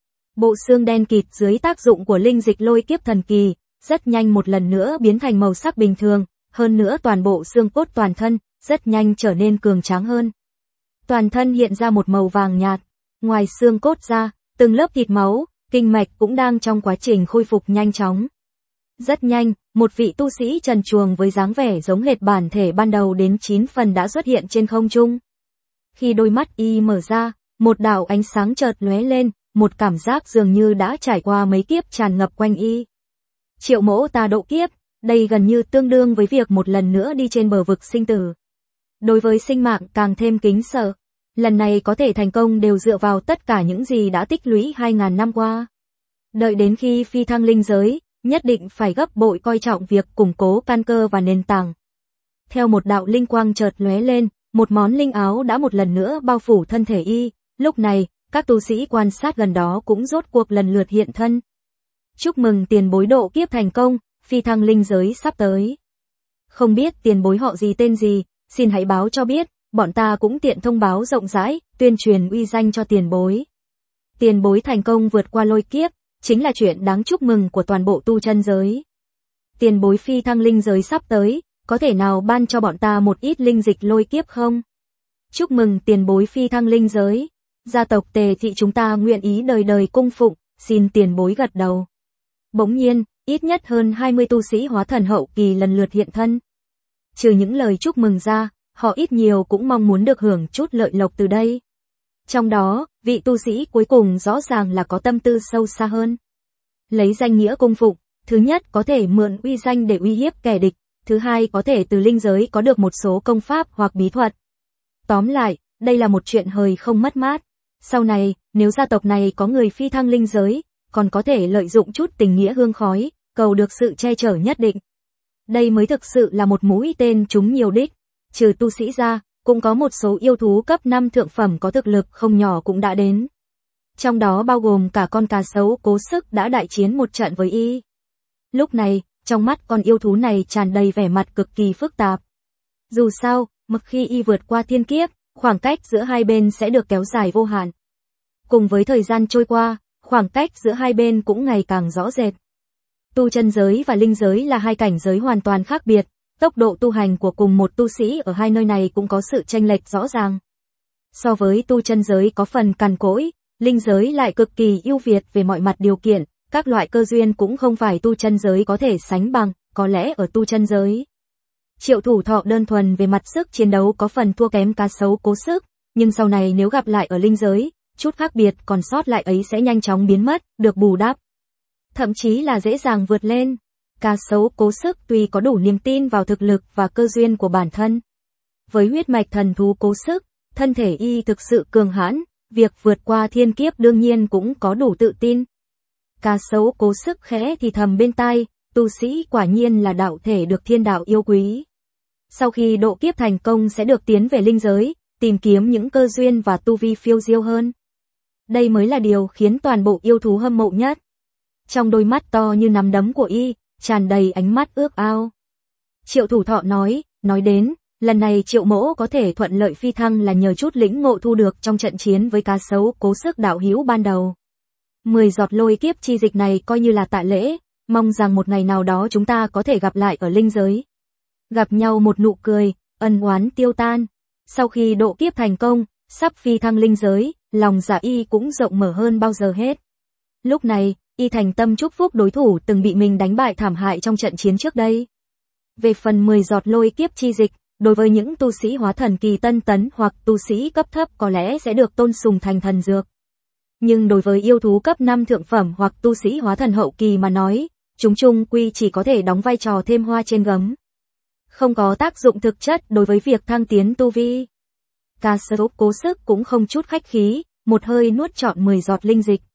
Bộ xương đen kịt dưới tác dụng của linh dịch lôi kiếp thần kỳ, rất nhanh một lần nữa biến thành màu sắc bình thường, hơn nữa toàn bộ xương cốt toàn thân, rất nhanh trở nên cường tráng hơn. Toàn thân hiện ra một màu vàng nhạt, ngoài xương cốt ra, từng lớp thịt máu, kinh mạch cũng đang trong quá trình khôi phục nhanh chóng. Rất nhanh, một vị tu sĩ trần truồng với dáng vẻ giống hệt bản thể ban đầu đến 9 phần đã xuất hiện trên không trung. Khi đôi mắt y mở ra, một đạo ánh sáng chợt lóe lên, một cảm giác dường như đã trải qua mấy kiếp tràn ngập quanh y. Triệu mỗ ta độ kiếp, đây gần như tương đương với việc một lần nữa đi trên bờ vực sinh tử. Đối với sinh mạng càng thêm kính sợ, lần này có thể thành công đều dựa vào tất cả những gì đã tích lũy 2.000 năm qua. Đợi đến khi phi thăng linh giới, nhất định phải gấp bội coi trọng việc củng cố căn cơ và nền tảng. Theo một đạo linh quang chợt lóe lên, một món linh áo đã một lần nữa bao phủ thân thể y, lúc này, các tu sĩ quan sát gần đó cũng rốt cuộc lần lượt hiện thân. Chúc mừng tiền bối độ kiếp thành công, phi thăng linh giới sắp tới. Không biết tiền bối họ gì tên gì, xin hãy báo cho biết, bọn ta cũng tiện thông báo rộng rãi, tuyên truyền uy danh cho tiền bối. Tiền bối thành công vượt qua lôi kiếp, chính là chuyện đáng chúc mừng của toàn bộ tu chân giới. Tiền bối phi thăng linh giới sắp tới, có thể nào ban cho bọn ta một ít linh dịch lôi kiếp không? Chúc mừng tiền bối phi thăng linh giới. Gia tộc Tề thị chúng ta nguyện ý đời đời cung phụng, xin tiền bối gật đầu. Bỗng nhiên, ít nhất hơn 20 tu sĩ hóa thần hậu kỳ lần lượt hiện thân. Trừ những lời chúc mừng ra, họ ít nhiều cũng mong muốn được hưởng chút lợi lộc từ đây. Trong đó, vị tu sĩ cuối cùng rõ ràng là có tâm tư sâu xa hơn. Lấy danh nghĩa cung phụng, thứ nhất có thể mượn uy danh để uy hiếp kẻ địch, thứ hai có thể từ linh giới có được một số công pháp hoặc bí thuật. Tóm lại, đây là một chuyện hời không mất mát. Sau này, nếu gia tộc này có người phi thăng linh giới, còn có thể lợi dụng chút tình nghĩa hương khói, cầu được sự che chở nhất định. Đây mới thực sự là một mũi tên trúng nhiều đích. Trừ tu sĩ ra, cũng có một số yêu thú cấp 5 thượng phẩm có thực lực không nhỏ cũng đã đến. Trong đó bao gồm cả con cá sấu Cố Sức đã đại chiến một trận với y. Lúc này, trong mắt con yêu thú này tràn đầy vẻ mặt cực kỳ phức tạp. Dù sao, một khi y vượt qua thiên kiếp, khoảng cách giữa hai bên sẽ được kéo dài vô hạn. Cùng với thời gian trôi qua, khoảng cách giữa hai bên cũng ngày càng rõ rệt. Tu chân giới và linh giới là hai cảnh giới hoàn toàn khác biệt, tốc độ tu hành của cùng một tu sĩ ở hai nơi này cũng có sự chênh lệch rõ ràng. So với tu chân giới có phần cằn cỗi, linh giới lại cực kỳ ưu việt về mọi mặt điều kiện, các loại cơ duyên cũng không phải tu chân giới có thể sánh bằng, có lẽ ở tu chân giới. Triệu Thủ Thọ đơn thuần về mặt sức chiến đấu có phần thua kém cá sấu Cố Sức, nhưng sau này nếu gặp lại ở linh giới, chút khác biệt còn sót lại ấy sẽ nhanh chóng biến mất, được bù đắp. Thậm chí là dễ dàng vượt lên. Cá sấu Cố Sức tuy có đủ niềm tin vào thực lực và cơ duyên của bản thân. Với huyết mạch thần thú Cố Sức, thân thể y thực sự cường hãn, việc vượt qua thiên kiếp đương nhiên cũng có đủ tự tin. Cá sấu Cố Sức khẽ thì thầm bên tai, tu sĩ quả nhiên là đạo thể được thiên đạo yêu quý. Sau khi độ kiếp thành công sẽ được tiến về linh giới, tìm kiếm những cơ duyên và tu vi phiêu diêu hơn. Đây mới là điều khiến toàn bộ yêu thú hâm mộ nhất. Trong đôi mắt to như nắm đấm của y, tràn đầy ánh mắt ước ao. Triệu Thủ Thọ nói đến, lần này Triệu Mỗ có thể thuận lợi phi thăng là nhờ chút lĩnh ngộ thu được trong trận chiến với cá sấu Cố Sức đạo hữu ban đầu. 10 giọt lôi kiếp chi dịch này coi như là tạ lễ, mong rằng một ngày nào đó chúng ta có thể gặp lại ở linh giới. Gặp nhau một nụ cười, ân oán tiêu tan. Sau khi độ kiếp thành công, sắp phi thăng linh giới, lòng dạ y cũng rộng mở hơn bao giờ hết. Lúc này, y thành tâm chúc phúc đối thủ từng bị mình đánh bại thảm hại trong trận chiến trước đây. Về phần 10 giọt lôi kiếp chi dịch, đối với những tu sĩ hóa thần kỳ tân tấn hoặc tu sĩ cấp thấp có lẽ sẽ được tôn sùng thành thần dược. Nhưng đối với yêu thú cấp 5 thượng phẩm hoặc tu sĩ hóa thần hậu kỳ mà nói, chúng chung quy chỉ có thể đóng vai trò thêm hoa trên gấm. Không có tác dụng thực chất đối với việc thăng tiến tu vi. Cá sấu Cố Sức cũng không chút khách khí, một hơi nuốt trọn 10 giọt linh dịch.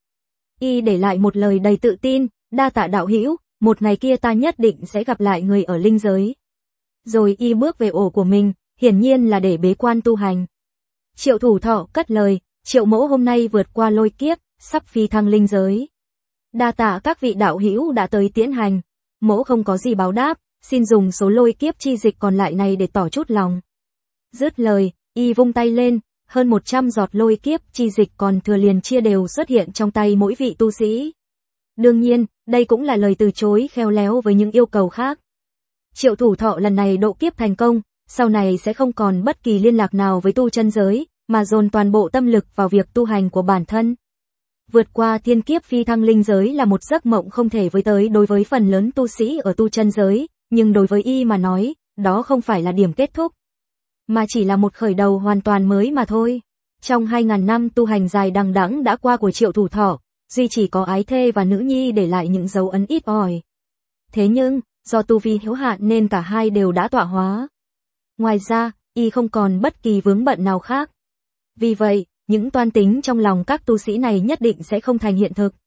Y để lại một lời đầy tự tin, đa tạ đạo hữu, một ngày kia ta nhất định sẽ gặp lại người ở linh giới. Rồi y bước về ổ của mình, hiển nhiên là để bế quan tu hành. Triệu Thủ Thọ cất lời, Triệu Mỗ hôm nay vượt qua lôi kiếp, sắp phi thăng linh giới. Đa tạ các vị đạo hữu đã tới tiễn hành, Mỗ không có gì báo đáp, xin dùng số lôi kiếp chi dịch còn lại này để tỏ chút lòng. Dứt lời, y vung tay lên, hơn 100 giọt lôi kiếp chi dịch còn thừa liền chia đều xuất hiện trong tay mỗi vị tu sĩ. Đương nhiên, đây cũng là lời từ chối khéo léo với những yêu cầu khác. Triệu Thủ Thọ lần này độ kiếp thành công, sau này sẽ không còn bất kỳ liên lạc nào với tu chân giới, mà dồn toàn bộ tâm lực vào việc tu hành của bản thân. Vượt qua thiên kiếp phi thăng linh giới là một giấc mộng không thể với tới đối với phần lớn tu sĩ ở tu chân giới, nhưng đối với y mà nói, đó không phải là điểm kết thúc, mà chỉ là một khởi đầu hoàn toàn mới mà thôi. Trong 2000 năm tu hành dài đằng đẵng đã qua của Triệu Thủ Thọ, duy chỉ có ái thê và nữ nhi để lại những dấu ấn ít ỏi. Thế nhưng, do tu vi hữu hạn nên cả hai đều đã tọa hóa. Ngoài ra, y không còn bất kỳ vướng bận nào khác. Vì vậy, những toan tính trong lòng các tu sĩ này nhất định sẽ không thành hiện thực.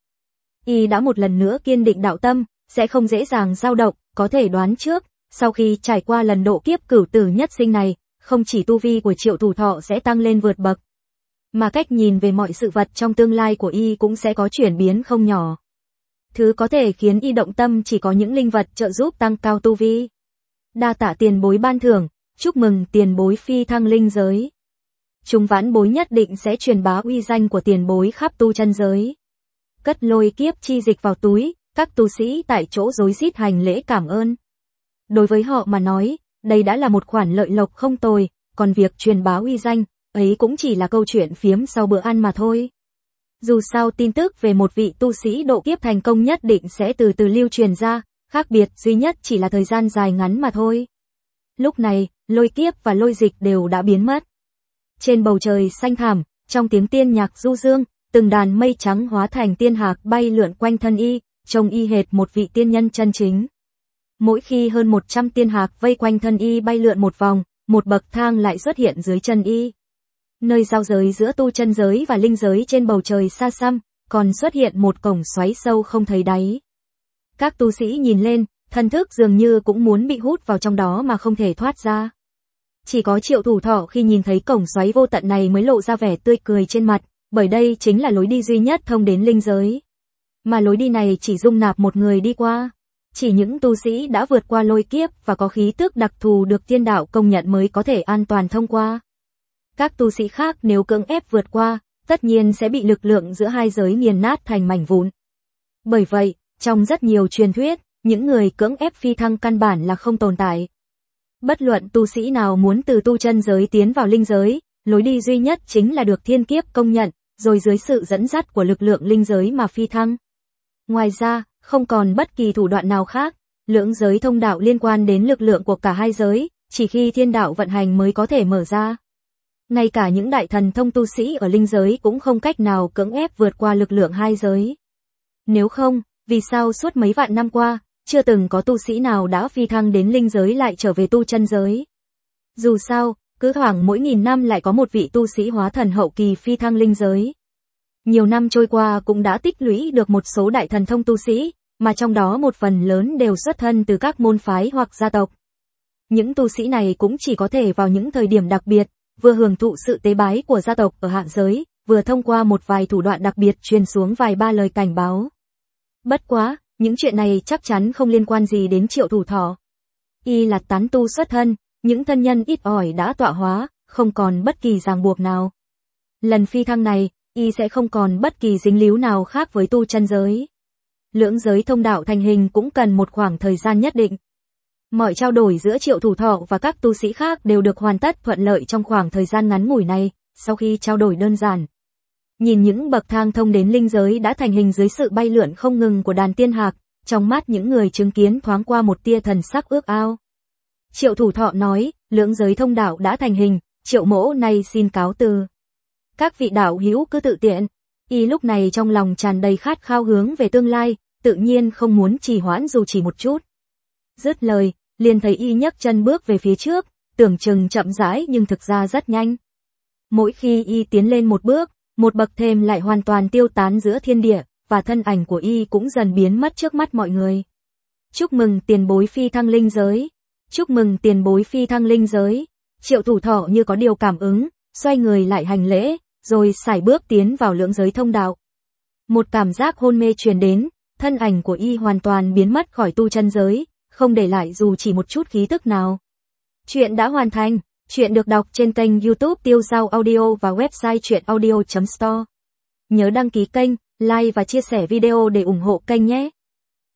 Y đã một lần nữa kiên định đạo tâm, sẽ không dễ dàng dao động, có thể đoán trước, sau khi trải qua lần độ kiếp cửu tử nhất sinh này, không chỉ tu vi của Triệu Thủ Thọ sẽ tăng lên vượt bậc, mà cách nhìn về mọi sự vật trong tương lai của y cũng sẽ có chuyển biến không nhỏ. Thứ có thể khiến y động tâm chỉ có những linh vật trợ giúp tăng cao tu vi. Đa tạ tiền bối ban thưởng, chúc mừng tiền bối phi thăng linh giới. Chúng vãn bối nhất định sẽ truyền bá uy danh của tiền bối khắp tu chân giới. Cất lôi kiếp chi dịch vào túi, các tu sĩ tại chỗ rối rít hành lễ cảm ơn. Đối với họ mà nói, đây đã là một khoản lợi lộc không tồi, còn việc truyền bá uy danh, ấy cũng chỉ là câu chuyện phiếm sau bữa ăn mà thôi. Dù sao tin tức về một vị tu sĩ độ kiếp thành công nhất định sẽ từ từ lưu truyền ra, khác biệt duy nhất chỉ là thời gian dài ngắn mà thôi. Lúc này, lôi kiếp và lôi dịch đều đã biến mất. Trên bầu trời xanh thẳm, trong tiếng tiên nhạc du dương, từng đàn mây trắng hóa thành tiên hạc bay lượn quanh thân y, trông y hệt một vị tiên nhân chân chính. Mỗi khi hơn 100 tiên hạc vây quanh thân y bay lượn một vòng, một bậc thang lại xuất hiện dưới chân y. Nơi giao giới giữa tu chân giới và linh giới trên bầu trời xa xăm, còn xuất hiện một cổng xoáy sâu không thấy đáy. Các tu sĩ nhìn lên, thần thức dường như cũng muốn bị hút vào trong đó mà không thể thoát ra. Chỉ có Triệu Thủ Thọ khi nhìn thấy cổng xoáy vô tận này mới lộ ra vẻ tươi cười trên mặt, bởi đây chính là lối đi duy nhất thông đến linh giới. Mà lối đi này chỉ dung nạp một người đi qua. Chỉ những tu sĩ đã vượt qua lôi kiếp và có khí tức đặc thù được thiên đạo công nhận mới có thể an toàn thông qua. Các tu sĩ khác nếu cưỡng ép vượt qua, tất nhiên sẽ bị lực lượng giữa hai giới nghiền nát thành mảnh vụn. Bởi vậy, trong rất nhiều truyền thuyết, những người cưỡng ép phi thăng căn bản là không tồn tại. Bất luận tu sĩ nào muốn từ tu chân giới tiến vào linh giới, lối đi duy nhất chính là được thiên kiếp công nhận, rồi dưới sự dẫn dắt của lực lượng linh giới mà phi thăng. Ngoài ra, không còn bất kỳ thủ đoạn nào khác, lưỡng giới thông đạo liên quan đến lực lượng của cả hai giới, chỉ khi thiên đạo vận hành mới có thể mở ra. Ngay cả những đại thần thông tu sĩ ở linh giới cũng không cách nào cưỡng ép vượt qua lực lượng hai giới. Nếu không, vì sao suốt mấy vạn năm qua, chưa từng có tu sĩ nào đã phi thăng đến linh giới lại trở về tu chân giới? Dù sao, cứ thoảng mỗi 1000 năm lại có một vị tu sĩ hóa thần hậu kỳ phi thăng linh giới. Nhiều năm trôi qua cũng đã tích lũy được một số đại thần thông tu sĩ, mà trong đó một phần lớn đều xuất thân từ các môn phái hoặc gia tộc. Những tu sĩ này cũng chỉ có thể vào những thời điểm đặc biệt, vừa hưởng thụ sự tế bái của gia tộc ở hạ giới, vừa thông qua một vài thủ đoạn đặc biệt truyền xuống vài ba lời cảnh báo. Bất quá, những chuyện này chắc chắn không liên quan gì đến Triệu Thủ Thọ. Y là tán tu xuất thân, những thân nhân ít ỏi đã tọa hóa, không còn bất kỳ ràng buộc nào. Lần phi thăng này, Y sẽ không còn bất kỳ dính líu nào khác với tu chân giới. Lưỡng giới thông đạo thành hình cũng cần một khoảng thời gian nhất định. Mọi trao đổi giữa Triệu Thủ Thọ và các tu sĩ khác đều được hoàn tất thuận lợi trong khoảng thời gian ngắn ngủi này, sau khi trao đổi đơn giản. Nhìn những bậc thang thông đến linh giới đã thành hình dưới sự bay lượn không ngừng của đàn tiên hạc, trong mắt những người chứng kiến thoáng qua một tia thần sắc ước ao. Triệu Thủ Thọ nói, lưỡng giới thông đạo đã thành hình, Triệu mỗ nay xin cáo từ. Các vị đạo hữu cứ tự tiện. Y lúc này trong lòng tràn đầy khát khao hướng về tương lai, tự nhiên không muốn trì hoãn dù chỉ một chút. Dứt lời, liền thấy Y nhấc chân bước về phía trước, tưởng chừng chậm rãi nhưng thực ra rất nhanh. Mỗi khi Y tiến lên một bước, một bậc thềm lại hoàn toàn tiêu tán giữa thiên địa, và thân ảnh của Y cũng dần biến mất trước mắt mọi người. Chúc mừng tiền bối phi thăng linh giới. Chúc mừng tiền bối phi thăng linh giới. Triệu Thủ Thọ như có điều cảm ứng, xoay người lại hành lễ, rồi sải bước tiến vào lưỡng giới thông đạo. Một cảm giác hôn mê truyền đến, thân ảnh của Y hoàn toàn biến mất khỏi tu chân giới, không để lại dù chỉ một chút khí tức nào. Chuyện đã hoàn thành. Chuyện được đọc trên kênh YouTube Tiêu Dao Audio và website chuyenaudio.store. Nhớ đăng ký kênh, like và chia sẻ video để ủng hộ kênh nhé.